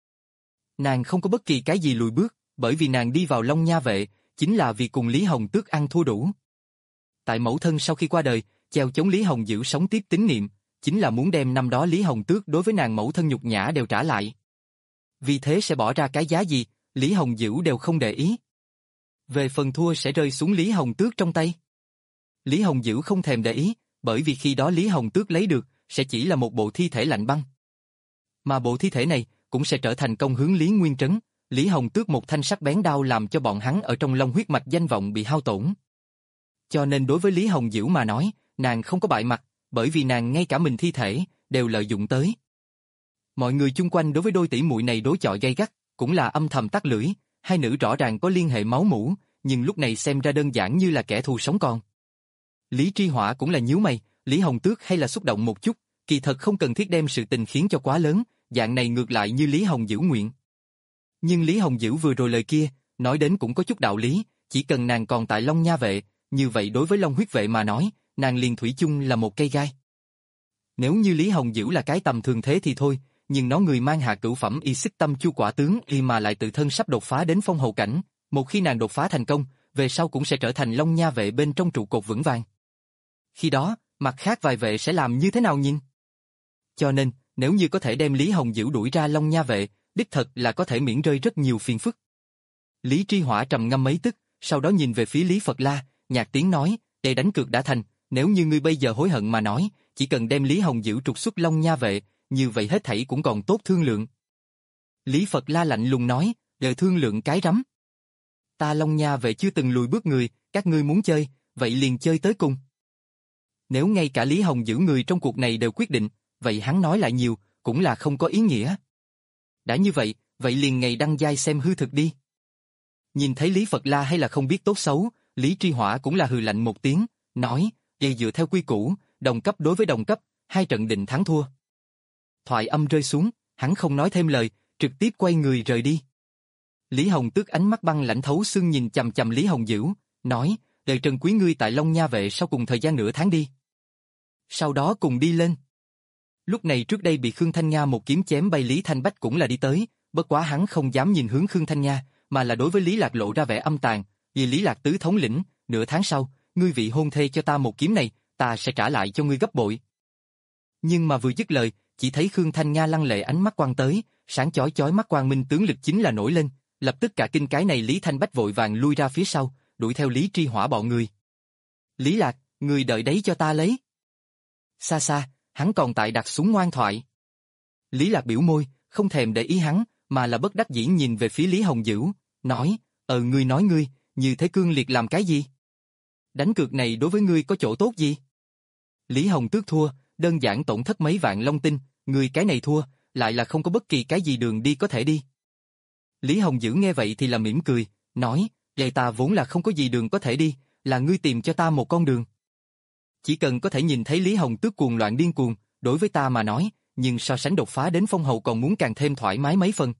Nàng không có bất kỳ cái gì lùi bước, bởi vì nàng đi vào Long Nha vệ, chính là vì cùng Lý Hồng Tước ăn thua đủ. Tại mẫu thân sau khi qua đời, treo chống Lý Hồng Dữ sống tiếp tín niệm, chính là muốn đem năm đó Lý Hồng Tước đối với nàng mẫu thân nhục nhã đều trả lại. Vì thế sẽ bỏ ra cái giá gì, Lý Hồng Dữ đều không để ý. Về phần thua sẽ rơi xuống Lý Hồng Tước trong tay. Lý Hồng Dữ không thèm để ý, bởi vì khi đó Lý Hồng Tước lấy được, sẽ chỉ là một bộ thi thể lạnh băng. Mà bộ thi thể này, cũng sẽ trở thành công hướng Lý Nguyên Trấn, Lý Hồng Tước một thanh sắc bén đao làm cho bọn hắn ở trong Long huyết mạch danh vọng bị hao tổn. Cho nên đối với Lý Hồng Dữ mà nói, nàng không có bại mặt, bởi vì nàng ngay cả mình thi thể, đều lợi dụng tới. Mọi người chung quanh đối với đôi tỷ muội này đối chọi gay gắt, cũng là âm thầm tắt lưỡi, hai nữ rõ ràng có liên hệ máu mủ, nhưng lúc này xem ra đơn giản như là kẻ thù sống còn. Lý Tri Hỏa cũng là nhíu mày, Lý Hồng Tước hay là xúc động một chút, kỳ thật không cần thiết đem sự tình khiến cho quá lớn, dạng này ngược lại như Lý Hồng Dữ nguyện. Nhưng Lý Hồng Dữ vừa rồi lời kia, nói đến cũng có chút đạo lý, chỉ cần nàng còn tại Long Nha vệ, như vậy đối với Long huyết vệ mà nói, nàng liền thủy chung là một cây gai. Nếu như Lý Hồng Dữ là cái tầm thường thế thì thôi, nhưng nó người mang hạ cửu phẩm y xích tâm chu quả tướng y mà lại tự thân sắp đột phá đến phong hầu cảnh, một khi nàng đột phá thành công, về sau cũng sẽ trở thành Long Nha vệ bên trong trụ cột vững vàng. Khi đó, mặt khác vài vệ sẽ làm như thế nào nhìn? Cho nên, nếu như có thể đem Lý Hồng Dữ đuổi ra Long Nha vệ, đích thật là có thể miễn rơi rất nhiều phiền phức. Lý Tri Hỏa trầm ngâm mấy tức, sau đó nhìn về phía Lý Phật La, nhạt tiếng nói, để đánh cược đã thành, nếu như ngươi bây giờ hối hận mà nói, chỉ cần đem Lý Hồng Dữ trục xuất Long Nha vệ, như vậy hết thảy cũng còn tốt thương lượng. Lý Phật La lạnh lùng nói, đều thương lượng cái rắm. Ta Long Nha vệ chưa từng lùi bước người, các ngươi muốn chơi, vậy liền chơi tới cùng. Nếu ngay cả Lý Hồng Dữ người trong cuộc này đều quyết định, vậy hắn nói lại nhiều, cũng là không có ý nghĩa. Đã như vậy, vậy liền ngày đăng giai xem hư thực đi. Nhìn thấy Lý Phật La hay là không biết tốt xấu, Lý Tri Hỏa cũng là hừ lạnh một tiếng, nói, vậy dựa theo quy củ, đồng cấp đối với đồng cấp, hai trận định thắng thua. Thoại âm rơi xuống, hắn không nói thêm lời, trực tiếp quay người rời đi. Lý Hồng Tước ánh mắt băng lãnh thấu xương nhìn chằm chằm Lý Hồng Dữ, nói, đời Trần Quý ngươi tại Long Nha vệ sau cùng thời gian nửa tháng đi. Sau đó cùng đi lên. Lúc này trước đây bị Khương Thanh Nga một kiếm chém bay Lý Thanh Bách cũng là đi tới, bất quá hắn không dám nhìn hướng Khương Thanh Nga, mà là đối với Lý Lạc lộ ra vẻ âm tàn, vì Lý Lạc tứ thống lĩnh, nửa tháng sau, ngươi vị hôn thê cho ta một kiếm này, ta sẽ trả lại cho ngươi gấp bội. Nhưng mà vừa dứt lời, chỉ thấy Khương Thanh Nga lăng lệ ánh mắt quang tới, sáng chói chói mắt quang minh tướng lực chính là nổi lên, lập tức cả kinh cái này Lý Thanh Bách vội vàng lui ra phía sau, đuổi theo Lý Tri Hỏa bọn người. Lý Lạc, ngươi đợi đấy cho ta lấy. Xa xa, hắn còn tại đặt súng ngoan thoại. Lý Lạc biểu môi, không thèm để ý hắn, mà là bất đắc dĩ nhìn về phía Lý Hồng Dữ, nói, ờ ngươi nói ngươi, như thế cương liệt làm cái gì? Đánh cược này đối với ngươi có chỗ tốt gì? Lý Hồng Tước thua, đơn giản tổn thất mấy vạn long tinh, ngươi cái này thua, lại là không có bất kỳ cái gì đường đi có thể đi. Lý Hồng Dữ nghe vậy thì là mỉm cười, nói, vậy ta vốn là không có gì đường có thể đi, là ngươi tìm cho ta một con đường. Chỉ cần có thể nhìn thấy Lý Hồng Tước cuồng loạn điên cuồng, đối với ta mà nói, nhưng so sánh đột phá đến phong hầu còn muốn càng thêm thoải mái mấy phần.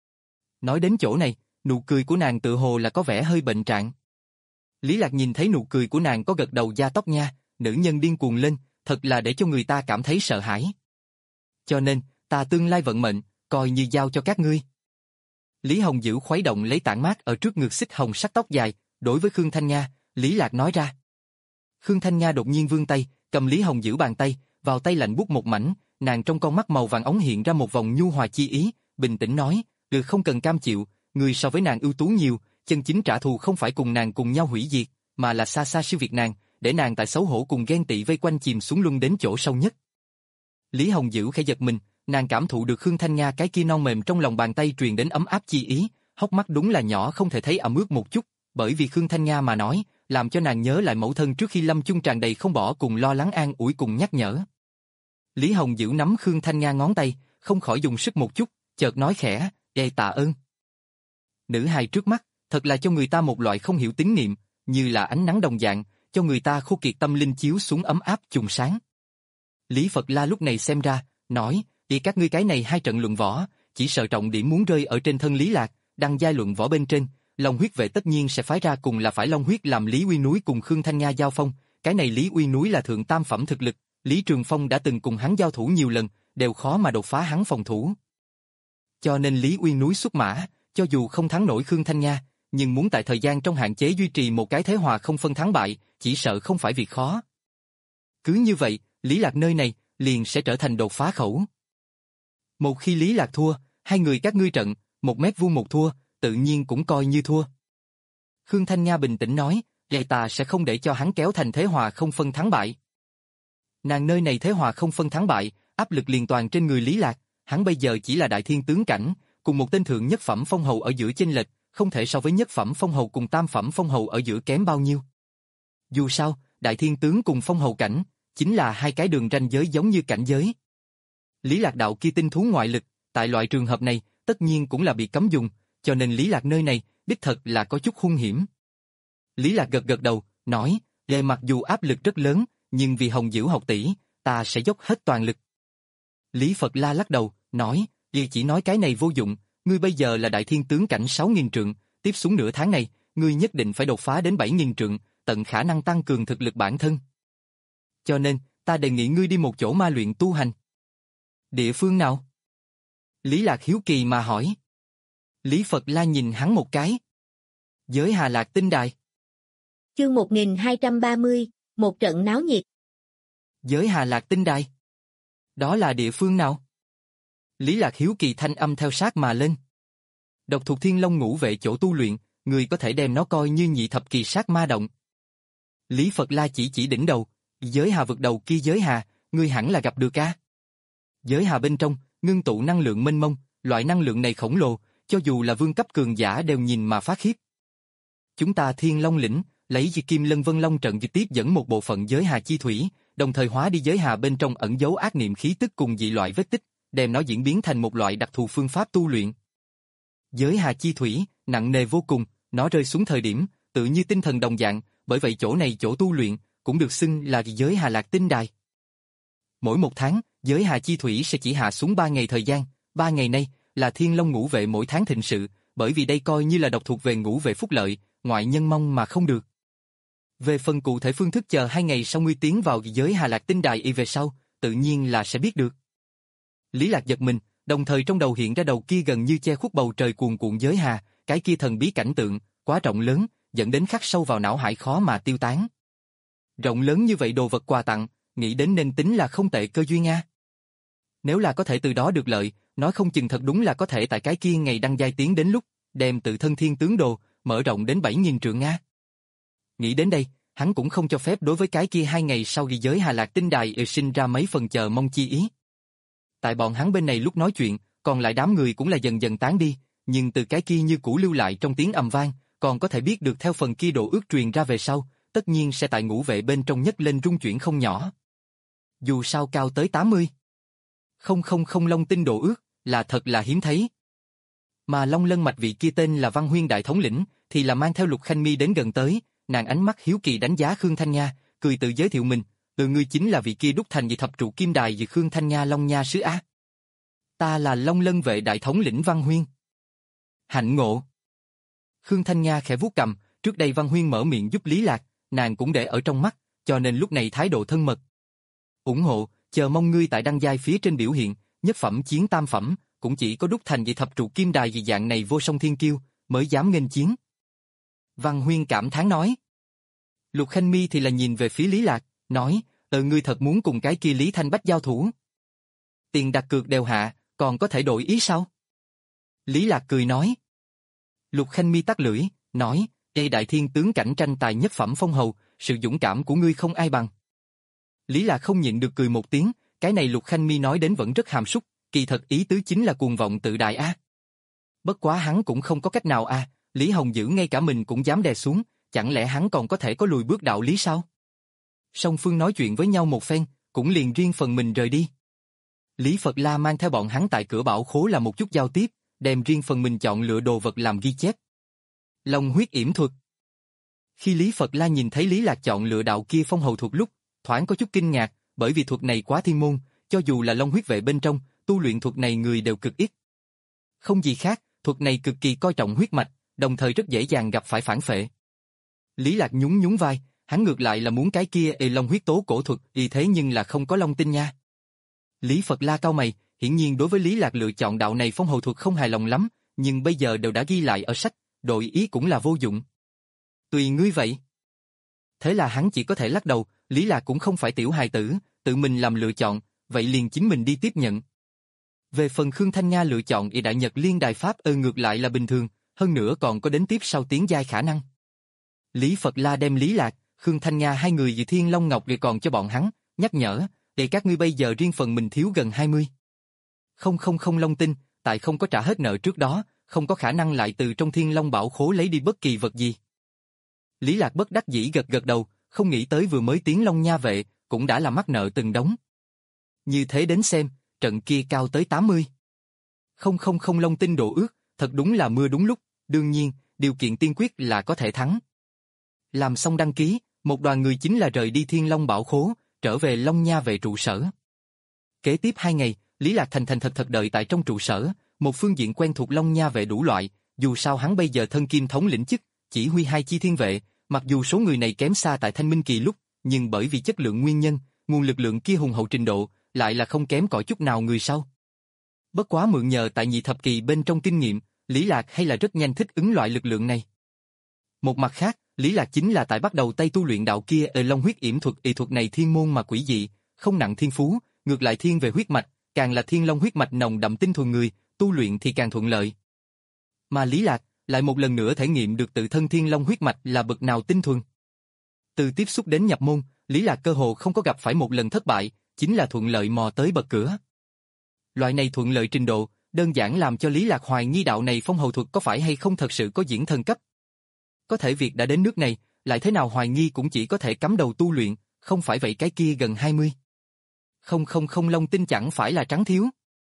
Nói đến chỗ này, nụ cười của nàng tự hồ là có vẻ hơi bệnh trạng. Lý Lạc nhìn thấy nụ cười của nàng có gật đầu da tóc nha, nữ nhân điên cuồng lên, thật là để cho người ta cảm thấy sợ hãi. Cho nên, ta tương lai vận mệnh, coi như giao cho các ngươi. Lý Hồng Dữ khuấy động lấy tản mát ở trước ngực xích hồng sắc tóc dài, đối với Khương Thanh Nga, Lý Lạc nói ra. Khương Thanh Nga đột nhiên vươn tay, cầm Lý Hồng Dữ bàn tay, vào tay lạnh buốt một mảnh, nàng trong con mắt màu vàng ống hiện ra một vòng nhu hòa chi ý, bình tĩnh nói, "Được không cần cam chịu, người so với nàng ưu tú nhiều, chân chính trả thù không phải cùng nàng cùng nhau hủy diệt, mà là xa xa siêu việt nàng, để nàng tại xấu hổ cùng ghen tị vây quanh chìm xuống luân đến chỗ sâu nhất." Lý Hồng Dữ khẽ giật mình, nàng cảm thụ được Khương Thanh Nga cái kia non mềm trong lòng bàn tay truyền đến ấm áp chi ý, hốc mắt đúng là nhỏ không thể thấy ẩm ướt một chút, bởi vì Khương Thanh Nga mà nói, làm cho nàng nhớ lại mẫu thân trước khi lâm chung tràn đầy không bỏ cùng lo lắng an ủi cùng nhắc nhở. Lý Hồng Dữ nắm Khương Thanh Nga ngón tay, không khỏi dùng sức một chút, chợt nói khẽ, "Ê tạ ơn." Nữ hài trước mắt, thật là cho người ta một loại không hiểu tín niệm, như là ánh nắng đồng dạng, cho người ta khô kiệt tâm linh chiếu xuống ấm áp trùng sáng. Lý Phật La lúc này xem ra, nói, "Đi các ngươi cái này hai trận luận võ, chỉ sợ trọng điểm muốn rơi ở trên thân Lý Lạc, đăng giai luận võ bên trên, Long Huyết vệ tất nhiên sẽ phái ra cùng là phải Long Huyết làm Lý Uy Núi cùng Khương Thanh Nga giao phong, cái này Lý Uy Núi là thượng tam phẩm thực lực, Lý Trường Phong đã từng cùng hắn giao thủ nhiều lần, đều khó mà đột phá hắn phòng thủ. Cho nên Lý Uy Núi xuất mã, cho dù không thắng nổi Khương Thanh Nga, nhưng muốn tại thời gian trong hạn chế duy trì một cái thế hòa không phân thắng bại, chỉ sợ không phải việc khó. Cứ như vậy, Lý Lạc nơi này liền sẽ trở thành đột phá khẩu. Một khi Lý Lạc thua, hai người các ngươi trận, một mét vuông một thua, tự nhiên cũng coi như thua." Khương Thanh Nga bình tĩnh nói, "Vậy ta sẽ không để cho hắn kéo thành thế hòa không phân thắng bại." Nàng nơi này thế hòa không phân thắng bại, áp lực liền toàn trên người Lý Lạc, hắn bây giờ chỉ là đại thiên tướng cảnh, cùng một tên thượng nhất phẩm phong hầu ở giữa chênh lệch, không thể so với nhất phẩm phong hầu cùng tam phẩm phong hầu ở giữa kém bao nhiêu. Dù sao, đại thiên tướng cùng phong hầu cảnh, chính là hai cái đường ranh giới giống như cảnh giới. Lý Lạc đạo kia tinh thú ngoại lực, tại loại trường hợp này, tất nhiên cũng là bị cấm dùng, cho nên Lý Lạc nơi này, đích thật là có chút hung hiểm. Lý Lạc gật gật đầu, nói, "Lệ mặc dù áp lực rất lớn, nhưng vì Hồng Dữ học tỷ, ta sẽ dốc hết toàn lực." Lý Phật La lắc đầu, nói, "Vì chỉ nói cái này vô dụng, ngươi bây giờ là đại thiên tướng cảnh sáu nghìn trượng, tiếp xuống nửa tháng này, ngươi nhất định phải đột phá đến bảy nghìn trượng, tận khả năng tăng cường thực lực bản thân. Cho nên, ta đề nghị ngươi đi một chỗ ma luyện tu hành." "Địa phương nào?" Lý Lạc hiếu kỳ mà hỏi. Lý Phật La nhìn hắn một cái. "Giới Hà Lạc Tinh Đài." Chương một nghìn hai trăm ba mươi, một trận náo nhiệt. Giới Hà Lạc Tinh Đài? Đó là địa phương nào? Lý Lạc hiếu kỳ thanh âm theo sát mà lên. Độc thuộc Thiên Long ngũ vệ chỗ tu luyện, người có thể đem nó coi như nhị thập kỳ sát ma động. Lý Phật La chỉ chỉ đỉnh đầu, giới hà vực đầu kia giới hà, ngươi hẳn là gặp được a. Giới hà bên trong, ngưng tụ năng lượng mênh mông, loại năng lượng này khổng lồ, cho dù là vương cấp cường giả đều nhìn mà phát khiếp. Chúng ta Thiên Long lĩnh, lấy Diệt Kim Lân Vân Long trận trực tiếp dẫn một bộ phận giới hà chi thủy, đồng thời hóa đi giới hà bên trong ẩn giấu ác niệm khí tức cùng dị loại vết tích, đem nó diễn biến thành một loại đặc thù phương pháp tu luyện. Giới hà chi thủy, nặng nề vô cùng, nó rơi xuống thời điểm, tự như tinh thần đồng dạng, bởi vậy chỗ này chỗ tu luyện, cũng được xưng là giới hà lạc tinh đài. Mỗi một tháng, giới hà chi thủy sẽ chỉ hạ xuống ba ngày thời gian, ba ngày nay là Thiên Long ngũ vệ mỗi tháng thịnh sự, bởi vì đây coi như là độc thuộc về ngũ vệ phúc lợi, ngoại nhân mong mà không được. Về phần cụ thể phương thức chờ hai ngày sau ngươi tiến vào giới hà lạc tinh đài y về sau, tự nhiên là sẽ biết được. Lý Lạc giật mình, đồng thời trong đầu hiện ra đầu kia gần như che khuất bầu trời cuồn cuộn giới hà, cái kia thần bí cảnh tượng, quá rộng lớn, dẫn đến khắc sâu vào não hải khó mà tiêu tán. Rộng lớn như vậy đồ vật quà tặng, nghĩ đến nên tính là không tệ cơ duyên a. Nếu là có thể từ đó được lợi, nói không chừng thật đúng là có thể tại cái kia ngày đăng giai tiến đến lúc, đem tự thân thiên tướng đồ, mở rộng đến bảy nghìn trượng a. Nghĩ đến đây, hắn cũng không cho phép đối với cái kia hai ngày sau ghi giới Hà Lạc Tinh Đài ừ sinh ra mấy phần chờ mong chi ý. Tại bọn hắn bên này lúc nói chuyện, còn lại đám người cũng là dần dần tán đi, nhưng từ cái kia như cũ lưu lại trong tiếng ầm vang, còn có thể biết được theo phần kia độ ước truyền ra về sau, tất nhiên sẽ tại ngũ vệ bên trong nhất lên rung chuyển không nhỏ. Dù sao cao tới tám mươi. Không không không long tinh độ ước, là thật là hiếm thấy. Mà Long Lân mạch vị kia tên là Văn Huyên Đại Thống lĩnh, thì là mang theo Lục Khanh Mi đến gần tới, nàng ánh mắt hiếu kỳ đánh giá Khương Thanh Nha, cười tự giới thiệu mình, từ ngươi chính là vị kia đúc thành dị thập trụ kim đài vì Khương Thanh Nha Long Nha sứ á. Ta là Long Lân vệ Đại Thống lĩnh Văn Huyên. Hạnh ngộ. Khương Thanh Nha khẽ vuốt cằm, trước đây Văn Huyên mở miệng giúp Lý Lạc, nàng cũng để ở trong mắt, cho nên lúc này thái độ thân mật. Ủng hộ, chờ mong ngươi tại đăng giai phía trên biểu hiện, nhất phẩm chiến tam phẩm, cũng chỉ có đúc thành dị thập trụ kim đài dị dạng này vô song thiên kiêu, mới dám nghênh chiến. Văn Huyên cảm thán nói. Lục Khanh Mi thì là nhìn về phía Lý Lạc, nói, ờ ngươi thật muốn cùng cái kia Lý Thanh Bách giao thủ. Tiền đặt cược đều hạ, còn có thể đổi ý sao? Lý Lạc cười nói. Lục Khanh Mi tắt lưỡi, nói, đây đại thiên tướng cảnh tranh tài nhất phẩm phong hầu, sự dũng cảm của ngươi không ai bằng. Lý Lạc không nhịn được cười một tiếng, cái này Lục Khanh Mi nói đến vẫn rất hàm súc, kỳ thật ý tứ chính là cuồng vọng tự đại a. Bất quá hắn cũng không có cách nào a, Lý Hồng Dữ ngay cả mình cũng dám đè xuống, chẳng lẽ hắn còn có thể có lùi bước đạo lý sao? Song phương nói chuyện với nhau một phen, cũng liền riêng phần mình rời đi. Lý Phật La mang theo bọn hắn tại cửa bảo khố là một chút giao tiếp, đem riêng phần mình chọn lựa đồ vật làm ghi chép. Long huyết yểm thuật. Khi Lý Phật La nhìn thấy Lý Lạc chọn lựa đạo kia phong hầu thuật lúc, thoáng có chút kinh ngạc, bởi vì thuật này quá thiên môn, cho dù là Long huyết vệ bên trong, tu luyện thuật này người đều cực ít. Không gì khác, thuật này cực kỳ coi trọng huyết mạch, đồng thời rất dễ dàng gặp phải phản phệ. Lý Lạc nhún nhún vai, hắn ngược lại là muốn cái kia y long huyết tố cổ thuật, y thế nhưng là không có long tinh nha. Lý Phật La cau mày, hiển nhiên đối với Lý Lạc lựa chọn đạo này phong hầu thuật không hài lòng lắm, nhưng bây giờ đều đã ghi lại ở sách, đổi ý cũng là vô dụng. Tùy ngươi vậy. Thế là hắn chỉ có thể lắc đầu, Lý Lạc cũng không phải tiểu hài tử, tự mình làm lựa chọn, vậy liền chính mình đi tiếp nhận. Về phần Khương Thanh Nha lựa chọn y đại nhật liên đài pháp ơ ngược lại là bình thường, hơn nữa còn có đến tiếp sau tiến giai khả năng. Lý Phật La đem Lý Lạc, Khương Thanh Nha hai người vì Thiên Long Ngọc để còn cho bọn hắn, nhắc nhở, để các ngươi bây giờ riêng phần mình thiếu gần hai mươi. Không không không long tinh, tại không có trả hết nợ trước đó, không có khả năng lại từ trong Thiên Long bảo khố lấy đi bất kỳ vật gì. Lý Lạc bất đắc dĩ gật gật đầu, không nghĩ tới vừa mới tiến Long Nha vệ, cũng đã là mắc nợ từng đống. Như thế đến xem, trận kia cao tới tám mươi. Không không không long tinh độ ước, thật đúng là mưa đúng lúc, đương nhiên, điều kiện tiên quyết là có thể thắng. Làm xong đăng ký, một đoàn người chính là rời đi Thiên Long bảo khố, trở về Long Nha vệ trụ sở. Kế tiếp hai ngày, Lý Lạc thành thành thật thật đợi tại trong trụ sở, một phương diện quen thuộc Long Nha vệ đủ loại, dù sao hắn bây giờ thân kim thống lĩnh chức, chỉ huy hai chi thiên vệ, mặc dù số người này kém xa tại Thanh Minh kỳ lúc, nhưng bởi vì chất lượng nguyên nhân, nguồn lực lượng kia hùng hậu trình độ, lại là không kém cỏi chút nào người sau. Bất quá mượn nhờ tại nhị thập kỳ bên trong kinh nghiệm, Lý Lạc hay là rất nhanh thích ứng loại lực lượng này. Một mặt khác, Lý Lạc chính là tại bắt đầu tay tu luyện đạo kia ở long huyết yểm thuật, y thuật này thiên môn mà quỷ dị, không nặng thiên phú, ngược lại thiên về huyết mạch, càng là thiên long huyết mạch nồng đậm tinh thuần người, tu luyện thì càng thuận lợi. Mà Lý Lạc lại một lần nữa thể nghiệm được tự thân thiên long huyết mạch là bậc nào tinh thuần. Từ tiếp xúc đến nhập môn, Lý Lạc cơ hồ không có gặp phải một lần thất bại, chính là thuận lợi mò tới bậc cửa. Loại này thuận lợi trình độ, đơn giản làm cho Lý Lạc hoài nghi đạo này phong hầu thuật có phải hay không thật sự có diễn thần cấp. Có thể việc đã đến nước này, lại thế nào hoài nghi cũng chỉ có thể cắm đầu tu luyện, không phải vậy cái kia gần hai mươi. Không không không long tinh chẳng phải là trắng thiếu.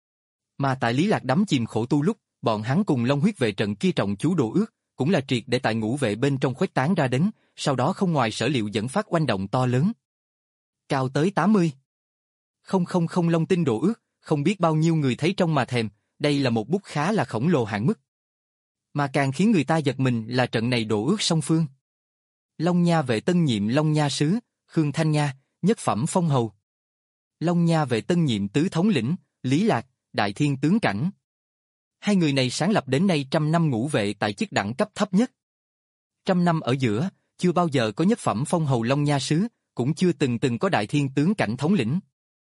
Mà tại Lý Lạc đắm chìm khổ tu lúc, bọn hắn cùng long huyết vệ trận kia trọng chú đồ ước, cũng là triệt để tại ngũ vệ bên trong khuếch tán ra đến, sau đó không ngoài sở liệu dẫn phát oanh động to lớn. Cao tới tám mươi. Không không không long tinh đồ ước, không biết bao nhiêu người thấy trong mà thèm, đây là một bút khá là khổng lồ hạn mức. Mà càng khiến người ta giật mình là trận này đồ ước song phương. Long Nha vệ tân nhiệm Long Nha sứ, Khương Thanh Nha, nhất phẩm phong hầu. Long Nha vệ tân nhiệm tứ thống lĩnh, Lý Lạc, đại thiên tướng cảnh. Hai người này sáng lập đến nay trăm năm ngũ vệ tại chức đẳng cấp thấp nhất. Trăm năm ở giữa, chưa bao giờ có nhất phẩm phong hầu Long Nha sứ, cũng chưa từng từng có đại thiên tướng cảnh thống lĩnh.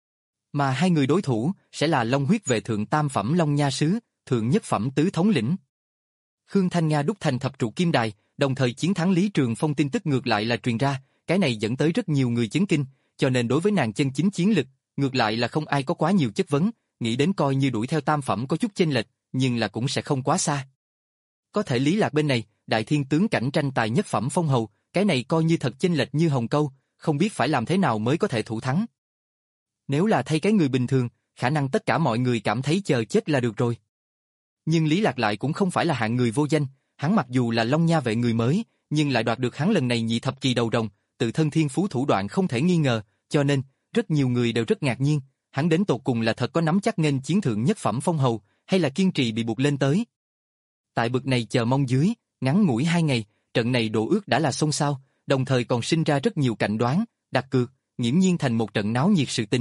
Mà hai người đối thủ sẽ là Long huyết vệ thượng tam phẩm Long Nha sứ, thượng nhất phẩm tứ thống lĩnh. Khương Thanh Nga đúc thành thập trụ kim đài, đồng thời chiến thắng Lý Trường Phong tin tức ngược lại là truyền ra, cái này dẫn tới rất nhiều người chấn kinh, cho nên đối với nàng chân chính chiến lực, ngược lại là không ai có quá nhiều chất vấn, nghĩ đến coi như đuổi theo tam phẩm có chút chênh lệch, nhưng là cũng sẽ không quá xa. Có thể Lý Lạc bên này, đại thiên tướng cảnh tranh tài nhất phẩm phong hầu, cái này coi như thật chênh lệch như hồng câu, không biết phải làm thế nào mới có thể thủ thắng. Nếu là thay cái người bình thường, khả năng tất cả mọi người cảm thấy chờ chết là được rồi. Nhưng Lý Lạc lại cũng không phải là hạng người vô danh, hắn mặc dù là Long Nha vệ người mới, nhưng lại đoạt được hắn lần này nhị thập kỳ đầu rồng, tự thân thiên phú thủ đoạn không thể nghi ngờ, cho nên, rất nhiều người đều rất ngạc nhiên, hắn đến tột cùng là thật có nắm chắc nghênh chiến thượng nhất phẩm phong hầu, hay là kiên trì bị buộc lên tới. Tại bực này chờ mong dưới, ngắn ngủi hai ngày, trận này đồ ước đã là xôn xao, đồng thời còn sinh ra rất nhiều cạnh đoán, đặt cược, nghiễm nhiên thành một trận náo nhiệt sự tình.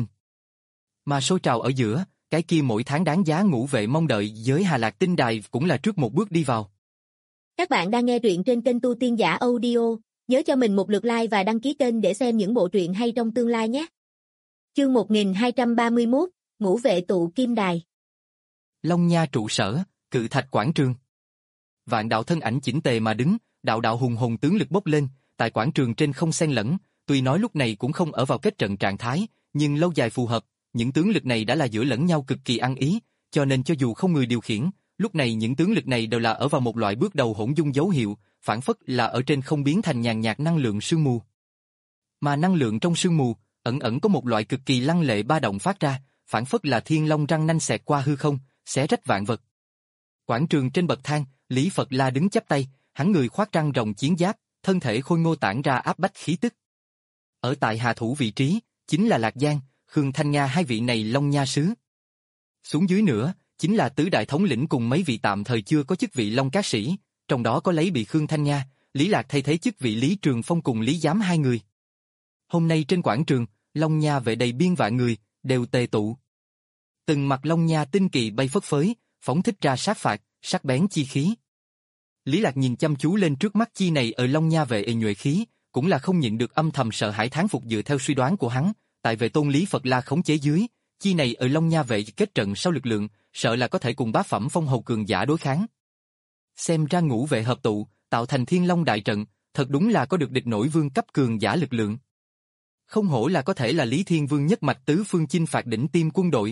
Mà sôi trào ở giữa, cái kia mỗi tháng đáng giá ngũ vệ mong đợi giới Hà Lạc tinh đài cũng là trước một bước đi vào. Các bạn đang nghe truyện trên kênh Tu Tiên Giả Audio, nhớ cho mình một lượt like và đăng ký kênh để xem những bộ truyện hay trong tương lai nhé. Chương một nghìn hai trăm ba mươi mốt, Ngũ vệ tụ kim đài. Long Nha trụ sở, Cự Thạch quảng trường. Vạn đạo thân ảnh chỉnh tề mà đứng, đạo đạo hùng hồn tướng lực bốc lên, tại quảng trường trên không xen lẫn, tuy nói lúc này cũng không ở vào kết trận trạng thái, nhưng lâu dài phù hợp, những tướng lực này đã là giữa lẫn nhau cực kỳ ăn ý, cho nên cho dù không người điều khiển, lúc này những tướng lực này đều là ở vào một loại bước đầu hỗn dung dấu hiệu, phản phất là ở trên không biến thành nhàn nhạt năng lượng sương mù. Mà năng lượng trong sương mù, ẩn ẩn có một loại cực kỳ lăng lệ ba động phát ra, phản phất là thiên long răng nanh xẹt qua hư không, xé rách vạn vật. Quảng trường trên bậc thang, Lý Phật La đứng chắp tay, hắn người khoác răng rồng chiến giáp, thân thể khôi ngô tản ra áp bách khí tức. Ở tại hạ thủ vị trí, chính là Lạc Giang, Khương Thanh Nga hai vị này Long Nha sứ. Xuống dưới nữa, chính là tứ đại thống lĩnh cùng mấy vị tạm thời chưa có chức vị Long Cát sĩ, trong đó có lấy bị Khương Thanh Nga, Lý Lạc thay thế chức vị Lý Trường Phong cùng Lý Giám hai người. Hôm nay trên quảng trường, Long Nha vệ đầy biên vạn người, đều tề tụ. Từng mặt Long Nha tinh kỳ bay phất phới, phóng thích ra sát phạt, sắc bén chi khí. Lý Lạc nhìn chăm chú lên trước mắt chi này ở Long Nha vệ ề nhuệ khí, cũng là không nhịn được âm thầm sợ hãi thán phục dựa theo suy đoán của hắn, tại vệ tôn Lý Phật La khống chế dưới, chi này ở Long Nha vệ kết trận sau lực lượng, sợ là có thể cùng bá phẩm phong hầu cường giả đối kháng. Xem ra ngũ vệ hợp tụ, tạo thành Thiên Long đại trận, thật đúng là có được địch nổi vương cấp cường giả lực lượng. Không hổ là có thể là Lý Thiên Vương nhất mạch tứ phương chinh phạt đỉnh tiêm quân đội.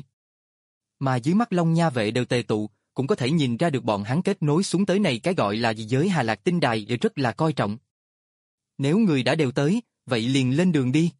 Mà dưới mắt Long Nha vệ đều tề tụ, cũng có thể nhìn ra được bọn hắn kết nối xuống tới này cái gọi là giới Hà Lạc tinh đài để rất là coi trọng. Nếu người đã đều tới, vậy liền lên đường đi.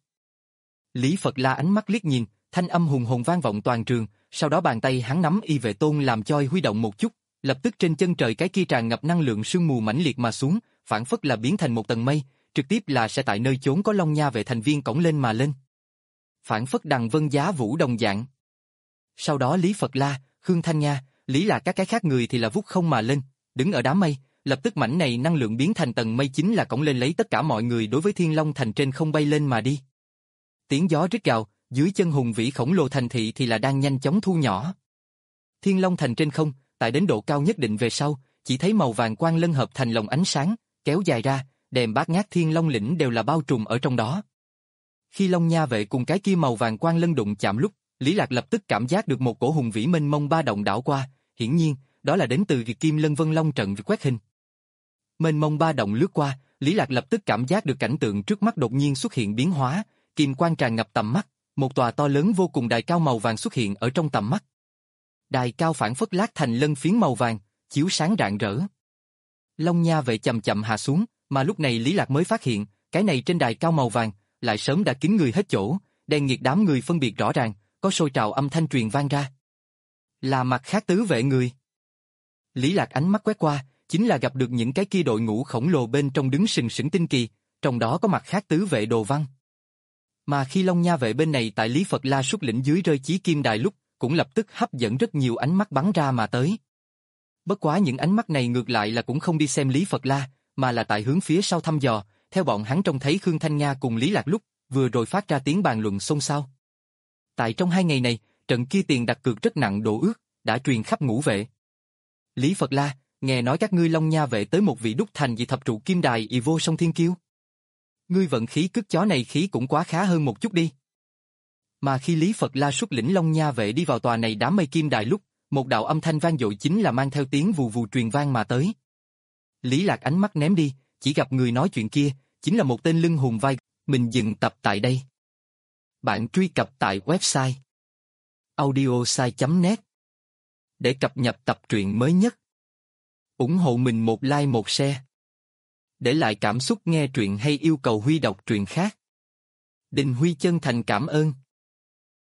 Lý Phật La ánh mắt liếc nhìn, thanh âm hùng hồn vang vọng toàn trường, sau đó bàn tay hắn nắm y vệ tôn làm choi huy động một chút, lập tức trên chân trời cái kia tràn ngập năng lượng sương mù mãnh liệt mà xuống, phản phất là biến thành một tầng mây, trực tiếp là sẽ tại nơi chốn có Long Nha vệ thành viên cõng lên mà lên. Phản phất đằng vân giá vũ đồng dạng. Sau đó Lý Phật La, Khương Thanh Nga, Lý là các cái khác người thì là vút không mà lên, đứng ở đám mây, lập tức mảnh này năng lượng biến thành tầng mây chính là cõng lên lấy tất cả mọi người đối với Thiên Long thành trên không bay lên mà đi. Tiếng gió rít gào, dưới chân hùng vĩ khổng lồ thành thị thì là đang nhanh chóng thu nhỏ. Thiên Long thành trên không, tại đến độ cao nhất định về sau, chỉ thấy màu vàng quang lân hợp thành lồng ánh sáng, kéo dài ra, đèn bát ngát Thiên Long lĩnh đều là bao trùm ở trong đó. Khi Long Nha vệ cùng cái kia màu vàng quang lân đụng chạm lúc, Lý Lạc lập tức cảm giác được một cổ hùng vĩ mênh mông ba động đảo qua, hiển nhiên, đó là đến từ việc Kim Lân Vân Long trận quét hình. Mênh mông ba động lướt qua, Lý Lạc lập tức cảm giác được cảnh tượng trước mắt đột nhiên xuất hiện biến hóa, kim quang tràn ngập tầm mắt, một tòa to lớn vô cùng đài cao màu vàng xuất hiện ở trong tầm mắt. Đài cao phản phất lát thành lân phiến màu vàng, chiếu sáng rạng rỡ. Long Nha Vệ chậm chậm hạ xuống, mà lúc này Lý Lạc mới phát hiện, cái này trên đài cao màu vàng, lại sớm đã kín người hết chỗ, đèn nhiệt đám người phân biệt rõ ràng, có sôi trào âm thanh truyền vang ra. Là mặt khác tứ vệ người. Lý Lạc ánh mắt quét qua, chính là gặp được những cái kia đội ngũ khổng lồ bên trong đứng sừng sững tinh kỳ, trong đó có mặt khác tứ vệ Đồ Văn. Mà khi Long Nha Vệ bên này tại Lý Phật La xuất lĩnh dưới rơi chí kim đài lúc, cũng lập tức hấp dẫn rất nhiều ánh mắt bắn ra mà tới. Bất quá những ánh mắt này ngược lại là cũng không đi xem Lý Phật La, mà là tại hướng phía sau thăm dò, theo bọn hắn trông thấy Khương Thanh Nga cùng Lý Lạc lúc, vừa rồi phát ra tiếng bàn luận xôn xao. Tại trong hai ngày này, trận kia tiền đặt cược rất nặng đổ ước, đã truyền khắp ngũ vệ. Lý Phật La, nghe nói các ngươi Long Nha Vệ tới một vị đúc thành dị thập trụ kim đài ì vô song thiên kiêu. Ngươi vận khí cứt chó này khí cũng quá khá hơn một chút đi. Mà khi Lý Phật La xuất lĩnh Long Nha Vệ đi vào tòa này đám mây kim đài lúc, một đạo âm thanh vang dội chính là mang theo tiếng vù vù truyền vang mà tới. Lý Lạc ánh mắt ném đi, chỉ gặp người nói chuyện kia, chính là một tên lưng hùm vai, mình dừng tập tại đây. Bạn truy cập tại website audiosai chấm net để cập nhật tập truyện mới nhất. Ủng hộ mình một like một share. Để lại cảm xúc nghe truyện hay yêu cầu Huy đọc truyện khác. Đình Huy chân thành cảm ơn.